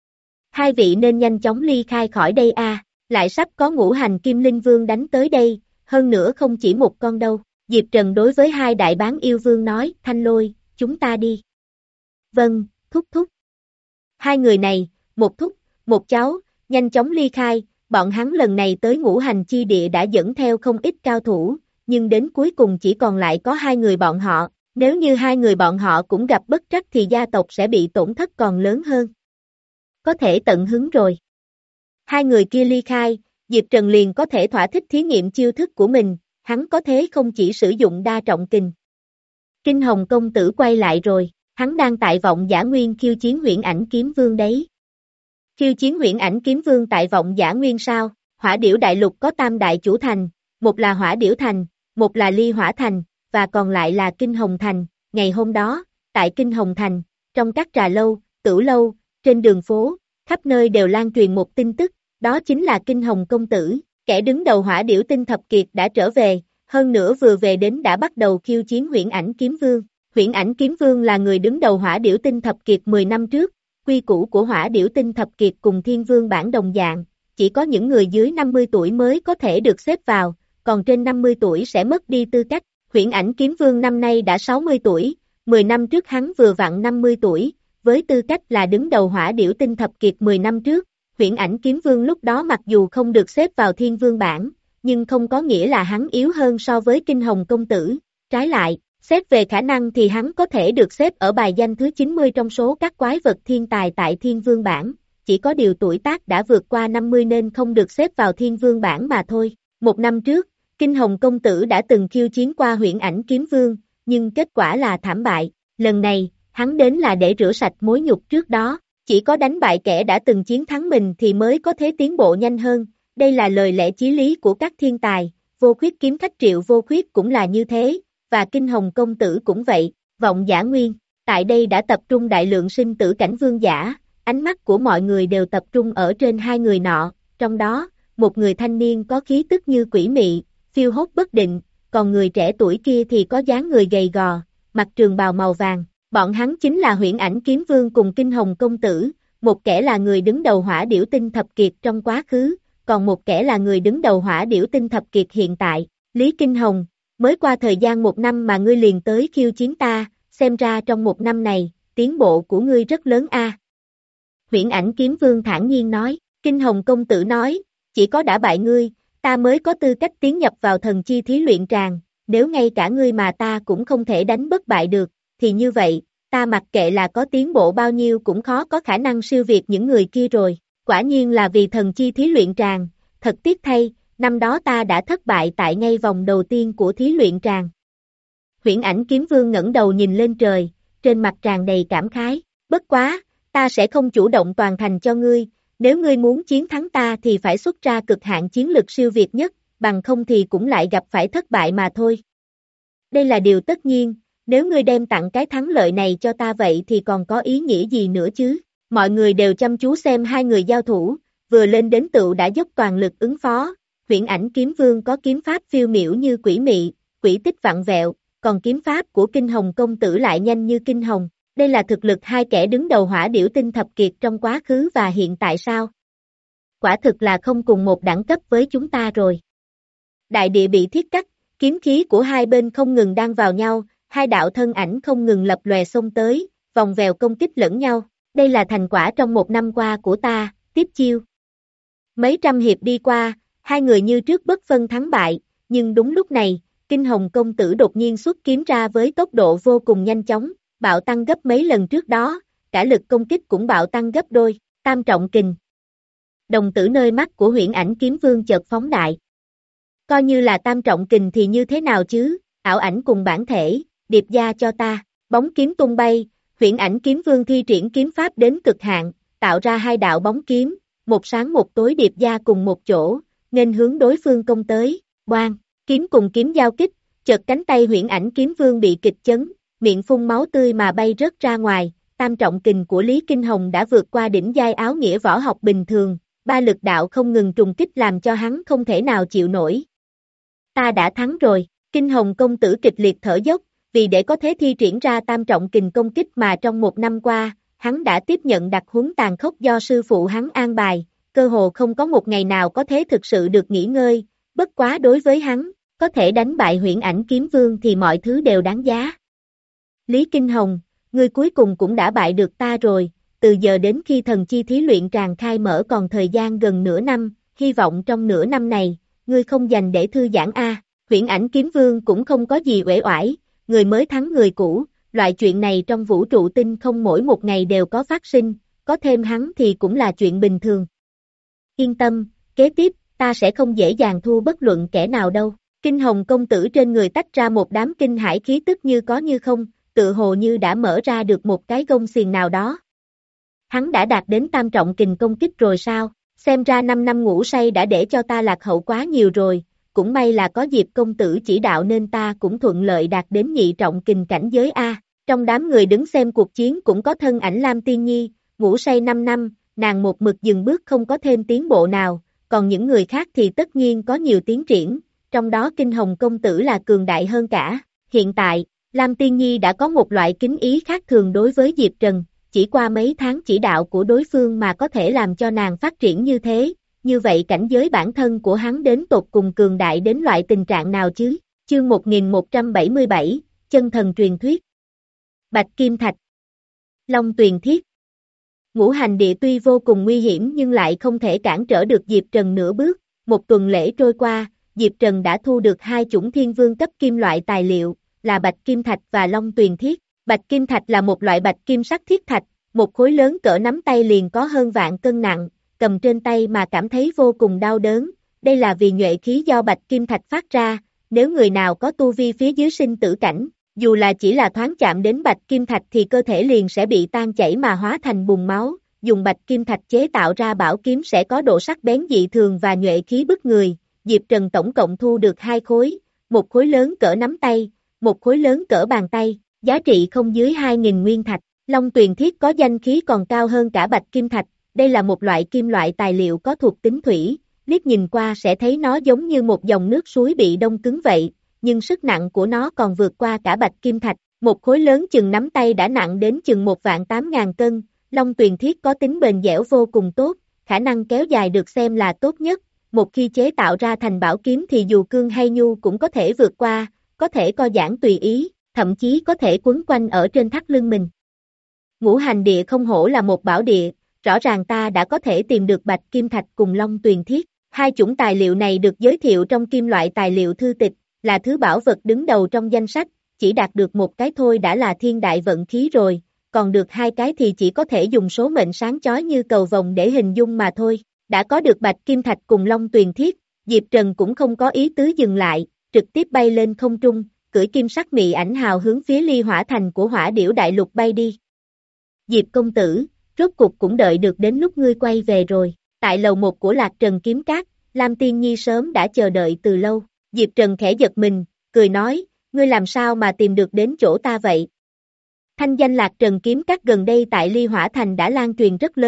Hai vị nên nhanh chóng ly khai khỏi đây a, lại sắp có ngũ hành kim linh vương đánh tới đây, hơn nữa không chỉ một con đâu. Diệp Trần đối với hai đại bán yêu vương nói, Thanh Lôi, chúng ta đi. Vâng, thúc thúc. Hai người này, một thúc, một cháu, nhanh chóng ly khai, bọn hắn lần này tới ngũ hành chi địa đã dẫn theo không ít cao thủ, nhưng đến cuối cùng chỉ còn lại có hai người bọn họ, nếu như hai người bọn họ cũng gặp bất trắc thì gia tộc sẽ bị tổn thất còn lớn hơn. Có thể tận hứng rồi. Hai người kia ly khai, Diệp Trần liền có thể thỏa thích thí nghiệm chiêu thức của mình, hắn có thế không chỉ sử dụng đa trọng kình. Kinh Hồng công tử quay lại rồi, hắn đang tại vọng giả nguyên khiêu chiến Huyễn Ảnh Kiếm Vương đấy. Khiêu chiến Huyễn Ảnh Kiếm Vương tại vọng giả nguyên sao? Hỏa Điểu Đại Lục có tam đại chủ thành, một là Hỏa Điểu Thành, một là Ly Hỏa Thành, và còn lại là Kinh Hồng Thành. Ngày hôm đó, tại Kinh Hồng Thành, trong các trà lâu, tửu lâu, trên đường phố, khắp nơi đều lan truyền một tin tức, đó chính là Kinh Hồng công tử, kẻ đứng đầu Hỏa Điểu Tinh Thập Kiệt đã trở về, hơn nữa vừa về đến đã bắt đầu khiêu chiến Huyễn Ảnh Kiếm Vương. Huyễn Ảnh Kiếm Vương là người đứng đầu Hỏa Điểu Tinh Thập Kiệt mười năm trước, quy củ của Hỏa Điểu Tinh Thập Kiệt cùng Thiên Vương bản đồng dạng, chỉ có những người dưới năm mươi tuổi mới có thể được xếp vào, còn trên năm mươi tuổi sẽ mất đi tư cách. Huyễn Ảnh Kiếm Vương năm nay đã sáu mươi tuổi, mười năm trước hắn vừa vặn năm mươi tuổi, với tư cách là đứng đầu Hỏa Điểu Tinh Thập Kiệt mười năm trước, Huyễn Ảnh Kiếm Vương lúc đó mặc dù không được xếp vào Thiên Vương bản, nhưng không có nghĩa là hắn yếu hơn so với Kinh Hồng công tử, trái lại, xét về khả năng thì hắn có thể được xếp ở bài danh thứ chín mươi trong số các quái vật thiên tài tại Thiên Vương bản, chỉ có điều tuổi tác đã vượt qua năm mươi nên không được xếp vào Thiên Vương bản mà thôi. Một năm trước, Kinh Hồng công tử đã từng khiêu chiến qua Huyễn Ảnh Kiếm Vương, nhưng kết quả là thảm bại, lần này, hắn đến là để rửa sạch mối nhục trước đó, chỉ có đánh bại kẻ đã từng chiến thắng mình thì mới có thể tiến bộ nhanh hơn, đây là lời lẽ chí lý của các thiên tài, Vô Khuyết kiếm khách Triệu Vô Khuyết cũng là như thế, và Kinh Hồng công tử cũng vậy. Vọng giả nguyên, tại đây đã tập trung đại lượng sinh tử cảnh vương giả, ánh mắt của mọi người đều tập trung ở trên hai người nọ, trong đó, một người thanh niên có khí tức như quỷ mị, phiêu hốt bất định, còn người trẻ tuổi kia thì có dáng người gầy gò, mặc trường bào màu vàng, bọn hắn chính là Huyễn Ảnh Kiếm Vương cùng Kinh Hồng công tử, một kẻ là người đứng đầu Hỏa Điểu Tinh Thập Kiệt trong quá khứ, còn một kẻ là người đứng đầu Hỏa Điểu Tinh Thập Kiệt hiện tại. Lý Kinh Hồng, mới qua thời gian một năm mà ngươi liền tới khiêu chiến ta, xem ra trong một năm này, tiến bộ của ngươi rất lớn a. À. Huyễn Ảnh Kiếm Vương thản nhiên nói, Kinh Hồng công tử nói, chỉ có đã bại ngươi, ta mới có tư cách tiến nhập vào thần chi thí luyện tràng, nếu ngay cả ngươi mà ta cũng không thể đánh bất bại được, thì như vậy, ta mặc kệ là có tiến bộ bao nhiêu cũng khó có khả năng siêu việt những người kia rồi, quả nhiên là vì thần chi thí luyện tràng, thật tiếc thay, năm đó ta đã thất bại tại ngay vòng đầu tiên của thí luyện tràng. Huyễn Ảnh Kiếm Vương ngẩng đầu nhìn lên trời, trên mặt tràn đầy cảm khái, bất quá, ta sẽ không chủ động toàn thành cho ngươi, nếu ngươi muốn chiến thắng ta thì phải xuất ra cực hạn chiến lực siêu việt nhất, bằng không thì cũng lại gặp phải thất bại mà thôi. Đây là điều tất nhiên, nếu ngươi đem tặng cái thắng lợi này cho ta vậy thì còn có ý nghĩa gì nữa chứ? Mọi người đều chăm chú xem hai người giao thủ, vừa lên đến tựu đã dốc toàn lực ứng phó, Huyễn Ảnh Kiếm Vương có kiếm pháp phiêu miểu như quỷ mị, quỷ tích vặn vẹo, còn kiếm pháp của Kinh Hồng công tử lại nhanh như kinh hồng. Đây là thực lực hai kẻ đứng đầu Hỏa Điểu Tinh thập kiệt trong quá khứ và hiện tại sao? Quả thực là không cùng một đẳng cấp với chúng ta rồi. Đại địa bị thiết cắt, kiếm khí của hai bên không ngừng đan vào nhau, hai đạo thân ảnh không ngừng lập lòe xông tới, vòng vèo công kích lẫn nhau. Đây là thành quả trong một năm qua của ta, tiếp chiêu. Mấy trăm hiệp đi qua, hai người như trước bất phân thắng bại, nhưng đúng lúc này, Kinh Hồng công tử đột nhiên xuất kiếm ra với tốc độ vô cùng nhanh chóng, bạo tăng gấp mấy lần trước đó, cả lực công kích cũng bạo tăng gấp đôi, tam trọng kình. Đồng tử nơi mắt của Huyễn Ảnh Kiếm Vương chợt phóng đại. Coi như là tam trọng kình thì như thế nào chứ, ảo ảnh cùng bản thể, điệp gia cho ta, bóng kiếm tung bay, Huyễn Ảnh Kiếm Vương thi triển kiếm pháp đến cực hạn, tạo ra hai đạo bóng kiếm, một sáng một tối điệp gia cùng một chỗ, nên hướng đối phương công tới, boang, kiếm cùng kiếm giao kích, chợt cánh tay Huyễn Ảnh Kiếm Vương bị kịch chấn, miệng phun máu tươi mà bay rớt ra ngoài, tam trọng kình của Lý Kinh Hồng đã vượt qua đỉnh giai áo nghĩa võ học bình thường, ba lực đạo không ngừng trùng kích làm cho hắn không thể nào chịu nổi. Ta đã thắng rồi, Kinh Hồng công tử kịch liệt thở dốc, vì để có thể thi triển ra tam trọng kình công kích mà trong một năm qua, hắn đã tiếp nhận đặc huấn tàn khốc do sư phụ hắn an bài, cơ hồ không có một ngày nào có thể thực sự được nghỉ ngơi, bất quá đối với hắn, có thể đánh bại Huyễn Ảnh Kiếm Vương thì mọi thứ đều đáng giá. Lý Kinh Hồng, ngươi cuối cùng cũng đã bại được ta rồi, từ giờ đến khi thần chi thí luyện tràng khai mở còn thời gian gần nửa năm, hy vọng trong nửa năm này, ngươi không dành để thư giãn a. Huyễn Ảnh Kiếm Vương cũng không có gì uể oải, người mới thắng người cũ, loại chuyện này trong vũ trụ tinh không mỗi một ngày đều có phát sinh, có thêm hắn thì cũng là chuyện bình thường. Yên tâm, kế tiếp, ta sẽ không dễ dàng thua bất luận kẻ nào đâu. Kinh Hồng công tử trên người tách ra một đám kinh hải khí tức như có như không, tự hồ như đã mở ra được một cái gông xiềng nào đó. Hắn đã đạt đến tam trọng kình công kích rồi sao? Xem ra năm năm ngủ say đã để cho ta lạc hậu quá nhiều rồi, cũng may là có Diệp công tử chỉ đạo nên ta cũng thuận lợi đạt đến nhị trọng kình cảnh giới A. Trong đám người đứng xem cuộc chiến cũng có thân ảnh Lam Tiên Nhi, ngủ say năm năm, nàng một mực dừng bước không có thêm tiến bộ nào, còn những người khác thì tất nhiên có nhiều tiến triển, trong đó Kinh Hồng công tử là cường đại hơn cả. Hiện tại, Lam Tiên Nhi đã có một loại kính ý khác thường đối với Diệp Trần, chỉ qua mấy tháng chỉ đạo của đối phương mà có thể làm cho nàng phát triển như thế, như vậy cảnh giới bản thân của hắn đến tột cùng cường đại đến loại tình trạng nào chứ? Chương một nghìn một trăm bảy mươi bảy, Chân thần truyền thuyết. Bạch Kim Thạch, Long Tuyền Thiết. Ngũ hành địa tuy vô cùng nguy hiểm nhưng lại không thể cản trở được Diệp Trần nửa bước, một tuần lễ trôi qua, Diệp Trần đã thu được hai chủng thiên vương cấp kim loại tài liệu, là Bạch Kim Thạch và Long Tuyền Thiết. Bạch Kim Thạch là một loại bạch kim sắc thiết thạch, một khối lớn cỡ nắm tay liền có hơn vạn cân nặng, cầm trên tay mà cảm thấy vô cùng đau đớn, đây là vì nhuệ khí do Bạch Kim Thạch phát ra, nếu người nào có tu vi phía dưới sinh tử cảnh, dù là chỉ là thoáng chạm đến Bạch Kim Thạch thì cơ thể liền sẽ bị tan chảy mà hóa thành bùn máu, dùng Bạch Kim Thạch chế tạo ra bảo kiếm sẽ có độ sắc bén dị thường và nhuệ khí bức người, Diệp Trần tổng cộng thu được hai khối, một khối lớn cỡ nắm tay, một khối lớn cỡ bàn tay, giá trị không dưới hai nghìn nguyên thạch. Long Tuyền Thiết có danh khí còn cao hơn cả Bạch Kim Thạch, đây là một loại kim loại tài liệu có thuộc tính thủy, liếc nhìn qua sẽ thấy nó giống như một dòng nước suối bị đông cứng vậy, nhưng sức nặng của nó còn vượt qua cả Bạch Kim Thạch, một khối lớn chừng nắm tay đã nặng đến chừng một vạn tám ngàn cân, Long Tuyền Thiết có tính bền dẻo vô cùng tốt, khả năng kéo dài được xem là tốt nhất, một khi chế tạo ra thành bảo kiếm thì dù cương hay nhu cũng có thể vượt qua, có thể co giãn tùy ý, thậm chí có thể quấn quanh ở trên thắt lưng mình. Ngũ hành địa không hổ là một bảo địa, rõ ràng ta đã có thể tìm được Bạch Kim Thạch cùng Long Tuyền Thiết. Hai chủng tài liệu này được giới thiệu trong kim loại tài liệu thư tịch, là thứ bảo vật đứng đầu trong danh sách, chỉ đạt được một cái thôi đã là thiên đại vận khí rồi, còn được hai cái thì chỉ có thể dùng số mệnh sáng chói như cầu vồng để hình dung mà thôi. Đã có được Bạch Kim Thạch cùng Long Tuyền Thiết, Diệp Trần cũng không có ý tứ dừng lại, trực tiếp bay lên không trung, cưỡi kim sắc mị ảnh hào hướng phía Ly Hỏa Thành của Hỏa Điểu Đại Lục bay đi. Diệp công tử, rốt cục cũng đợi được đến lúc ngươi quay về rồi. Tại lầu một của Lạc Trần Kiếm Các, Lam Tiên Nhi sớm đã chờ đợi từ lâu. Diệp Trần khẽ giật mình, cười nói, ngươi làm sao mà tìm được đến chỗ ta vậy? Thanh danh Lạc Trần Kiếm Các gần đây tại Ly Hỏa Thành đã lan truyền rất lớn,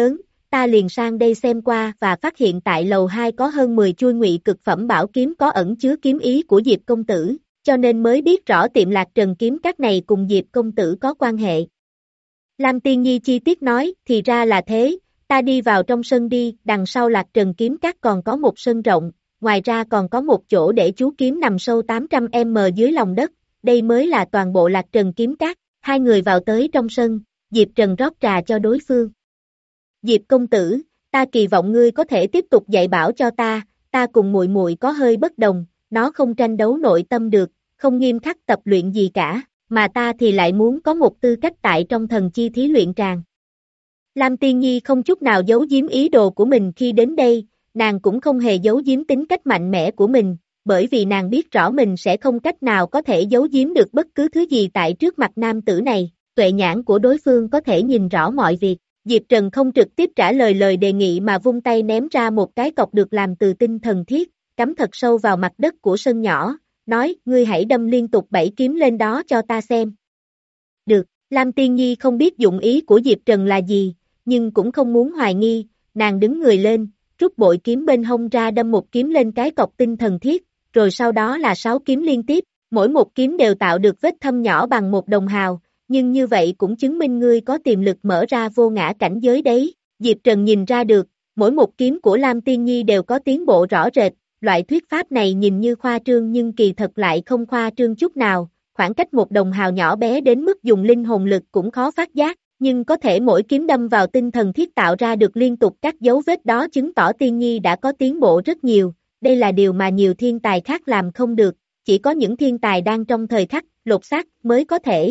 ta liền sang đây xem qua và phát hiện tại lầu hai có hơn mười chuôi ngụy cực phẩm bảo kiếm có ẩn chứa kiếm ý của Diệp công tử, cho nên mới biết rõ tiệm Lạc Trần kiếm các này cùng Diệp công tử có quan hệ. Lam Tiên Nhi chi tiết nói, thì ra là thế, ta đi vào trong sân đi, đằng sau Lạc Trần kiếm các còn có một sân rộng, ngoài ra còn có một chỗ để chú kiếm nằm sâu tám trăm mét dưới lòng đất, đây mới là toàn bộ Lạc Trần kiếm các. Hai người vào tới trong sân, Diệp Trần rót trà cho đối phương. Diệp công tử, ta kỳ vọng ngươi có thể tiếp tục dạy bảo cho ta, ta cùng muội muội có hơi bất đồng, nó không tranh đấu nội tâm được, không nghiêm khắc tập luyện gì cả, mà ta thì lại muốn có một tư cách tại trong thần chi thí luyện tràng. Lam Tiên Nhi không chút nào giấu giếm ý đồ của mình khi đến đây, nàng cũng không hề giấu giếm tính cách mạnh mẽ của mình, bởi vì nàng biết rõ mình sẽ không cách nào có thể giấu giếm được bất cứ thứ gì tại trước mặt nam tử này, tuệ nhãn của đối phương có thể nhìn rõ mọi việc. Diệp Trần không trực tiếp trả lời lời đề nghị mà vung tay ném ra một cái cọc được làm từ tinh thần thiết, cắm thật sâu vào mặt đất của sân nhỏ, nói, ngươi hãy đâm liên tục bảy kiếm lên đó cho ta xem. Được, Lam Tiên Nhi không biết dụng ý của Diệp Trần là gì, nhưng cũng không muốn hoài nghi, nàng đứng người lên, rút bội kiếm bên hông ra đâm một kiếm lên cái cọc tinh thần thiết, rồi sau đó là sáu kiếm liên tiếp, mỗi một kiếm đều tạo được vết thâm nhỏ bằng một đồng hào, nhưng như vậy cũng chứng minh ngươi có tiềm lực mở ra vô ngã cảnh giới đấy. Diệp Trần nhìn ra được, mỗi một kiếm của Lam Tiên Nhi đều có tiến bộ rõ rệt, loại thuyết pháp này nhìn như khoa trương nhưng kỳ thật lại không khoa trương chút nào, khoảng cách một đồng hào nhỏ bé đến mức dùng linh hồn lực cũng khó phát giác, nhưng có thể mỗi kiếm đâm vào tinh thần thiết tạo ra được liên tục các dấu vết đó chứng tỏ Tiên Nhi đã có tiến bộ rất nhiều, đây là điều mà nhiều thiên tài khác làm không được, chỉ có những thiên tài đang trong thời khắc lột xác mới có thể.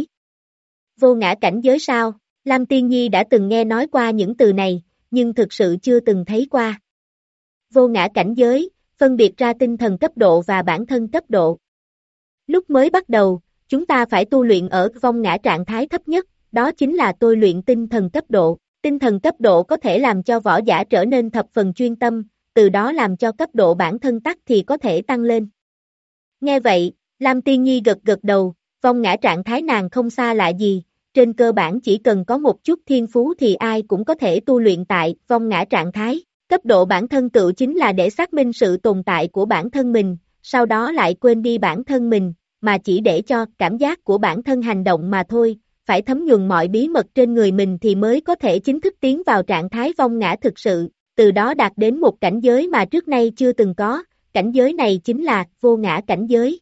Vô ngã cảnh giới sao? Lam Tiên Nhi đã từng nghe nói qua những từ này, nhưng thực sự chưa từng thấy qua. Vô ngã cảnh giới, phân biệt ra tinh thần cấp độ và bản thân cấp độ. Lúc mới bắt đầu, chúng ta phải tu luyện ở vong ngã trạng thái thấp nhất, đó chính là tôi luyện tinh thần cấp độ. Tinh thần cấp độ có thể làm cho võ giả trở nên thập phần chuyên tâm, từ đó làm cho cấp độ bản thân tắc thì có thể tăng lên. Nghe vậy, Lam Tiên Nhi gật gật đầu, vong ngã trạng thái nàng không xa lạ gì, trên cơ bản chỉ cần có một chút thiên phú thì ai cũng có thể tu luyện tại vong ngã trạng thái. Cấp độ bản thân tựu chính là để xác minh sự tồn tại của bản thân mình, sau đó lại quên đi bản thân mình, mà chỉ để cho cảm giác của bản thân hành động mà thôi, phải thấm nhuần mọi bí mật trên người mình thì mới có thể chính thức tiến vào trạng thái vong ngã thực sự, từ đó đạt đến một cảnh giới mà trước nay chưa từng có, cảnh giới này chính là vô ngã cảnh giới.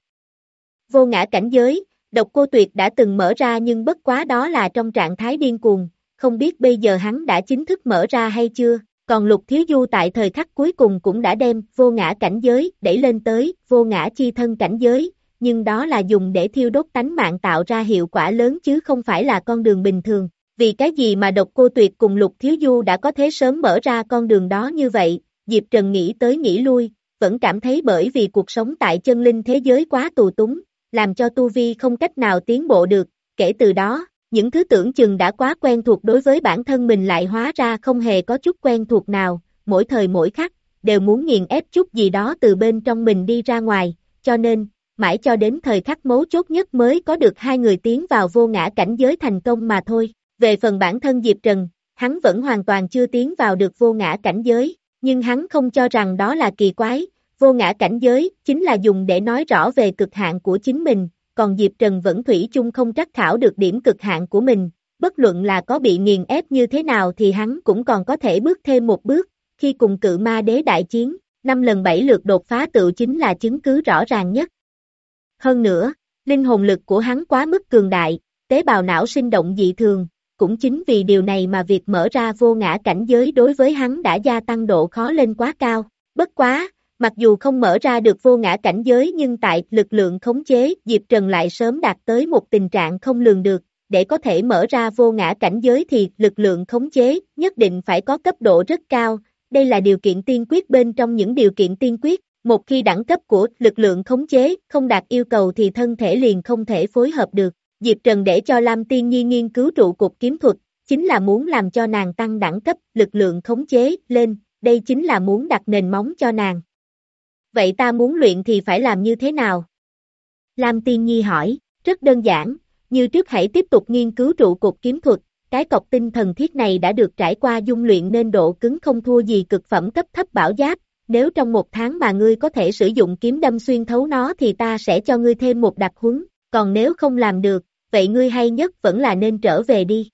Vô ngã cảnh giới, Độc Cô Tuyệt đã từng mở ra nhưng bất quá đó là trong trạng thái điên cuồng, không biết bây giờ hắn đã chính thức mở ra hay chưa, còn Lục Thiếu Du tại thời khắc cuối cùng cũng đã đem vô ngã cảnh giới đẩy lên tới vô ngã chi thân cảnh giới, nhưng đó là dùng để thiêu đốt tánh mạng tạo ra hiệu quả lớn chứ không phải là con đường bình thường. Vì cái gì mà Độc Cô Tuyệt cùng Lục Thiếu Du đã có thế sớm mở ra con đường đó như vậy, Diệp Trần nghĩ tới nghĩ lui, vẫn cảm thấy bởi vì cuộc sống tại chân linh thế giới quá tù túng, làm cho tu vi không cách nào tiến bộ được, kể từ đó, những thứ tưởng chừng đã quá quen thuộc đối với bản thân mình lại hóa ra không hề có chút quen thuộc nào, mỗi thời mỗi khắc, đều muốn nghiền ép chút gì đó từ bên trong mình đi ra ngoài, cho nên, mãi cho đến thời khắc mấu chốt nhất mới có được hai người tiến vào vô ngã cảnh giới thành công mà thôi. Về phần bản thân Diệp Trần, hắn vẫn hoàn toàn chưa tiến vào được vô ngã cảnh giới, nhưng hắn không cho rằng đó là kỳ quái, vô ngã cảnh giới chính là dùng để nói rõ về cực hạn của chính mình, còn Diệp Trần vẫn thủy chung không trắc khảo được điểm cực hạn của mình, bất luận là có bị nghiền ép như thế nào thì hắn cũng còn có thể bước thêm một bước, khi cùng cự ma đế đại chiến, năm lần bảy lượt đột phá tự chính là chứng cứ rõ ràng nhất. Hơn nữa, linh hồn lực của hắn quá mức cường đại, tế bào não sinh động dị thường, cũng chính vì điều này mà việc mở ra vô ngã cảnh giới đối với hắn đã gia tăng độ khó lên quá cao. Bất quá, mặc dù không mở ra được vô ngã cảnh giới nhưng tại lực lượng khống chế, Diệp Trần lại sớm đạt tới một tình trạng không lường được, để có thể mở ra vô ngã cảnh giới thì lực lượng khống chế nhất định phải có cấp độ rất cao, đây là điều kiện tiên quyết bên trong những điều kiện tiên quyết. Một khi đẳng cấp của lực lượng khống chế không đạt yêu cầu thì thân thể liền không thể phối hợp được. Diệp Trần để cho Lam Tiên Nhi nghiên cứu trụ cột kiếm thuật, chính là muốn làm cho nàng tăng đẳng cấp lực lượng khống chế lên, đây chính là muốn đặt nền móng cho nàng. Vậy ta muốn luyện thì phải làm như thế nào? Lam Tiên Nhi hỏi, rất đơn giản, như trước hãy tiếp tục nghiên cứu trụ cột kiếm thuật, cái cọc tinh thần thiết này đã được trải qua dung luyện nên độ cứng không thua gì cực phẩm cấp thấp bảo giáp, nếu trong một tháng mà ngươi có thể sử dụng kiếm đâm xuyên thấu nó thì ta sẽ cho ngươi thêm một đặc huấn, còn nếu không làm được, vậy ngươi hay nhất vẫn là nên trở về đi.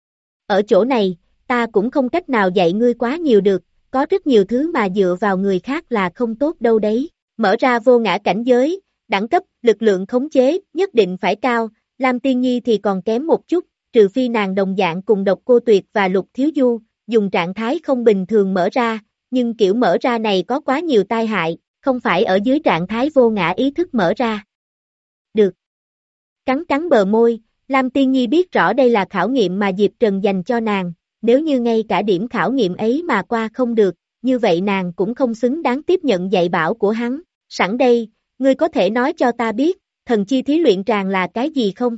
Ở chỗ này, ta cũng không cách nào dạy ngươi quá nhiều được, có rất nhiều thứ mà dựa vào người khác là không tốt đâu đấy. Mở ra vô ngã cảnh giới, đẳng cấp, lực lượng khống chế, nhất định phải cao, Lam Tiên Nhi thì còn kém một chút, trừ phi nàng đồng dạng cùng Độc Cô Tuyệt và Lục Thiếu Du, dùng trạng thái không bình thường mở ra, nhưng kiểu mở ra này có quá nhiều tai hại, không phải ở dưới trạng thái vô ngã ý thức mở ra. Được. Cắn cắn bờ môi, Lam Tiên Nhi biết rõ đây là khảo nghiệm mà Diệp Trần dành cho nàng, nếu như ngay cả điểm khảo nghiệm ấy mà qua không được, như vậy nàng cũng không xứng đáng tiếp nhận dạy bảo của hắn. Sẵn đây, ngươi có thể nói cho ta biết, thần chi thí luyện tràng là cái gì không?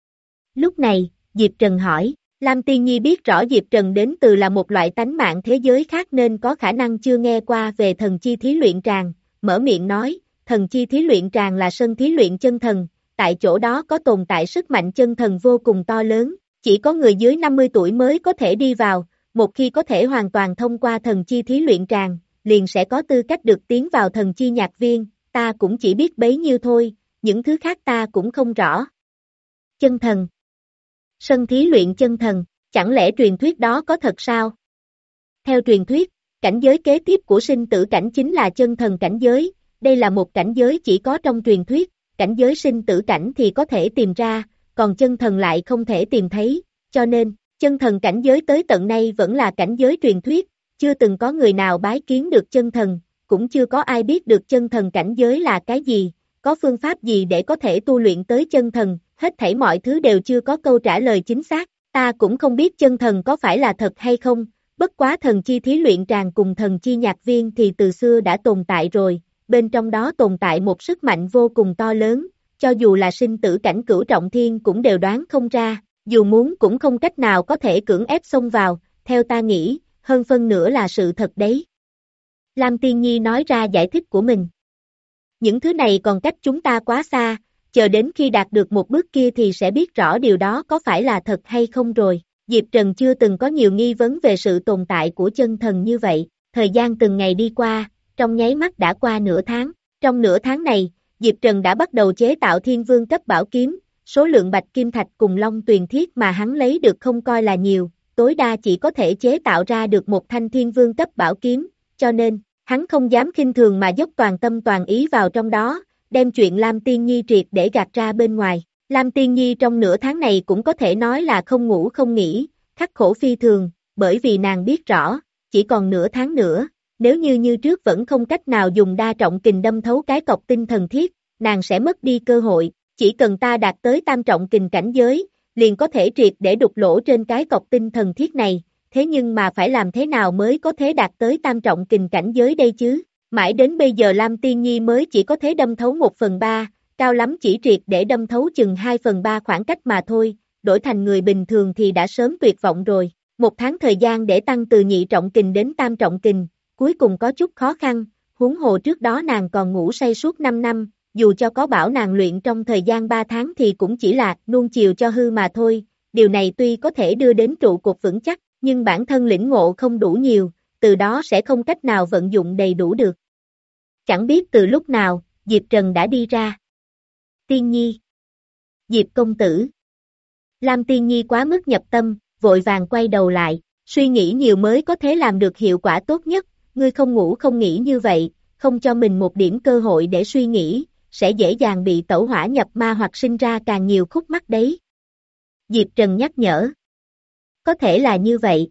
Lúc này, Diệp Trần hỏi, Lam Tiên Nhi biết rõ Diệp Trần đến từ là một loại tánh mạng thế giới khác nên có khả năng chưa nghe qua về thần chi thí luyện tràng, mở miệng nói, thần chi thí luyện tràng là sân thí luyện chân thần, tại chỗ đó có tồn tại sức mạnh chân thần vô cùng to lớn, chỉ có người dưới năm mươi tuổi mới có thể đi vào, một khi có thể hoàn toàn thông qua thần chi thí luyện tràng, liền sẽ có tư cách được tiến vào thần chi nhạc viên, ta cũng chỉ biết bấy nhiêu thôi, những thứ khác ta cũng không rõ. Chân thần. Sân thí luyện chân thần, chẳng lẽ truyền thuyết đó có thật sao? Theo truyền thuyết, cảnh giới kế tiếp của sinh tử cảnh chính là chân thần cảnh giới, đây là một cảnh giới chỉ có trong truyền thuyết, cảnh giới sinh tử cảnh thì có thể tìm ra, còn chân thần lại không thể tìm thấy, cho nên, chân thần cảnh giới tới tận nay vẫn là cảnh giới truyền thuyết, chưa từng có người nào bái kiến được chân thần, cũng chưa có ai biết được chân thần cảnh giới là cái gì, có phương pháp gì để có thể tu luyện tới chân thần, hết thảy mọi thứ đều chưa có câu trả lời chính xác, ta cũng không biết chân thần có phải là thật hay không, bất quá thần chi thí luyện tràng cùng thần chi nhạc viên thì từ xưa đã tồn tại rồi, bên trong đó tồn tại một sức mạnh vô cùng to lớn, cho dù là sinh tử cảnh cửu trọng thiên cũng đều đoán không ra, dù muốn cũng không cách nào có thể cưỡng ép xông vào, theo ta nghĩ, hơn phân nửa là sự thật đấy. Lam Tiên Nhi nói ra giải thích của mình. Những thứ này còn cách chúng ta quá xa, chờ đến khi đạt được một bước kia thì sẽ biết rõ điều đó có phải là thật hay không rồi. Diệp Trần chưa từng có nhiều nghi vấn về sự tồn tại của chân thần như vậy, thời gian từng ngày đi qua, trong nháy mắt đã qua nửa tháng, trong nửa tháng này, Diệp Trần đã bắt đầu chế tạo thiên vương cấp bảo kiếm, số lượng bạch kim thạch cùng long tuyền thiết mà hắn lấy được không coi là nhiều, tối đa chỉ có thể chế tạo ra được một thanh thiên vương cấp bảo kiếm, cho nên, hắn không dám khinh thường mà dốc toàn tâm toàn ý vào trong đó, đem chuyện Lam Tiên Nhi triệt để gạt ra bên ngoài. Lam Tiên Nhi trong nửa tháng này cũng có thể nói là không ngủ không nghỉ, khắc khổ phi thường, bởi vì nàng biết rõ, chỉ còn nửa tháng nữa, nếu như như trước vẫn không cách nào dùng đa trọng kình đâm thấu cái cọc tinh thần thiết, nàng sẽ mất đi cơ hội, chỉ cần ta đạt tới tam trọng kình cảnh giới, liền có thể triệt để đục lỗ trên cái cọc tinh thần thiết này, thế nhưng mà phải làm thế nào mới có thể đạt tới tam trọng kình cảnh giới đây chứ? Mãi đến bây giờ Lam Tiên Nhi mới chỉ có thể đâm thấu một phần ba, cao lắm chỉ triệt để đâm thấu chừng hai phần ba khoảng cách mà thôi, đổi thành người bình thường thì đã sớm tuyệt vọng rồi. Một tháng thời gian để tăng từ nhị trọng kình đến tam trọng kình, cuối cùng có chút khó khăn, huống hồ trước đó nàng còn ngủ say suốt năm năm, dù cho có bảo nàng luyện trong thời gian ba tháng thì cũng chỉ là nuông chiều cho hư mà thôi, điều này tuy có thể đưa đến trụ cột vững chắc, nhưng bản thân lĩnh ngộ không đủ nhiều, từ đó sẽ không cách nào vận dụng đầy đủ được. Chẳng biết từ lúc nào, Diệp Trần đã đi ra. Tiên Nhi. Diệp công tử. Lam Tiên Nhi quá mức nhập tâm, vội vàng quay đầu lại, suy nghĩ nhiều mới có thể làm được hiệu quả tốt nhất, ngươi không ngủ không nghỉ như vậy, không cho mình một điểm cơ hội để suy nghĩ, sẽ dễ dàng bị tẩu hỏa nhập ma hoặc sinh ra càng nhiều khúc mắc đấy. Diệp Trần nhắc nhở. Có thể là như vậy.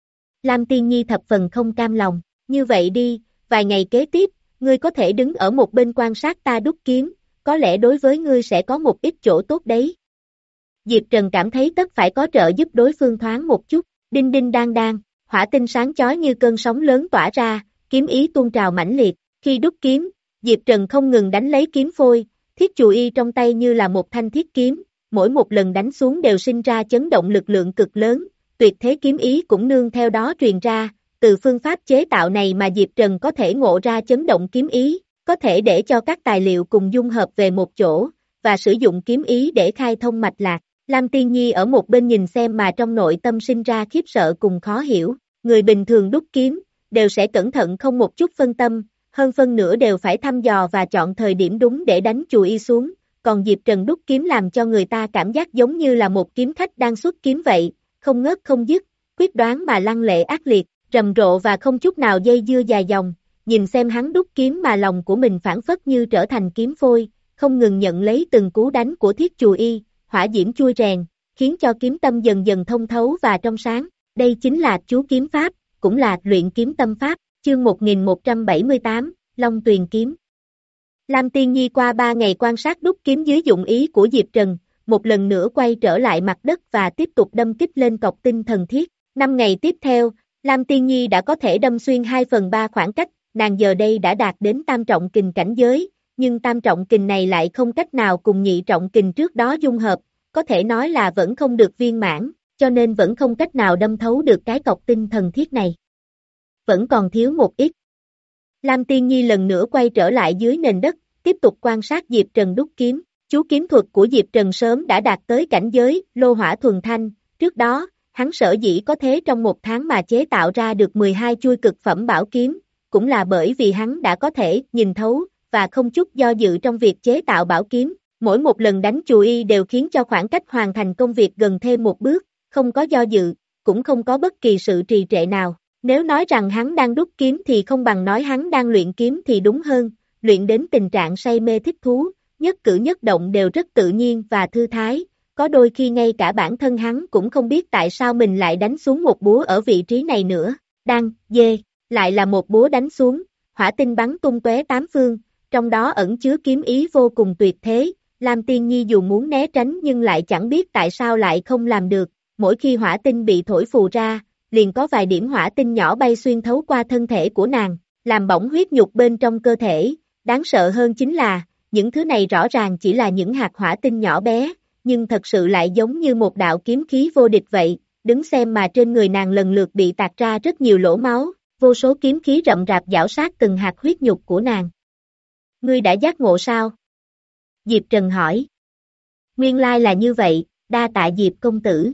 Lam Tiên Nhi thập phần không cam lòng, như vậy đi, vài ngày kế tiếp, ngươi có thể đứng ở một bên quan sát ta đúc kiếm, có lẽ đối với ngươi sẽ có một ít chỗ tốt đấy. Diệp Trần cảm thấy tất phải có trợ giúp đối phương thoáng một chút, đinh đinh đang đang, hỏa tinh sáng chói như cơn sóng lớn tỏa ra, kiếm ý tuôn trào mãnh liệt, khi đúc kiếm, Diệp Trần không ngừng đánh lấy kiếm phôi, thiết chù y trong tay như là một thanh thiết kiếm, mỗi một lần đánh xuống đều sinh ra chấn động lực lượng cực lớn, tuyệt thế kiếm ý cũng nương theo đó truyền ra, từ phương pháp chế tạo này mà Diệp Trần có thể ngộ ra chấn động kiếm ý, có thể để cho các tài liệu cùng dung hợp về một chỗ, và sử dụng kiếm ý để khai thông mạch lạc. Lam Tiên Nhi ở một bên nhìn xem mà trong nội tâm sinh ra khiếp sợ cùng khó hiểu, người bình thường đúc kiếm, đều sẽ cẩn thận không một chút phân tâm, hơn phân nửa đều phải thăm dò và chọn thời điểm đúng để đánh chù y xuống, còn Diệp Trần đúc kiếm làm cho người ta cảm giác giống như là một kiếm khách đang xuất kiếm vậy, không ngớt không dứt, quyết đoán mà lăng lệ ác liệt, rầm rộ và không chút nào dây dưa dài dòng, nhìn xem hắn đúc kiếm mà lòng của mình phản phất như trở thành kiếm phôi, không ngừng nhận lấy từng cú đánh của thiết chù y, hỏa diễm chui rèn, khiến cho kiếm tâm dần dần thông thấu và trong sáng, đây chính là chú kiếm pháp, cũng là luyện kiếm tâm pháp, chương một nghìn một trăm bảy mươi tám, Long Tuyền Kiếm. Lam Tiên Nhi qua ba ngày quan sát đúc kiếm dưới dụng ý của Diệp Trần, một lần nữa quay trở lại mặt đất và tiếp tục đâm kích lên cọc tinh thần thiết. Năm ngày tiếp theo, Lam Tiên Nhi đã có thể đâm xuyên hai phần ba khoảng cách, nàng giờ đây đã đạt đến tam trọng kình cảnh giới, nhưng tam trọng kình này lại không cách nào cùng nhị trọng kình trước đó dung hợp, có thể nói là vẫn không được viên mãn, cho nên vẫn không cách nào đâm thấu được cái cọc tinh thần thiết này. Vẫn còn thiếu một ít. Lam Tiên Nhi lần nữa quay trở lại dưới nền đất, tiếp tục quan sát Diệp Trần đúc kiếm. Chú kiếm thuật của Diệp Trần sớm đã đạt tới cảnh giới lô hỏa thuần thanh, trước đó, hắn sở dĩ có thế trong một tháng mà chế tạo ra được mười hai chuôi cực phẩm bảo kiếm, cũng là bởi vì hắn đã có thể nhìn thấu và không chút do dự trong việc chế tạo bảo kiếm, mỗi một lần đánh chù y đều khiến cho khoảng cách hoàn thành công việc gần thêm một bước, không có do dự, cũng không có bất kỳ sự trì trệ nào. Nếu nói rằng hắn đang đúc kiếm thì không bằng nói hắn đang luyện kiếm thì đúng hơn, luyện đến tình trạng say mê thích thú, nhất cử nhất động đều rất tự nhiên và thư thái, có đôi khi ngay cả bản thân hắn cũng không biết tại sao mình lại đánh xuống một búa ở vị trí này nữa, đang, dê, lại là một búa đánh xuống, hỏa tinh bắn tung tóe tám phương, trong đó ẩn chứa kiếm ý vô cùng tuyệt thế, Lam Tiên Nhi dù muốn né tránh nhưng lại chẳng biết tại sao lại không làm được, mỗi khi hỏa tinh bị thổi phù ra, liền có vài điểm hỏa tinh nhỏ bay xuyên thấu qua thân thể của nàng, làm bỏng huyết nhục bên trong cơ thể, đáng sợ hơn chính là, những thứ này rõ ràng chỉ là những hạt hỏa tinh nhỏ bé, nhưng thật sự lại giống như một đạo kiếm khí vô địch vậy, đứng xem mà trên người nàng lần lượt bị tạc ra rất nhiều lỗ máu, vô số kiếm khí rậm rạp giảo sát từng hạt huyết nhục của nàng. Ngươi đã giác ngộ sao? Diệp Trần hỏi. Nguyên lai là như vậy, đa tạ Diệp công tử.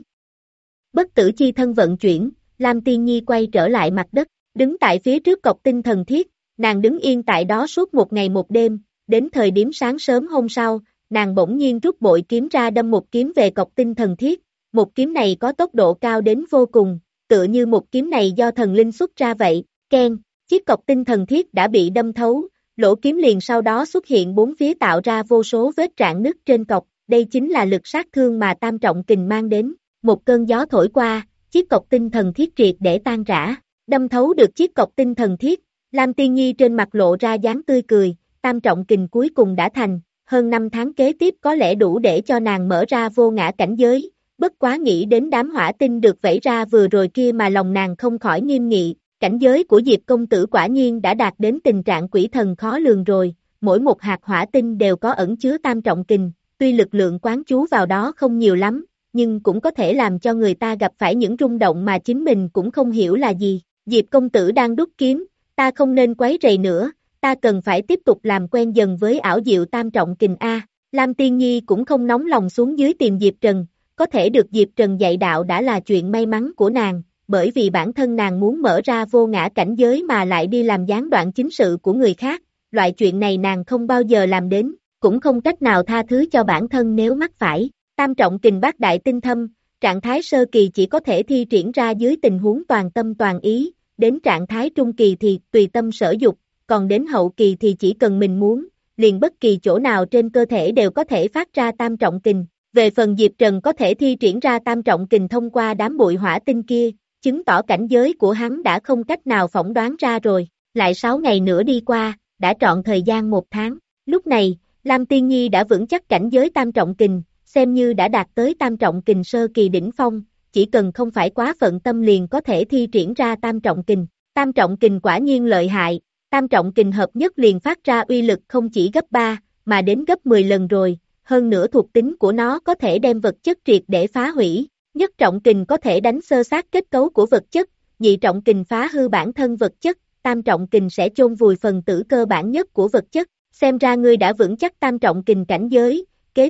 Bất tử chi thân vận chuyển, Lam Tiên Nhi quay trở lại mặt đất, đứng tại phía trước cọc tinh thần thiết, nàng đứng yên tại đó suốt một ngày một đêm, đến thời điểm sáng sớm hôm sau, nàng bỗng nhiên rút bội kiếm ra đâm một kiếm về cọc tinh thần thiết, một kiếm này có tốc độ cao đến vô cùng, tựa như một kiếm này do thần linh xuất ra vậy, keng, chiếc cọc tinh thần thiết đã bị đâm thấu, lỗ kiếm liền sau đó xuất hiện bốn phía tạo ra vô số vết rạn nứt trên cọc, đây chính là lực sát thương mà tam trọng kình mang đến, một cơn gió thổi qua, chiếc cọc tinh thần thiết triệt để tan rã, đâm thấu được chiếc cọc tinh thần thiết, Lam Tiên Nhi trên mặt lộ ra dáng tươi cười, tam trọng kình cuối cùng đã thành, hơn năm tháng kế tiếp có lẽ đủ để cho nàng mở ra vô ngã cảnh giới, bất quá nghĩ đến đám hỏa tinh được vẩy ra vừa rồi kia mà lòng nàng không khỏi nghiêm nghị, cảnh giới của Diệp công tử quả nhiên đã đạt đến tình trạng quỷ thần khó lường rồi, mỗi một hạt hỏa tinh đều có ẩn chứa tam trọng kình, tuy lực lượng quán chú vào đó không nhiều lắm, nhưng cũng có thể làm cho người ta gặp phải những rung động mà chính mình cũng không hiểu là gì, Diệp công tử đang đúc kiếm, ta không nên quấy rầy nữa, ta cần phải tiếp tục làm quen dần với ảo diệu tam trọng kình A. Lam Tiên Nhi cũng không nóng lòng xuống dưới tìm Diệp Trần, có thể được Diệp Trần dạy đạo đã là chuyện may mắn của nàng, bởi vì bản thân nàng muốn mở ra vô ngã cảnh giới mà lại đi làm gián đoạn chính sự của người khác, loại chuyện này nàng không bao giờ làm đến, cũng không cách nào tha thứ cho bản thân nếu mắc phải. Tam trọng kình bát đại tinh thâm, trạng thái sơ kỳ chỉ có thể thi triển ra dưới tình huống toàn tâm toàn ý, đến trạng thái trung kỳ thì tùy tâm sở dục, còn đến hậu kỳ thì chỉ cần mình muốn, liền bất kỳ chỗ nào trên cơ thể đều có thể phát ra tam trọng kình. Về phần Diệp Trần có thể thi triển ra tam trọng kình thông qua đám bụi hỏa tinh kia, chứng tỏ cảnh giới của hắn đã không cách nào phỏng đoán ra rồi. Lại sáu ngày nữa đi qua, đã trọn thời gian một tháng. Lúc này, Lam Tiên Nhi đã vững chắc cảnh giới tam trọng kình, xem như đã đạt tới tam trọng kình sơ kỳ đỉnh phong, chỉ cần không phải quá phận tâm liền có thể thi triển ra tam trọng kình. Tam trọng kình quả nhiên lợi hại, tam trọng kình hợp nhất liền phát ra uy lực không chỉ gấp ba, mà đến gấp mười lần rồi, hơn nữa thuộc tính của nó có thể đem vật chất triệt để phá hủy. Nhất trọng kình có thể đánh xơ xác kết cấu của vật chất, nhị trọng kình phá hư bản thân vật chất, tam trọng kình sẽ chôn vùi phần tử cơ bản nhất của vật chất. Xem ra ngươi đã vững chắc tam trọng kình cảnh giới, kế tiếp,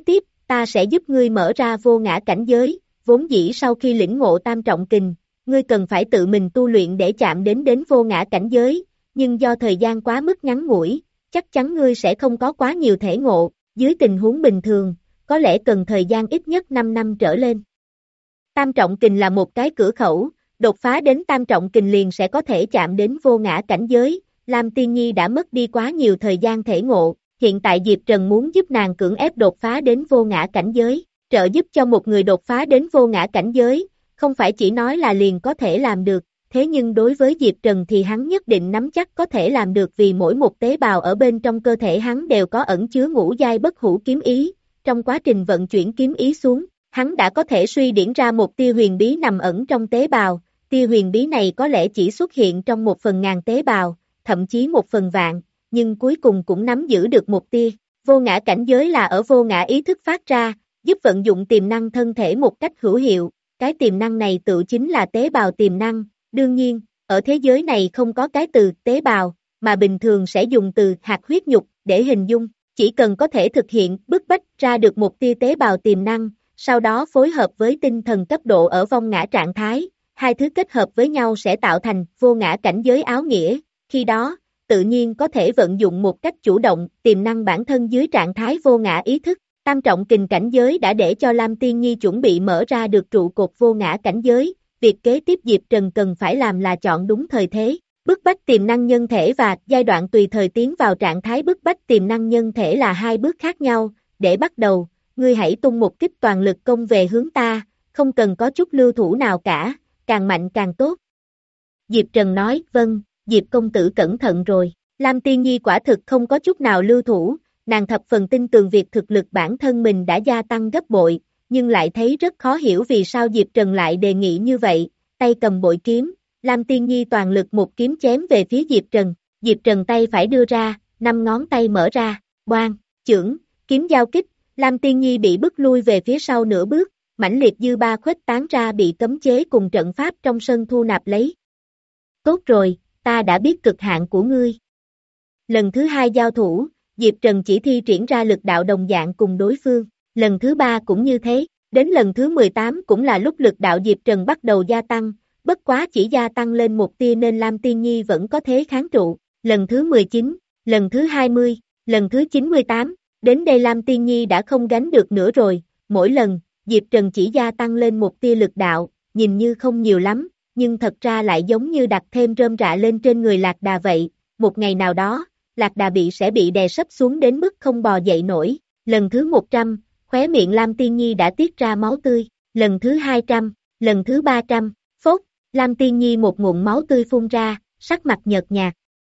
ta sẽ giúp ngươi mở ra vô ngã cảnh giới, vốn dĩ sau khi lĩnh ngộ tam trọng kình, ngươi cần phải tự mình tu luyện để chạm đến đến vô ngã cảnh giới, nhưng do thời gian quá mức ngắn ngủi, chắc chắn ngươi sẽ không có quá nhiều thể ngộ, dưới tình huống bình thường, có lẽ cần thời gian ít nhất năm năm trở lên. Tam trọng kình là một cái cửa khẩu, đột phá đến tam trọng kình liền sẽ có thể chạm đến vô ngã cảnh giới, Lam Tiên Nhi đã mất đi quá nhiều thời gian thể ngộ, hiện tại Diệp Trần muốn giúp nàng cưỡng ép đột phá đến vô ngã cảnh giới, trợ giúp cho một người đột phá đến vô ngã cảnh giới, không phải chỉ nói là liền có thể làm được, thế nhưng đối với Diệp Trần thì hắn nhất định nắm chắc có thể làm được vì mỗi một tế bào ở bên trong cơ thể hắn đều có ẩn chứa ngũ giai bất hủ kiếm ý, trong quá trình vận chuyển kiếm ý xuống, hắn đã có thể suy điển ra một tia huyền bí nằm ẩn trong tế bào, tia huyền bí này có lẽ chỉ xuất hiện trong một phần ngàn tế bào, thậm chí một phần vạn, nhưng cuối cùng cũng nắm giữ được một tia. Vô ngã cảnh giới là ở vô ngã ý thức phát ra, giúp vận dụng tiềm năng thân thể một cách hữu hiệu, cái tiềm năng này tự chính là tế bào tiềm năng, đương nhiên, ở thế giới này không có cái từ tế bào, mà bình thường sẽ dùng từ hạt huyết nhục để hình dung, chỉ cần có thể thực hiện bức bách ra được một tia tế bào tiềm năng, sau đó phối hợp với tinh thần cấp độ ở vong ngã trạng thái, hai thứ kết hợp với nhau sẽ tạo thành vô ngã cảnh giới áo nghĩa, khi đó, tự nhiên có thể vận dụng một cách chủ động tiềm năng bản thân dưới trạng thái vô ngã ý thức. Tam trọng kình cảnh giới đã để cho Lam Tiên Nhi chuẩn bị mở ra được trụ cột vô ngã cảnh giới, việc kế tiếp Diệp Trần cần phải làm là chọn đúng thời thế, bức bách tiềm năng nhân thể và giai đoạn tùy thời tiến vào trạng thái bức bách tiềm năng nhân thể là hai bước khác nhau, để bắt đầu, ngươi hãy tung một kích toàn lực công về hướng ta, không cần có chút lưu thủ nào cả, càng mạnh càng tốt. Diệp Trần nói, vâng, Diệp công tử cẩn thận rồi, Lam Tiên Nhi quả thực không có chút nào lưu thủ, nàng thập phần tin tưởng việc thực lực bản thân mình đã gia tăng gấp bội, nhưng lại thấy rất khó hiểu vì sao Diệp Trần lại đề nghị như vậy, tay cầm bội kiếm, Lam Tiên Nhi toàn lực một kiếm chém về phía Diệp Trần, Diệp Trần tay phải đưa ra, năm ngón tay mở ra, boang, chưởng, kiếm giao kích, Lam Tiên Nhi bị bức lui về phía sau nửa bước, mãnh liệt dư ba khuếch tán ra bị cấm chế cùng trận pháp trong sân thu nạp lấy. Tốt rồi, ta đã biết cực hạn của ngươi. Lần thứ hai giao thủ, Diệp Trần chỉ thi triển ra lực đạo đồng dạng cùng đối phương, lần thứ ba cũng như thế, đến lần thứ mười tám cũng là lúc lực đạo Diệp Trần bắt đầu gia tăng, bất quá chỉ gia tăng lên một tia nên Lam Tiên Nhi vẫn có thế kháng trụ, lần thứ mười chín, lần thứ hai mươi, lần thứ chín mươi tám, đến đây Lam Tiên Nhi đã không gánh được nữa rồi, mỗi lần, Diệp Trần chỉ gia tăng lên một tia lực đạo, nhìn như không nhiều lắm, nhưng thật ra lại giống như đặt thêm rơm rạ lên trên người Lạc Đà vậy, một ngày nào đó, Lạc Đà bị sẽ bị đè sấp xuống đến mức không bò dậy nổi, lần thứ một trăm, khóe miệng Lam Tiên Nhi đã tiết ra máu tươi, lần thứ hai trăm, lần thứ ba trăm, phốt, Lam Tiên Nhi một ngụm máu tươi phun ra, sắc mặt nhợt nhạt.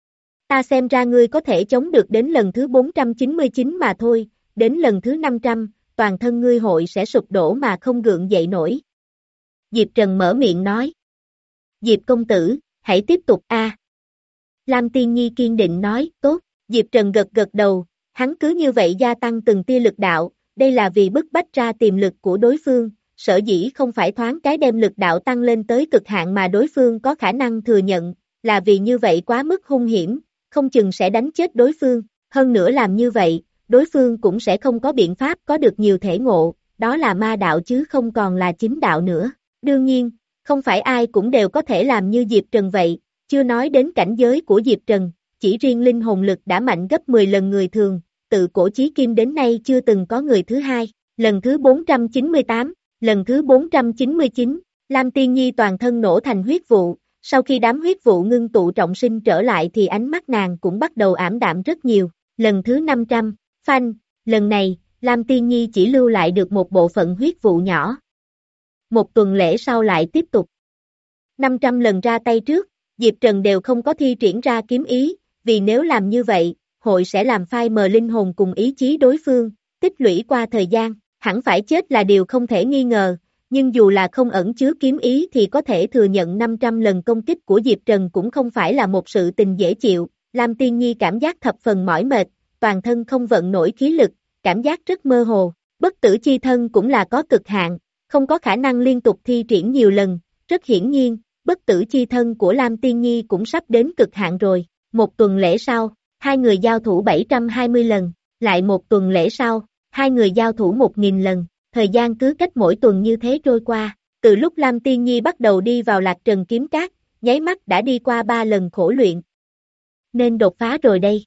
Ta xem ra ngươi có thể chống được đến lần thứ bốn trăm chín mươi chín mà thôi, đến lần thứ năm trăm, toàn thân ngươi hội sẽ sụp đổ mà không gượng dậy nổi. Diệp Trần mở miệng nói. Diệp công tử, hãy tiếp tục a. Lam Tiên Nhi kiên định nói, tốt, Diệp Trần gật gật đầu, hắn cứ như vậy gia tăng từng tia lực đạo, đây là vì bức bách ra tiềm lực của đối phương, sở dĩ không phải thoáng cái đem lực đạo tăng lên tới cực hạn mà đối phương có khả năng thừa nhận, là vì như vậy quá mức hung hiểm, không chừng sẽ đánh chết đối phương, hơn nữa làm như vậy, đối phương cũng sẽ không có biện pháp có được nhiều thể ngộ, đó là ma đạo chứ không còn là chính đạo nữa. Đương nhiên, không phải ai cũng đều có thể làm như Diệp Trần vậy, chưa nói đến cảnh giới của Diệp Trần, chỉ riêng linh hồn lực đã mạnh gấp mười lần người thường, tự cổ chí kim đến nay chưa từng có người thứ hai, lần thứ bốn trăm chín mươi tám, lần thứ bốn trăm chín mươi chín, Lam Tiên Nhi toàn thân nổ thành huyết vụ, sau khi đám huyết vụ ngưng tụ trọng sinh trở lại thì ánh mắt nàng cũng bắt đầu ảm đạm rất nhiều, lần thứ năm trăm, phanh, lần này, Lam Tiên Nhi chỉ lưu lại được một bộ phận huyết vụ nhỏ. Một tuần lễ sau lại tiếp tục. năm trăm lần ra tay trước, Diệp Trần đều không có thi triển ra kiếm ý, vì nếu làm như vậy, hội sẽ làm phai mờ linh hồn cùng ý chí đối phương, tích lũy qua thời gian, hẳn phải chết là điều không thể nghi ngờ, nhưng dù là không ẩn chứa kiếm ý thì có thể thừa nhận năm trăm lần công kích của Diệp Trần cũng không phải là một sự tình dễ chịu, Lam Tiên Nhi cảm giác thập phần mỏi mệt, toàn thân không vận nổi khí lực, cảm giác rất mơ hồ, bất tử chi thân cũng là có cực hạn, không có khả năng liên tục thi triển nhiều lần, rất hiển nhiên, bất tử chi thân của Lam Tiên Nhi cũng sắp đến cực hạn rồi, một tuần lễ sau, hai người giao thủ bảy trăm hai mươi lần, lại một tuần lễ sau, hai người giao thủ một nghìn lần, thời gian cứ cách mỗi tuần như thế trôi qua, từ lúc Lam Tiên Nhi bắt đầu đi vào Lạc Trần kiếm cát, nháy mắt đã đi qua ba lần khổ luyện. Nên đột phá rồi đây.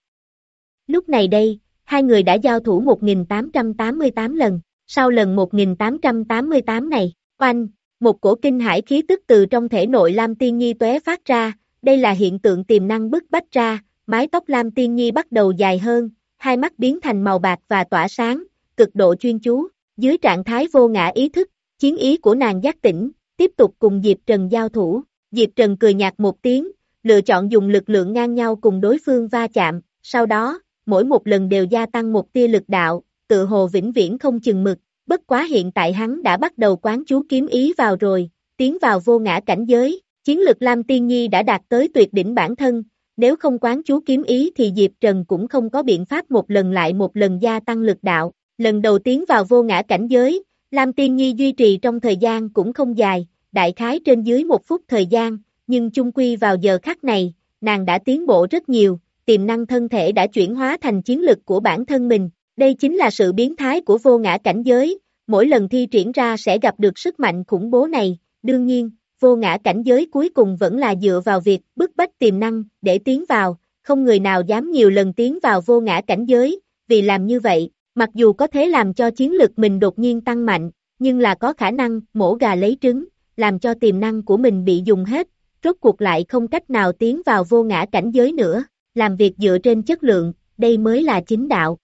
Lúc này đây, hai người đã giao thủ một nghìn tám trăm tám mươi tám lần, sau lần một nghìn tám trăm tám mươi tám này, oanh, một cổ kinh hải khí tức từ trong thể nội Lam Tiên Nhi tóe phát ra, đây là hiện tượng tiềm năng bức bách ra, mái tóc Lam Tiên Nhi bắt đầu dài hơn, hai mắt biến thành màu bạc và tỏa sáng, cực độ chuyên chú, dưới trạng thái vô ngã ý thức, chiến ý của nàng giác tỉnh, tiếp tục cùng Diệp Trần giao thủ, Diệp Trần cười nhạt một tiếng, lựa chọn dùng lực lượng ngang nhau cùng đối phương va chạm, sau đó, mỗi một lần đều gia tăng một tia lực đạo, tự hồ vĩnh viễn không chừng mực, bất quá hiện tại hắn đã bắt đầu quán chú kiếm ý vào rồi, tiến vào vô ngã cảnh giới, chiến lực Lam Tiên Nhi đã đạt tới tuyệt đỉnh bản thân, nếu không quán chú kiếm ý thì Diệp Trần cũng không có biện pháp một lần lại một lần gia tăng lực đạo, lần đầu tiến vào vô ngã cảnh giới, Lam Tiên Nhi duy trì trong thời gian cũng không dài, đại khái trên dưới một phút thời gian, nhưng chung quy vào giờ khắc này, nàng đã tiến bộ rất nhiều, tiềm năng thân thể đã chuyển hóa thành chiến lực của bản thân mình, đây chính là sự biến thái của vô ngã cảnh giới, mỗi lần thi triển ra sẽ gặp được sức mạnh khủng bố này, đương nhiên, vô ngã cảnh giới cuối cùng vẫn là dựa vào việc bức bách tiềm năng để tiến vào, không người nào dám nhiều lần tiến vào vô ngã cảnh giới, vì làm như vậy, mặc dù có thể làm cho chiến lực mình đột nhiên tăng mạnh, nhưng là có khả năng mổ gà lấy trứng, làm cho tiềm năng của mình bị dùng hết, rốt cuộc lại không cách nào tiến vào vô ngã cảnh giới nữa, làm việc dựa trên chất lượng, đây mới là chính đạo.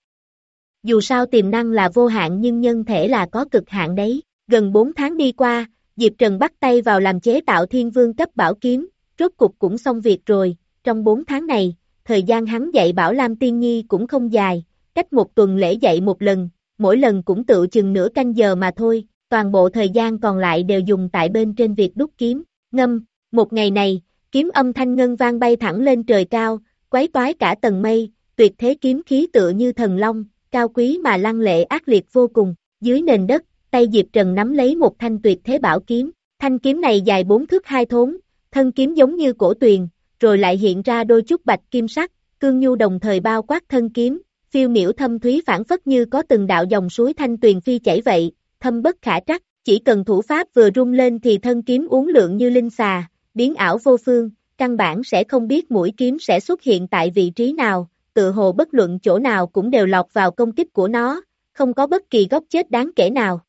Dù sao tiềm năng là vô hạn nhưng nhân thể là có cực hạn đấy, gần bốn tháng đi qua, Diệp Trần bắt tay vào làm chế tạo thiên vương cấp bảo kiếm, rốt cục cũng xong việc rồi, trong bốn tháng này, thời gian hắn dạy bảo Lam Tiên Nhi cũng không dài, cách một tuần lễ dạy một lần, mỗi lần cũng tự chừng nửa canh giờ mà thôi, toàn bộ thời gian còn lại đều dùng tại bên trên việc đúc kiếm, ngâm, một ngày này, kiếm âm thanh ngân vang bay thẳng lên trời cao, quấy toái cả tầng mây, tuyệt thế kiếm khí tựa như thần long, cao quý mà lăng lệ ác liệt vô cùng, dưới nền đất, tay Diệp Trần nắm lấy một thanh tuyệt thế bảo kiếm, thanh kiếm này dài bốn thước hai thốn, thân kiếm giống như cổ tuyền, rồi lại hiện ra đôi chút bạch kim sắc, cương nhu đồng thời bao quát thân kiếm, phiêu miểu thâm thúy phảng phất như có từng đạo dòng suối thanh tuyền phi chảy vậy, thâm bất khả trắc, chỉ cần thủ pháp vừa rung lên thì thân kiếm uốn lượn như linh xà, biến ảo vô phương, căn bản sẽ không biết mũi kiếm sẽ xuất hiện tại vị trí nào, tự hồ bất luận chỗ nào cũng đều lọt vào công kích của nó, không có bất kỳ góc chết đáng kể nào.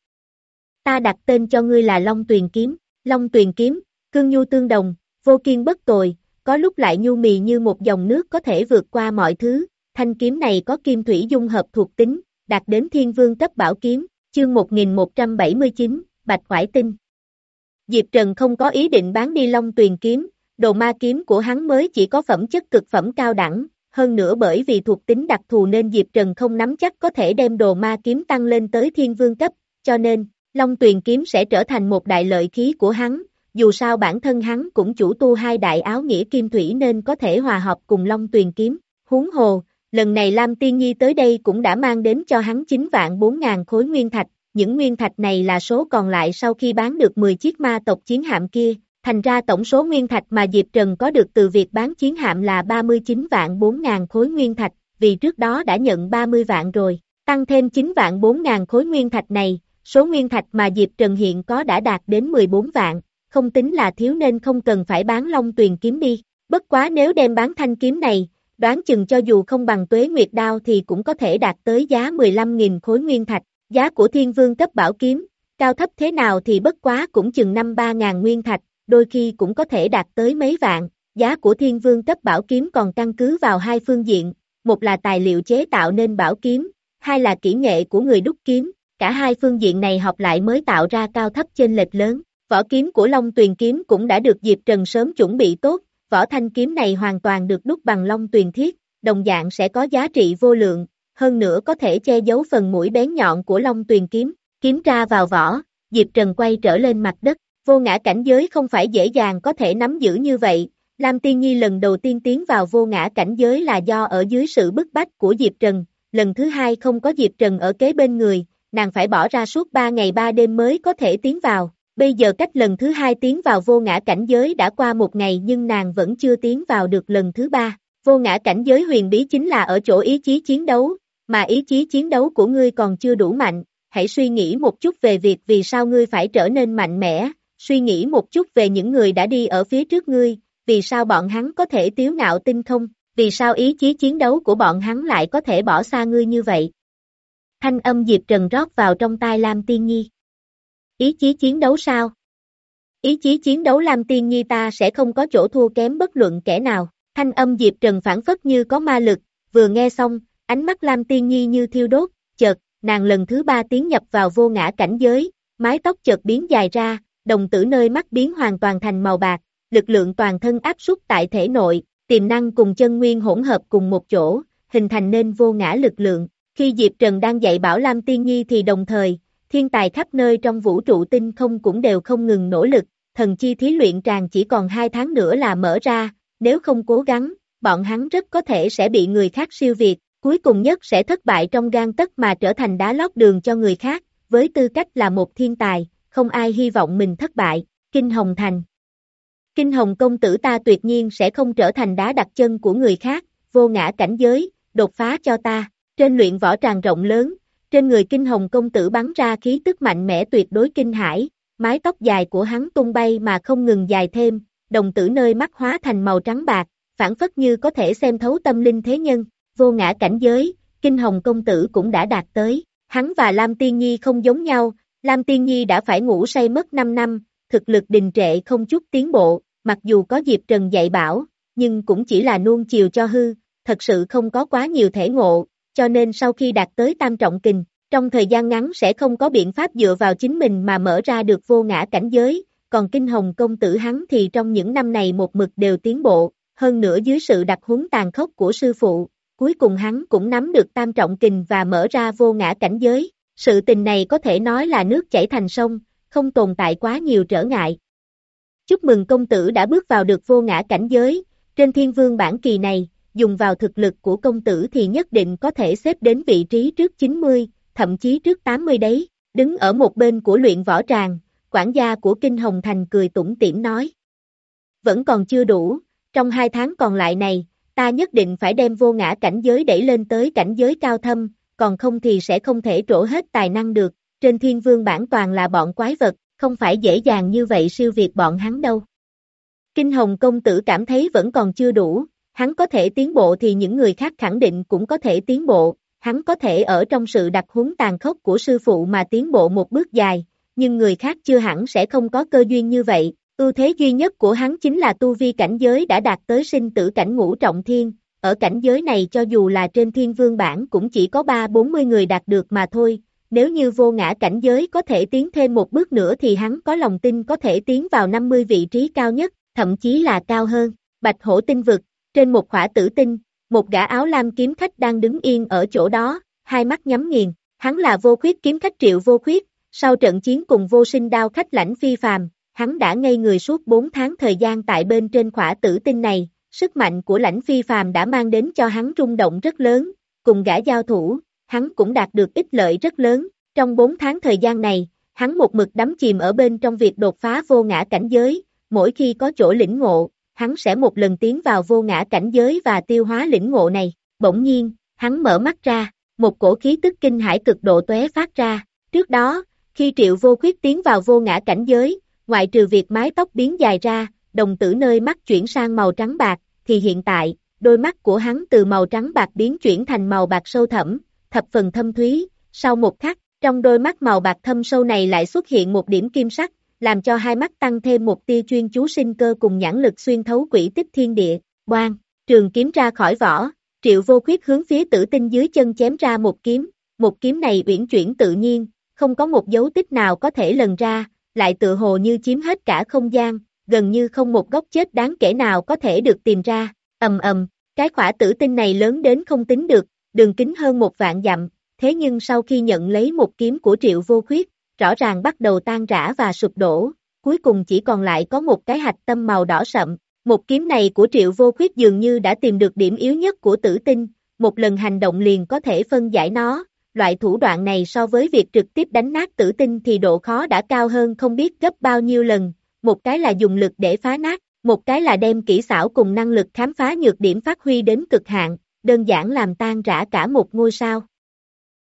Ta đặt tên cho ngươi là Long Tuyền Kiếm, Long Tuyền Kiếm, cương nhu tương đồng, vô kiên bất tồi, có lúc lại nhu mì như một dòng nước có thể vượt qua mọi thứ, thanh kiếm này có kim thủy dung hợp thuộc tính, đạt đến thiên vương cấp bảo kiếm, chương một nghìn một trăm bảy mươi chín, Bạch Khoải Tinh. Diệp Trần không có ý định bán đi Long Tuyền Kiếm, đồ ma kiếm của hắn mới chỉ có phẩm chất cực phẩm cao đẳng, hơn nữa bởi vì thuộc tính đặc thù nên Diệp Trần không nắm chắc có thể đem đồ ma kiếm tăng lên tới thiên vương cấp, cho nên, Long Tuyền Kiếm sẽ trở thành một đại lợi khí của hắn, dù sao bản thân hắn cũng chủ tu hai đại áo nghĩa kim thủy nên có thể hòa hợp cùng Long Tuyền Kiếm, huống hồ, lần này Lam Tiên Nhi tới đây cũng đã mang đến cho hắn chín vạn bốn ngàn khối nguyên thạch, những nguyên thạch này là số còn lại sau khi bán được mười chiếc ma tộc chiến hạm kia, thành ra tổng số nguyên thạch mà Diệp Trần có được từ việc bán chiến hạm là ba mươi chín vạn bốn ngàn khối nguyên thạch, vì trước đó đã nhận ba mươi vạn rồi, tăng thêm chín vạn bốn ngàn khối nguyên thạch này, số nguyên thạch mà Diệp Trần hiện có đã đạt đến mười bốn vạn, không tính là thiếu nên không cần phải bán Long Tuyền Kiếm đi, bất quá nếu đem bán thanh kiếm này, đoán chừng cho dù không bằng Tuế Nguyệt Đao thì cũng có thể đạt tới giá mười lăm nghìn khối nguyên thạch, giá của thiên vương cấp bảo kiếm, cao thấp thế nào thì bất quá cũng chừng năm ba ngàn nguyên thạch, đôi khi cũng có thể đạt tới mấy vạn, giá của thiên vương cấp bảo kiếm còn căn cứ vào hai phương diện, một là tài liệu chế tạo nên bảo kiếm, hai là kỹ nghệ của người đúc kiếm, cả hai phương diện này hợp lại mới tạo ra cao thấp chênh lệch lớn, vỏ kiếm của Long Tuyền Kiếm cũng đã được Diệp Trần sớm chuẩn bị tốt, vỏ thanh kiếm này hoàn toàn được đúc bằng Long Tuyền Thiết, đồng dạng sẽ có giá trị vô lượng, hơn nữa có thể che giấu phần mũi bén nhọn của Long Tuyền Kiếm, kiếm ra vào vỏ, Diệp Trần quay trở lên mặt đất, vô ngã cảnh giới không phải dễ dàng có thể nắm giữ như vậy, Lam Tiên Nhi lần đầu tiên tiến vào vô ngã cảnh giới là do ở dưới sự bức bách của Diệp Trần, lần thứ hai không có Diệp Trần ở kế bên người, nàng phải bỏ ra suốt ba ngày ba đêm mới có thể tiến vào, bây giờ cách lần thứ hai tiến vào vô ngã cảnh giới đã qua một ngày nhưng nàng vẫn chưa tiến vào được lần thứ ba, vô ngã cảnh giới huyền bí chính là ở chỗ ý chí chiến đấu, mà ý chí chiến đấu của ngươi còn chưa đủ mạnh, hãy suy nghĩ một chút về việc vì sao ngươi phải trở nên mạnh mẽ, suy nghĩ một chút về những người đã đi ở phía trước ngươi, vì sao bọn hắn có thể tiếu ngạo tinh không, vì sao ý chí chiến đấu của bọn hắn lại có thể bỏ xa ngươi như vậy. Thanh âm Diệp Trần rót vào trong tai Lam Tiên Nhi. Ý chí chiến đấu sao? Ý chí chiến đấu Lam Tiên Nhi ta sẽ không có chỗ thua kém bất luận kẻ nào. Thanh âm Diệp Trần phản phất như có ma lực, vừa nghe xong, ánh mắt Lam Tiên Nhi như thiêu đốt, chợt, nàng lần thứ ba tiến nhập vào vô ngã cảnh giới, mái tóc chợt biến dài ra, đồng tử nơi mắt biến hoàn toàn thành màu bạc, lực lượng toàn thân áp suất tại thể nội, tiềm năng cùng chân nguyên hỗn hợp cùng một chỗ, hình thành nên vô ngã lực lượng. Khi Diệp Trần đang dạy bảo Lam Tiên Nhi thì đồng thời, thiên tài khắp nơi trong vũ trụ tinh không cũng đều không ngừng nỗ lực, thần chi thí luyện tràng chỉ còn hai tháng nữa là mở ra, nếu không cố gắng, bọn hắn rất có thể sẽ bị người khác siêu việt, cuối cùng nhất sẽ thất bại trong gang tấc mà trở thành đá lót đường cho người khác, với tư cách là một thiên tài, không ai hy vọng mình thất bại. Kinh Hồng Thành. Kinh Hồng công tử ta tuyệt nhiên sẽ không trở thành đá đặt chân của người khác, vô ngã cảnh giới, đột phá cho ta. Trên luyện võ tràng rộng lớn, trên người Kinh Hồng công tử bắn ra khí tức mạnh mẽ tuyệt đối kinh hãi, mái tóc dài của hắn tung bay mà không ngừng dài thêm, đồng tử nơi mắt hóa thành màu trắng bạc, phản phất như có thể xem thấu tâm linh thế nhân, vô ngã cảnh giới, Kinh Hồng công tử cũng đã đạt tới. Hắn và Lam Tiên Nhi không giống nhau, Lam Tiên Nhi đã phải ngủ say mất năm năm, thực lực đình trệ không chút tiến bộ, mặc dù có Diệp Trần dạy bảo, nhưng cũng chỉ là nuông chiều cho hư, thật sự không có quá nhiều thể ngộ, cho nên sau khi đạt tới tam trọng kình, trong thời gian ngắn sẽ không có biện pháp dựa vào chính mình mà mở ra được vô ngã cảnh giới, còn Kinh Hồng công tử hắn thì trong những năm này một mực đều tiến bộ, hơn nữa dưới sự đặc huấn tàn khốc của sư phụ, cuối cùng hắn cũng nắm được tam trọng kình và mở ra vô ngã cảnh giới, sự tình này có thể nói là nước chảy thành sông, không tồn tại quá nhiều trở ngại. Chúc mừng công tử đã bước vào được vô ngã cảnh giới, trên thiên vương bản kỳ này, dùng vào thực lực của công tử thì nhất định có thể xếp đến vị trí trước chín mươi, thậm chí trước tám mươi đấy, đứng ở một bên của luyện võ tràng, quản gia của Kinh Hồng Thành cười tủm tỉm nói. Vẫn còn chưa đủ, trong hai tháng còn lại này, ta nhất định phải đem vô ngã cảnh giới đẩy lên tới cảnh giới cao thâm, còn không thì sẽ không thể trổ hết tài năng được, trên thiên vương bản toàn là bọn quái vật, không phải dễ dàng như vậy siêu việt bọn hắn đâu. Kinh Hồng công tử cảm thấy vẫn còn chưa đủ, hắn có thể tiến bộ thì những người khác khẳng định cũng có thể tiến bộ, hắn có thể ở trong sự đặc huấn tàn khốc của sư phụ mà tiến bộ một bước dài, nhưng người khác chưa hẳn sẽ không có cơ duyên như vậy, ưu thế duy nhất của hắn chính là tu vi cảnh giới đã đạt tới sinh tử cảnh ngũ trọng thiên, ở cảnh giới này cho dù là trên thiên vương bản cũng chỉ có ba bốn mươi người đạt được mà thôi, nếu như vô ngã cảnh giới có thể tiến thêm một bước nữa thì hắn có lòng tin có thể tiến vào năm mươi vị trí cao nhất, thậm chí là cao hơn. Bạch Hổ tinh vực, trên một khỏa tử tinh, một gã áo lam kiếm khách đang đứng yên ở chỗ đó, hai mắt nhắm nghiền, hắn là Vô Khuyết kiếm khách Triệu Vô Khuyết, sau trận chiến cùng Vô Sinh đao khách Lãnh Phi Phàm, hắn đã ngây người suốt bốn tháng thời gian tại bên trên khỏa tử tinh này, sức mạnh của Lãnh Phi Phàm đã mang đến cho hắn rung động rất lớn, cùng gã giao thủ, hắn cũng đạt được ích lợi rất lớn, trong bốn tháng thời gian này, hắn một mực đắm chìm ở bên trong việc đột phá vô ngã cảnh giới, mỗi khi có chỗ lĩnh ngộ, hắn sẽ một lần tiến vào vô ngã cảnh giới và tiêu hóa lĩnh ngộ này, bỗng nhiên, hắn mở mắt ra, một cổ khí tức kinh hải cực độ tóe phát ra, trước đó, khi Triệu Vô Khuyết tiến vào vô ngã cảnh giới, ngoại trừ việc mái tóc biến dài ra, đồng tử nơi mắt chuyển sang màu trắng bạc, thì hiện tại, đôi mắt của hắn từ màu trắng bạc biến chuyển thành màu bạc sâu thẳm, thập phần thâm thúy, sau một khắc, trong đôi mắt màu bạc thâm sâu này lại xuất hiện một điểm kim sắc, làm cho hai mắt tăng thêm một tia chuyên chú sinh cơ cùng nhãn lực xuyên thấu quỷ tích thiên địa, boang, trường kiếm ra khỏi vỏ, Triệu Vô Khuyết hướng phía tử tinh dưới chân chém ra một kiếm, một kiếm này uyển chuyển tự nhiên, không có một dấu tích nào có thể lần ra, lại tựa hồ như chiếm hết cả không gian, gần như không một góc chết đáng kể nào có thể được tìm ra, ầm ầm, cái khỏa tử tinh này lớn đến không tính được, đường kính hơn một vạn dặm, thế nhưng sau khi nhận lấy một kiếm của Triệu Vô Khuyết, rõ ràng bắt đầu tan rã và sụp đổ, cuối cùng chỉ còn lại có một cái hạch tâm màu đỏ sậm, một kiếm này của Triệu Vô Khuyết dường như đã tìm được điểm yếu nhất của tử tinh, một lần hành động liền có thể phân giải nó, loại thủ đoạn này so với việc trực tiếp đánh nát tử tinh thì độ khó đã cao hơn không biết gấp bao nhiêu lần, một cái là dùng lực để phá nát, một cái là đem kỹ xảo cùng năng lực khám phá nhược điểm phát huy đến cực hạn, đơn giản làm tan rã cả một ngôi sao.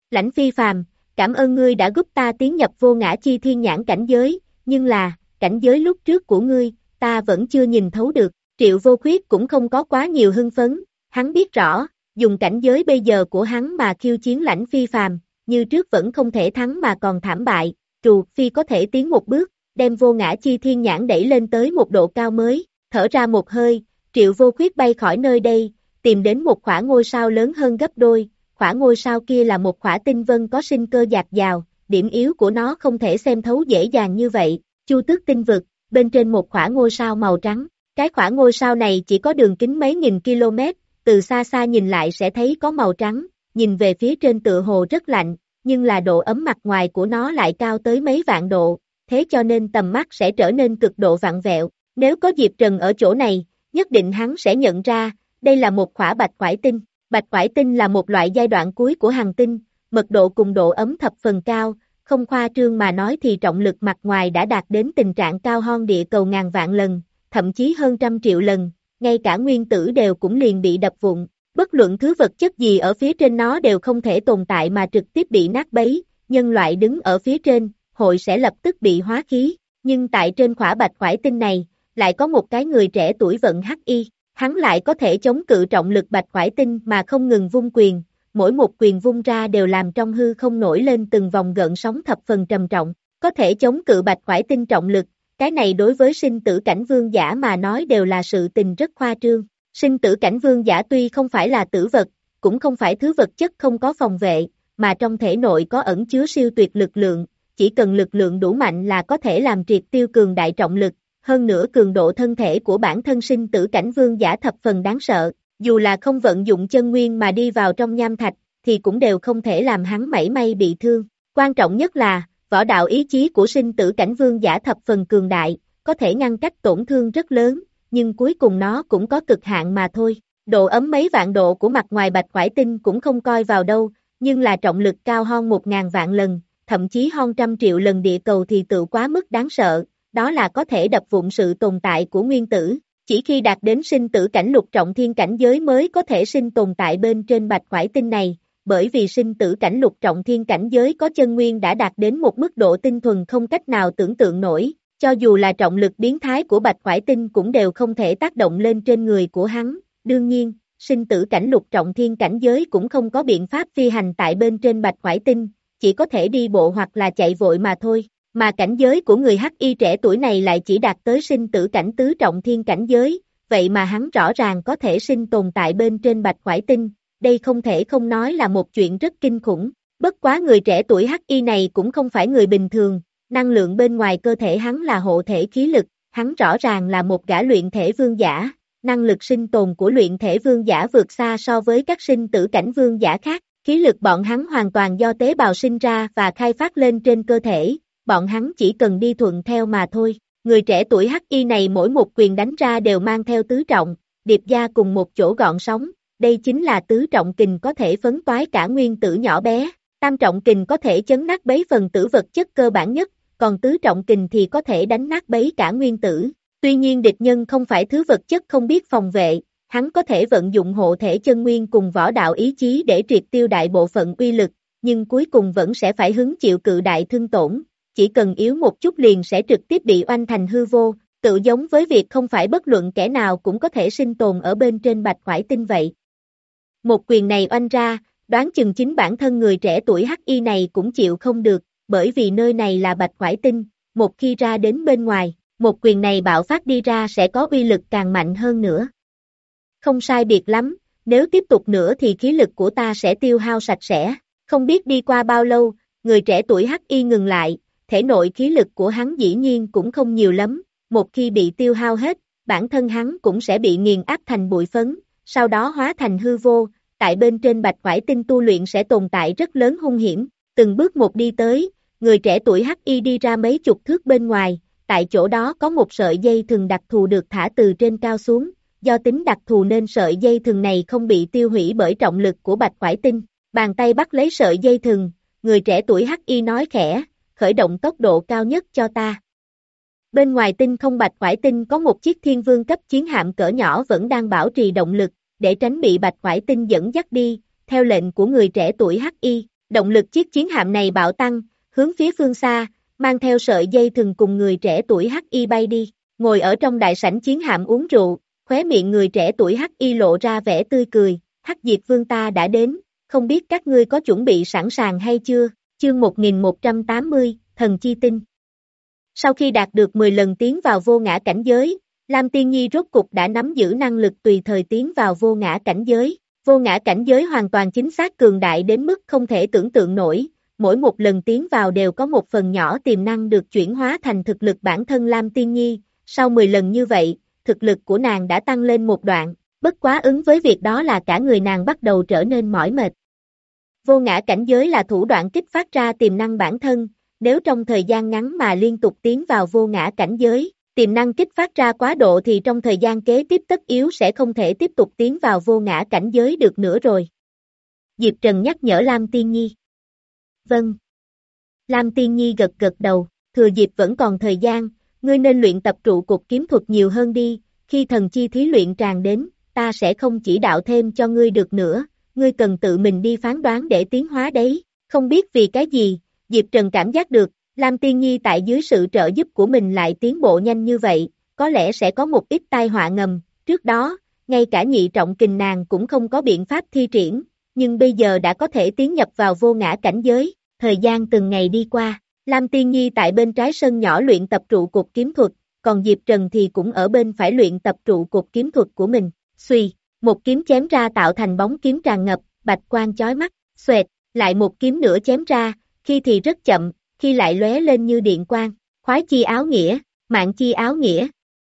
Lãnh Phi Phàm, cảm ơn ngươi đã giúp ta tiến nhập vô ngã chi thiên nhãn cảnh giới, nhưng là, cảnh giới lúc trước của ngươi, ta vẫn chưa nhìn thấu được. Triệu Vô Khuyết cũng không có quá nhiều hưng phấn, hắn biết rõ, dùng cảnh giới bây giờ của hắn mà khiêu chiến Lãnh Phi Phàm, như trước vẫn không thể thắng mà còn thảm bại, trù phi có thể tiến một bước, đem vô ngã chi thiên nhãn đẩy lên tới một độ cao mới, thở ra một hơi, Triệu Vô Khuyết bay khỏi nơi đây, tìm đến một khỏa ngôi sao lớn hơn gấp đôi, khỏa ngôi sao kia là một khỏa tinh vân có sinh cơ dạt dào, điểm yếu của nó không thể xem thấu dễ dàng như vậy, Chu Tước tinh vực, bên trên một khỏa ngôi sao màu trắng, cái khỏa ngôi sao này chỉ có đường kính mấy nghìn km, từ xa xa nhìn lại sẽ thấy có màu trắng, nhìn về phía trên tựa hồ rất lạnh, nhưng là độ ấm mặt ngoài của nó lại cao tới mấy vạn độ, thế cho nên tầm mắt sẽ trở nên cực độ vặn vẹo, nếu có Diệp Trần ở chỗ này, nhất định hắn sẽ nhận ra, đây là một khỏa bạch quải tinh. Bạch quải tinh là một loại giai đoạn cuối của hành tinh, mật độ cùng độ ấm thập phần cao, không khoa trương mà nói thì trọng lực mặt ngoài đã đạt đến tình trạng cao hơn địa cầu ngàn vạn lần, thậm chí hơn trăm triệu lần, ngay cả nguyên tử đều cũng liền bị đập vụn, bất luận thứ vật chất gì ở phía trên nó đều không thể tồn tại mà trực tiếp bị nát bấy, nhân loại đứng ở phía trên, hội sẽ lập tức bị hóa khí, nhưng tại trên khỏa bạch quải tinh này, lại có một cái người trẻ tuổi vận hắc y. Hắn lại có thể chống cự trọng lực bạch quải tinh mà không ngừng vung quyền, mỗi một quyền vung ra đều làm trong hư không nổi lên từng vòng gợn sóng thập phần trầm trọng, có thể chống cự bạch quải tinh trọng lực, cái này đối với sinh tử cảnh vương giả mà nói đều là sự tình rất khoa trương. Sinh tử cảnh vương giả tuy không phải là tử vật, cũng không phải thứ vật chất không có phòng vệ, mà trong thể nội có ẩn chứa siêu tuyệt lực lượng, chỉ cần lực lượng đủ mạnh là có thể làm triệt tiêu cường đại trọng lực. Hơn nữa cường độ thân thể của bản thân sinh tử cảnh vương giả thập phần đáng sợ, dù là không vận dụng chân nguyên mà đi vào trong nham thạch, thì cũng đều không thể làm hắn mảy may bị thương. Quan trọng nhất là, võ đạo ý chí của sinh tử cảnh vương giả thập phần cường đại, có thể ngăn cách tổn thương rất lớn, nhưng cuối cùng nó cũng có cực hạn mà thôi. Độ ấm mấy vạn độ của mặt ngoài bạch quải tinh cũng không coi vào đâu, nhưng là trọng lực cao hơn một ngàn vạn lần, thậm chí hơn trăm triệu lần địa cầu thì tự quá mức đáng sợ. Đó là có thể đập vụn sự tồn tại của nguyên tử, chỉ khi đạt đến sinh tử cảnh lục trọng thiên cảnh giới mới có thể sinh tồn tại bên trên bạch quải tinh này, bởi vì sinh tử cảnh lục trọng thiên cảnh giới có chân nguyên đã đạt đến một mức độ tinh thuần không cách nào tưởng tượng nổi, cho dù là trọng lực biến thái của bạch quải tinh cũng đều không thể tác động lên trên người của hắn, đương nhiên, sinh tử cảnh lục trọng thiên cảnh giới cũng không có biện pháp phi hành tại bên trên bạch quải tinh, chỉ có thể đi bộ hoặc là chạy vội mà thôi. Mà cảnh giới của người hắc y trẻ tuổi này lại chỉ đạt tới sinh tử cảnh tứ trọng thiên cảnh giới, vậy mà hắn rõ ràng có thể sinh tồn tại bên trên bạch quải tinh, đây không thể không nói là một chuyện rất kinh khủng. Bất quá người trẻ tuổi hắc y này cũng không phải người bình thường, năng lượng bên ngoài cơ thể hắn là hộ thể khí lực, hắn rõ ràng là một gã luyện thể vương giả, năng lực sinh tồn của luyện thể vương giả vượt xa so với các sinh tử cảnh vương giả khác, khí lực bọn hắn hoàn toàn do tế bào sinh ra và khai phát lên trên cơ thể. Bọn hắn chỉ cần đi thuận theo mà thôi. Người trẻ tuổi hắc y này mỗi một quyền đánh ra đều mang theo tứ trọng, điệp gia cùng một chỗ gọn sóng, đây chính là tứ trọng kình có thể phấn toái cả nguyên tử nhỏ bé, tam trọng kình có thể chấn nát bấy phần tử vật chất cơ bản nhất, còn tứ trọng kình thì có thể đánh nát bấy cả nguyên tử. Tuy nhiên địch nhân không phải thứ vật chất không biết phòng vệ, hắn có thể vận dụng hộ thể chân nguyên cùng võ đạo ý chí để triệt tiêu đại bộ phận uy lực, nhưng cuối cùng vẫn sẽ phải hứng chịu cự đại thương tổn. Chỉ cần yếu một chút liền sẽ trực tiếp bị oanh thành hư vô, tự giống với việc không phải bất luận kẻ nào cũng có thể sinh tồn ở bên trên bạch quải tinh vậy. Một quyền này oanh ra, đoán chừng chính bản thân người trẻ tuổi hắc y này cũng chịu không được, bởi vì nơi này là bạch quải tinh, một khi ra đến bên ngoài, một quyền này bạo phát đi ra sẽ có uy lực càng mạnh hơn nữa. Không sai biệt lắm, nếu tiếp tục nữa thì khí lực của ta sẽ tiêu hao sạch sẽ, không biết đi qua bao lâu, người trẻ tuổi hắc y ngừng lại. Thể nội khí lực của hắn dĩ nhiên cũng không nhiều lắm, một khi bị tiêu hao hết, bản thân hắn cũng sẽ bị nghiền áp thành bụi phấn, sau đó hóa thành hư vô, tại bên trên bạch quải tinh tu luyện sẽ tồn tại rất lớn hung hiểm, từng bước một đi tới, người trẻ tuổi hắc y đi ra mấy chục thước bên ngoài, tại chỗ đó có một sợi dây thừng đặc thù được thả từ trên cao xuống, do tính đặc thù nên sợi dây thừng này không bị tiêu hủy bởi trọng lực của bạch quải tinh, bàn tay bắt lấy sợi dây thừng, người trẻ tuổi hắc y nói khẽ, khởi động tốc độ cao nhất cho ta. Bên ngoài tinh không bạch quải tinh có một chiếc thiên vương cấp chiến hạm cỡ nhỏ vẫn đang bảo trì động lực, để tránh bị bạch quải tinh dẫn dắt đi, theo lệnh của người trẻ tuổi hắc y, Động lực chiếc chiến hạm này bạo tăng, hướng phía phương xa, mang theo sợi dây thừng cùng người trẻ tuổi Hắc Y bay đi, ngồi ở trong đại sảnh chiến hạm uống rượu, khóe miệng người trẻ tuổi Hắc Y lộ ra vẻ tươi cười, Hắc Diệt Vương ta đã đến, không biết các ngươi có chuẩn bị sẵn sàng hay chưa, chương một nghìn một trăm tám mươi, Thần Chi Tinh. Sau khi đạt được mười lần tiến vào vô ngã cảnh giới, Lam Tiên Nhi rốt cục đã nắm giữ năng lực tùy thời tiến vào vô ngã cảnh giới. Vô ngã cảnh giới hoàn toàn chính xác cường đại đến mức không thể tưởng tượng nổi, mỗi một lần tiến vào đều có một phần nhỏ tiềm năng được chuyển hóa thành thực lực bản thân Lam Tiên Nhi, sau mười lần như vậy, thực lực của nàng đã tăng lên một đoạn, bất quá ứng với việc đó là cả người nàng bắt đầu trở nên mỏi mệt. Vô ngã cảnh giới là thủ đoạn kích phát ra tiềm năng bản thân, nếu trong thời gian ngắn mà liên tục tiến vào vô ngã cảnh giới, tiềm năng kích phát ra quá độ thì trong thời gian kế tiếp tất yếu sẽ không thể tiếp tục tiến vào vô ngã cảnh giới được nữa rồi. Diệp Trần nhắc nhở Lam Tiên Nhi. Vâng. Lam Tiên Nhi gật gật đầu, thừa dịp vẫn còn thời gian, ngươi nên luyện tập trụ cột kiếm thuật nhiều hơn đi, khi thần chi thí luyện tràn đến, ta sẽ không chỉ đạo thêm cho ngươi được nữa, ngươi cần tự mình đi phán đoán để tiến hóa đấy, không biết vì cái gì, Diệp Trần cảm giác được, Lam Tiên Nhi tại dưới sự trợ giúp của mình lại tiến bộ nhanh như vậy, có lẽ sẽ có một ít tai họa ngầm, trước đó, ngay cả nhị trọng kình nàng cũng không có biện pháp thi triển, nhưng bây giờ đã có thể tiến nhập vào vô ngã cảnh giới, thời gian từng ngày đi qua, Lam Tiên Nhi tại bên trái sân nhỏ luyện tập trụ cột kiếm thuật, còn Diệp Trần thì cũng ở bên phải luyện tập trụ cột kiếm thuật của mình, xuy, một kiếm chém ra tạo thành bóng kiếm tràn ngập, bạch quang chói mắt, xoẹt, lại một kiếm nữa chém ra, khi thì rất chậm, khi lại lóe lên như điện quang, khoái chi áo nghĩa, mạng chi áo nghĩa.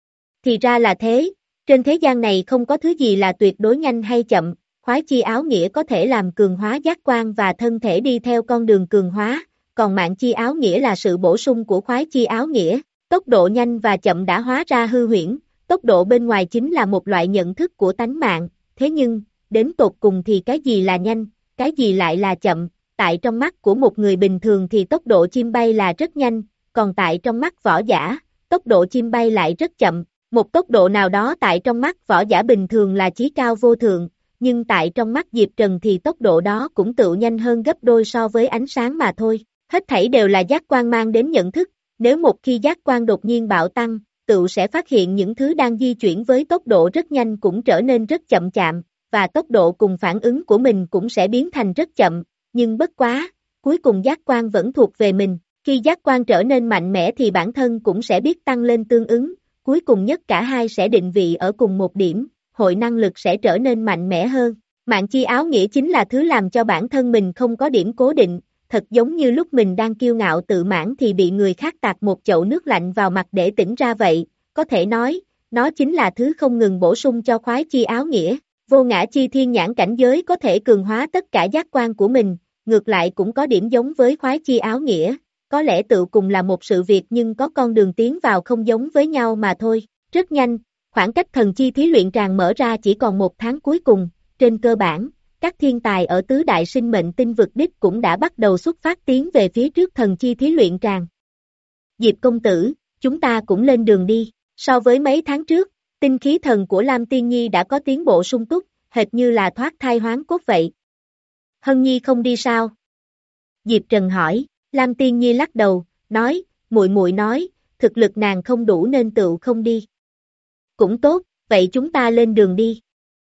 Thì ra là thế, trên thế gian này không có thứ gì là tuyệt đối nhanh hay chậm, khoái chi áo nghĩa có thể làm cường hóa giác quan và thân thể đi theo con đường cường hóa, còn mạng chi áo nghĩa là sự bổ sung của khoái chi áo nghĩa, tốc độ nhanh và chậm đã hóa ra hư huyễn, tốc độ bên ngoài chính là một loại nhận thức của tánh mạng, thế nhưng, đến tột cùng thì cái gì là nhanh, cái gì lại là chậm? Tại trong mắt của một người bình thường thì tốc độ chim bay là rất nhanh, còn tại trong mắt võ giả, tốc độ chim bay lại rất chậm, một tốc độ nào đó tại trong mắt võ giả bình thường là chí cao vô thượng, nhưng tại trong mắt Diệp Trần thì tốc độ đó cũng tự nhanh hơn gấp đôi so với ánh sáng mà thôi, hết thảy đều là giác quan mang đến nhận thức, nếu một khi giác quan đột nhiên bạo tăng, tự sẽ phát hiện những thứ đang di chuyển với tốc độ rất nhanh cũng trở nên rất chậm chạm, và tốc độ cùng phản ứng của mình cũng sẽ biến thành rất chậm. Nhưng bất quá, cuối cùng giác quan vẫn thuộc về mình, khi giác quan trở nên mạnh mẽ thì bản thân cũng sẽ biết tăng lên tương ứng, cuối cùng nhất cả hai sẽ định vị ở cùng một điểm, hội năng lực sẽ trở nên mạnh mẽ hơn. Mạng chi áo nghĩa chính là thứ làm cho bản thân mình không có điểm cố định, thật giống như lúc mình đang kiêu ngạo tự mãn thì bị người khác tạt một chậu nước lạnh vào mặt để tỉnh ra vậy, có thể nói, nó chính là thứ không ngừng bổ sung cho khoái chi áo nghĩa. Vô ngã chi thiên nhãn cảnh giới có thể cường hóa tất cả giác quan của mình, ngược lại cũng có điểm giống với khoái chi áo nghĩa, có lẽ tự cùng là một sự việc nhưng có con đường tiến vào không giống với nhau mà thôi. Rất nhanh, khoảng cách thần chi thí luyện tràng mở ra chỉ còn một tháng cuối cùng, trên cơ bản, các thiên tài ở tứ đại sinh mệnh tinh vực đích cũng đã bắt đầu xuất phát tiến về phía trước thần chi thí luyện tràng. Diệp công tử, chúng ta cũng lên đường đi, so với mấy tháng trước, tinh khí thần của Lam Tiên Nhi đã có tiến bộ sung túc, hệt như là thoát thai hoán cốt vậy. Hân Nhi không đi sao? Diệp Trần hỏi, Lam Tiên Nhi lắc đầu, nói, muội muội nói, thực lực nàng không đủ nên tựu không đi. Cũng tốt, vậy chúng ta lên đường đi.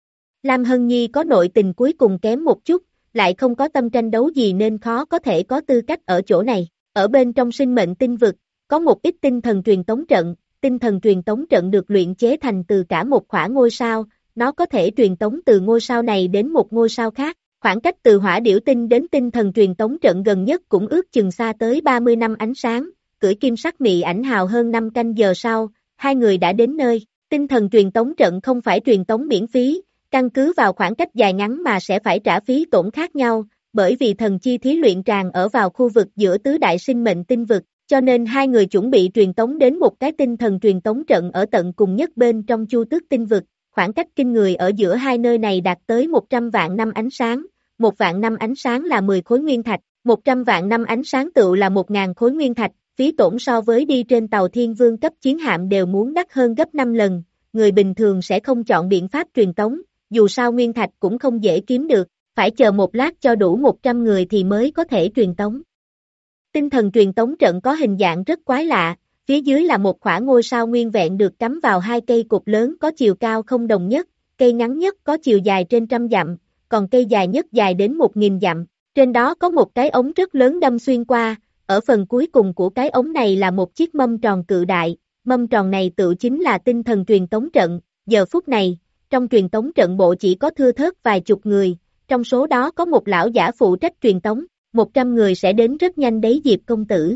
Lam Hân Nhi có nội tình cuối cùng kém một chút, lại không có tâm tranh đấu gì nên khó có thể có tư cách ở chỗ này. Ở bên trong sinh mệnh tinh vực, có một ít tinh thần truyền tống trận, tinh thần truyền tống trận được luyện chế thành từ cả một khỏa ngôi sao, nó có thể truyền tống từ ngôi sao này đến một ngôi sao khác. Khoảng cách từ hỏa điểu tinh đến tinh thần truyền tống trận gần nhất cũng ước chừng xa tới ba mươi năm ánh sáng, cưỡi kim sắc mị ảnh hào hơn năm canh giờ sau, hai người đã đến nơi. Tinh thần truyền tống trận không phải truyền tống miễn phí, căn cứ vào khoảng cách dài ngắn mà sẽ phải trả phí tổn khác nhau, bởi vì thần chi thí luyện tràng ở vào khu vực giữa tứ đại sinh mệnh tinh vực, cho nên hai người chuẩn bị truyền tống đến một cái tinh thần truyền tống trận ở tận cùng nhất bên trong Chu Tước tinh vực. Khoảng cách kinh người ở giữa hai nơi này đạt tới một trăm vạn năm ánh sáng, một vạn năm ánh sáng là mười khối nguyên thạch, một trăm vạn năm ánh sáng tựu là một ngàn khối nguyên thạch, phí tổn so với đi trên tàu thiên vương cấp chiến hạm đều muốn đắt hơn gấp năm lần, người bình thường sẽ không chọn biện pháp truyền tống, dù sao nguyên thạch cũng không dễ kiếm được, phải chờ một lát cho đủ một trăm người thì mới có thể truyền tống. Tinh thần truyền tống trận có hình dạng rất quái lạ, phía dưới là một khỏa ngôi sao nguyên vẹn được cắm vào hai cây cột lớn có chiều cao không đồng nhất, cây ngắn nhất có chiều dài trên trăm dặm, còn cây dài nhất dài đến một nghìn dặm, trên đó có một cái ống rất lớn đâm xuyên qua, ở phần cuối cùng của cái ống này là một chiếc mâm tròn cự đại, mâm tròn này tự chính là tinh thần truyền tống trận, giờ phút này, trong truyền tống trận bộ chỉ có thưa thớt vài chục người, trong số đó có một lão giả phụ trách truyền tống, một trăm người sẽ đến rất nhanh đấy Diệp công tử.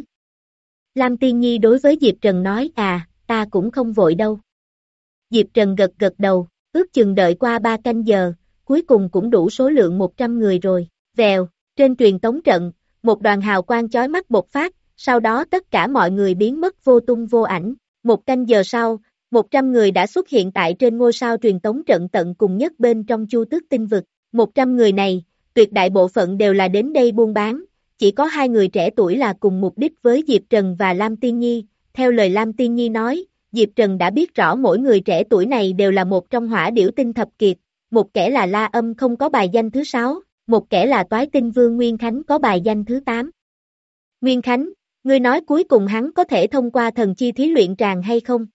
Lam Tiên Nhi đối với Diệp Trần nói à, ta cũng không vội đâu. Diệp Trần gật gật đầu, ước chừng đợi qua ba canh giờ, cuối cùng cũng đủ số lượng một trăm người rồi, vèo, trên truyền tống trận, một đoàn hào quang chói mắt bộc phát, sau đó tất cả mọi người biến mất vô tung vô ảnh, một canh giờ sau, một trăm người đã xuất hiện tại trên ngôi sao truyền tống trận tận cùng nhất bên trong Chu Tước tinh vực, một trăm người này, tuyệt đại bộ phận đều là đến đây buôn bán, chỉ có hai người trẻ tuổi là cùng mục đích với Diệp Trần và Lam Tiên Nhi, theo lời Lam Tiên Nhi nói, Diệp Trần đã biết rõ mỗi người trẻ tuổi này đều là một trong hỏa điểu tinh thập kiệt, một kẻ là La Âm không có bài danh thứ sáu, một kẻ là Toái Tinh Vương Nguyên Khánh có bài danh thứ tám. Nguyên Khánh, ngươi nói cuối cùng hắn có thể thông qua thần chi thí luyện tràng hay không?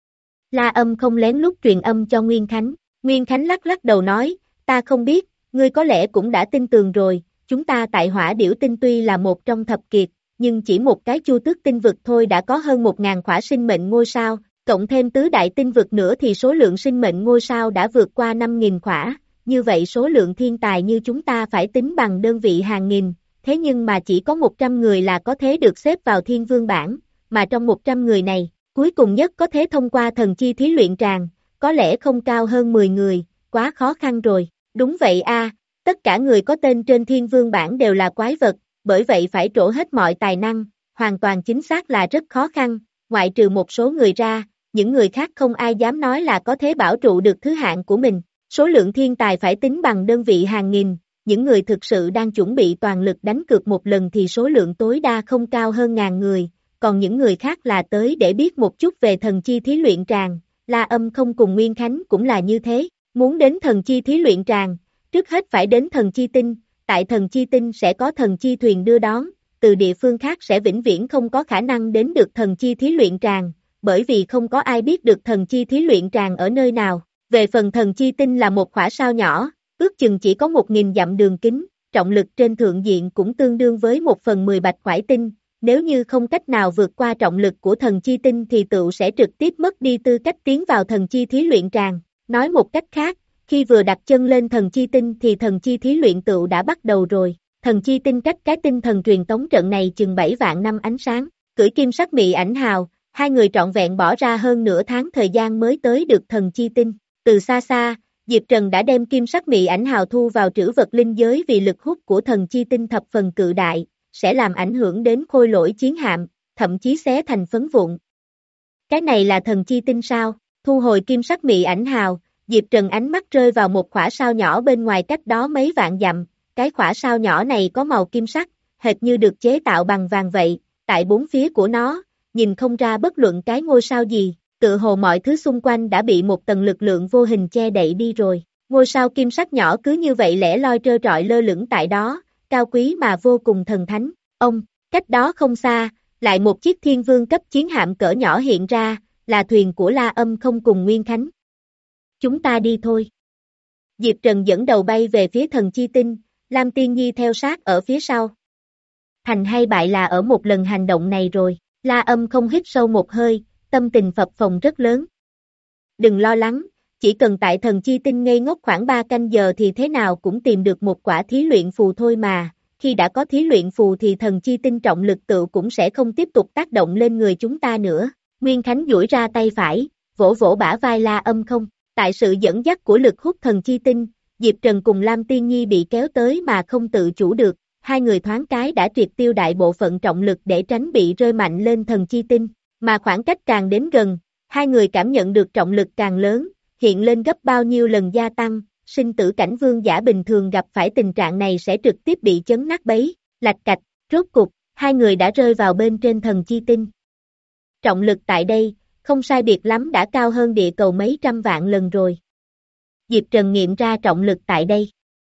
La Âm không lén lút truyền âm cho Nguyên Khánh, Nguyên Khánh lắc lắc đầu nói, ta không biết, ngươi có lẽ cũng đã tin tường rồi, chúng ta tại hỏa điểu tinh tuy là một trong thập kiệt, nhưng chỉ một cái Chu Tước tinh vực thôi đã có hơn một ngàn khỏa sinh mệnh ngôi sao, cộng thêm tứ đại tinh vực nữa thì số lượng sinh mệnh ngôi sao đã vượt qua năm nghìn khỏa, như vậy số lượng thiên tài như chúng ta phải tính bằng đơn vị hàng nghìn, thế nhưng mà chỉ có một trăm người là có thể được xếp vào thiên vương bảng, mà trong một trăm người này, cuối cùng nhất có thể thông qua thần chi thí luyện tràng, có lẽ không cao hơn mười người, quá khó khăn rồi, đúng vậy a, tất cả người có tên trên thiên vương bảng đều là quái vật, bởi vậy phải trổ hết mọi tài năng, hoàn toàn chính xác là rất khó khăn, ngoại trừ một số người ra, những người khác không ai dám nói là có thể bảo trụ được thứ hạng của mình, số lượng thiên tài phải tính bằng đơn vị hàng nghìn, những người thực sự đang chuẩn bị toàn lực đánh cược một lần thì số lượng tối đa không cao hơn ngàn người, còn những người khác là tới để biết một chút về thần chi thí luyện tràng, La Âm không cùng Nguyên Khánh cũng là như thế, muốn đến thần chi thí luyện tràng, trước hết phải đến thần chi tinh, tại thần chi tinh sẽ có thần chi thuyền đưa đón, từ địa phương khác sẽ vĩnh viễn không có khả năng đến được thần chi thí luyện tràng, bởi vì không có ai biết được thần chi thí luyện tràng ở nơi nào. Về phần thần chi tinh là một khỏa sao nhỏ, ước chừng chỉ có một nghìn dặm đường kính, trọng lực trên thượng diện cũng tương đương với một phần mười bạch khoải tinh, nếu như không cách nào vượt qua trọng lực của thần chi tinh thì tựu sẽ trực tiếp mất đi tư cách tiến vào thần chi thí luyện tràng. Nói một cách khác, khi vừa đặt chân lên thần chi tinh thì thần chi thí luyện tựu đã bắt đầu rồi, thần chi tinh cách cái tinh thần truyền tống trận này chừng bảy vạn năm ánh sáng, cưỡi kim sắc mị ảnh hào, hai người trọn vẹn bỏ ra hơn nửa tháng thời gian mới tới được thần chi tinh. Từ xa xa, Diệp Trần đã đem kim sắc mị ảnh hào thu vào trữ vật linh giới vì lực hút của thần chi tinh thập phần cự đại, sẽ làm ảnh hưởng đến khôi lỗi chiến hạm, thậm chí xé thành phấn vụn. Cái này là thần chi tinh sao? Thu hồi kim sắc mị ảnh hào, Diệp Trần ánh mắt rơi vào một khỏa sao nhỏ bên ngoài cách đó mấy vạn dặm, cái khỏa sao nhỏ này có màu kim sắc, hệt như được chế tạo bằng vàng vậy, tại bốn phía của nó, nhìn không ra bất luận cái ngôi sao gì. Tự hồ mọi thứ xung quanh đã bị một tầng lực lượng vô hình che đậy đi rồi. Ngôi sao kim sắc nhỏ cứ như vậy lẻ loi trơ trọi lơ lửng tại đó, cao quý mà vô cùng thần thánh. Ông, cách đó không xa, lại một chiếc thiên vương cấp chiến hạm cỡ nhỏ hiện ra, là thuyền của La Âm không cùng Nguyên Khánh. Chúng ta đi thôi. Diệp Trần dẫn đầu bay về phía thần chi tinh, Lam Tiên Nhi theo sát ở phía sau. Thành hay bại là ở một lần hành động này rồi, La Âm không hít sâu một hơi, tâm tình phập phồng rất lớn. Đừng lo lắng, chỉ cần tại thần chi tinh ngây ngốc khoảng ba canh giờ thì thế nào cũng tìm được một quả thí luyện phù thôi mà, khi đã có thí luyện phù thì thần chi tinh trọng lực tự cũng sẽ không tiếp tục tác động lên người chúng ta nữa. Nguyên Khánh duỗi ra tay phải, vỗ vỗ bả vai La Âm không, tại sự dẫn dắt của lực hút thần chi tinh, Diệp Trần cùng Lam Tiên Nhi bị kéo tới mà không tự chủ được, hai người thoáng cái đã triệt tiêu đại bộ phận trọng lực để tránh bị rơi mạnh lên thần chi tinh. Mà khoảng cách càng đến gần, hai người cảm nhận được trọng lực càng lớn, hiện lên gấp bao nhiêu lần gia tăng, sinh tử cảnh vương giả bình thường gặp phải tình trạng này sẽ trực tiếp bị chấn nát bấy, lạch cạch, rốt cục, hai người đã rơi vào bên trên thần chi tinh. Trọng lực tại đây, không sai biệt lắm đã cao hơn địa cầu mấy trăm vạn lần rồi. Diệp Trần nghiệm ra trọng lực tại đây.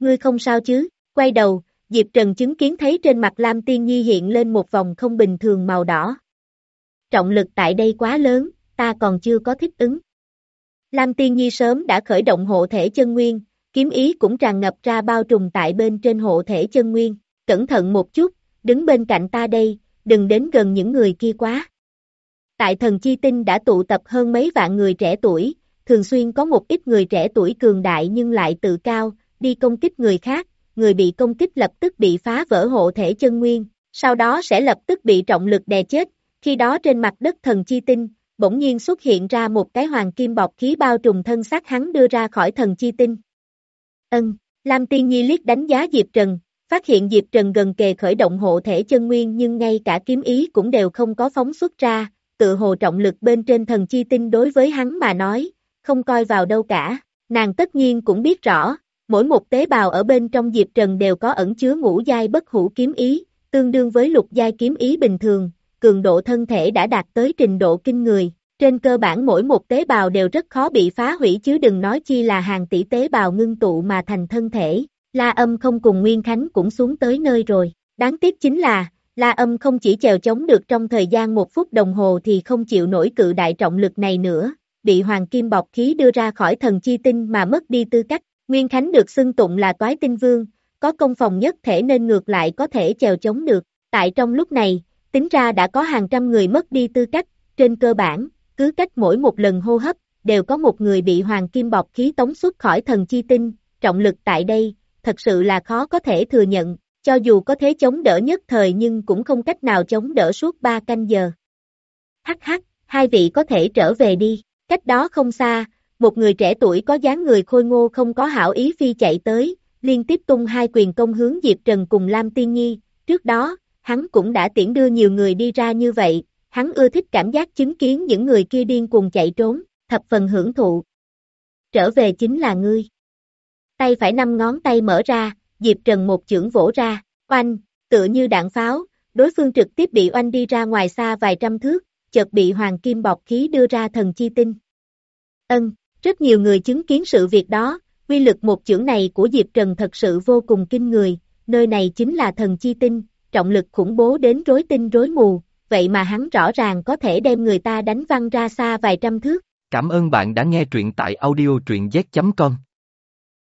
Ngươi không sao chứ? Quay đầu, Diệp Trần chứng kiến thấy trên mặt Lam Tiên Nhi hiện lên một vòng không bình thường màu đỏ. Trọng lực tại đây quá lớn, ta còn chưa có thích ứng. Lam Tiên Nhi sớm đã khởi động hộ thể chân nguyên, kiếm ý cũng tràn ngập ra bao trùm tại bên trên hộ thể chân nguyên. Cẩn thận một chút, đứng bên cạnh ta đây, đừng đến gần những người kia quá. Tại Thần Chi Tinh đã tụ tập hơn mấy vạn người trẻ tuổi, thường xuyên có một ít người trẻ tuổi cường đại nhưng lại tự cao, đi công kích người khác, người bị công kích lập tức bị phá vỡ hộ thể chân nguyên, sau đó sẽ lập tức bị trọng lực đè chết, khi đó trên mặt đất Thần Chi Tinh, bỗng nhiên xuất hiện ra một cái hoàng kim bọc khí bao trùm thân xác hắn đưa ra khỏi Thần Chi Tinh. Ân, Lam Tiên Nhi liếc đánh giá Diệp Trần, phát hiện Diệp Trần gần kề khởi động hộ thể chân nguyên nhưng ngay cả kiếm ý cũng đều không có phóng xuất ra, tự hồ trọng lực bên trên Thần Chi Tinh đối với hắn mà nói, không coi vào đâu cả, nàng tất nhiên cũng biết rõ, mỗi một tế bào ở bên trong Diệp Trần đều có ẩn chứa ngũ giai bất hủ kiếm ý, tương đương với lục giai kiếm ý bình thường, cường độ thân thể đã đạt tới trình độ kinh người, trên cơ bản mỗi một tế bào đều rất khó bị phá hủy chứ đừng nói chi là hàng tỷ tế bào ngưng tụ mà thành thân thể. La Âm không cùng Nguyên Khánh cũng xuống tới nơi rồi, đáng tiếc chính là, La Âm không chỉ chèo chống được trong thời gian một phút đồng hồ thì không chịu nổi cự đại trọng lực này nữa, bị hoàng kim bọc khí đưa ra khỏi Thần Chi Tinh mà mất đi tư cách. Nguyên Khánh được xưng tụng là Toái Tinh Vương, có công phòng nhất thể nên ngược lại có thể chèo chống được, tại trong lúc này, tính ra đã có hàng trăm người mất đi tư cách, trên cơ bản, cứ cách mỗi một lần hô hấp, đều có một người bị hoàng kim bọc khí tống xuất khỏi Thần Chi Tinh, trọng lực tại đây, thật sự là khó có thể thừa nhận, cho dù có thế chống đỡ nhất thời nhưng cũng không cách nào chống đỡ suốt ba canh giờ. Hắc hắc, hai vị có thể trở về đi, cách đó không xa, một người trẻ tuổi có dáng người khôi ngô không có hảo ý phi chạy tới, liên tiếp tung hai quyền công hướng Diệp Trần cùng Lam Tiên Nhi, trước đó, hắn cũng đã tiễn đưa nhiều người đi ra như vậy, hắn ưa thích cảm giác chứng kiến những người kia điên cuồng chạy trốn, thập phần hưởng thụ. Trở về chính là ngươi. Tay phải năm ngón tay mở ra, Diệp Trần một chưởng vỗ ra, oanh, tựa như đạn pháo, đối phương trực tiếp bị oanh đi ra ngoài xa vài trăm thước, chợt bị hoàng kim bọc khí đưa ra Thần Chi Tinh. Ân, rất nhiều người chứng kiến sự việc đó, uy lực một chưởng này của Diệp Trần thật sự vô cùng kinh người, nơi này chính là Thần Chi Tinh, trọng lực khủng bố đến rối tinh rối mù, vậy mà hắn rõ ràng có thể đem người ta đánh văng ra xa vài trăm thước. Cảm ơn bạn đã nghe truyện tại audio truyện z chấm com.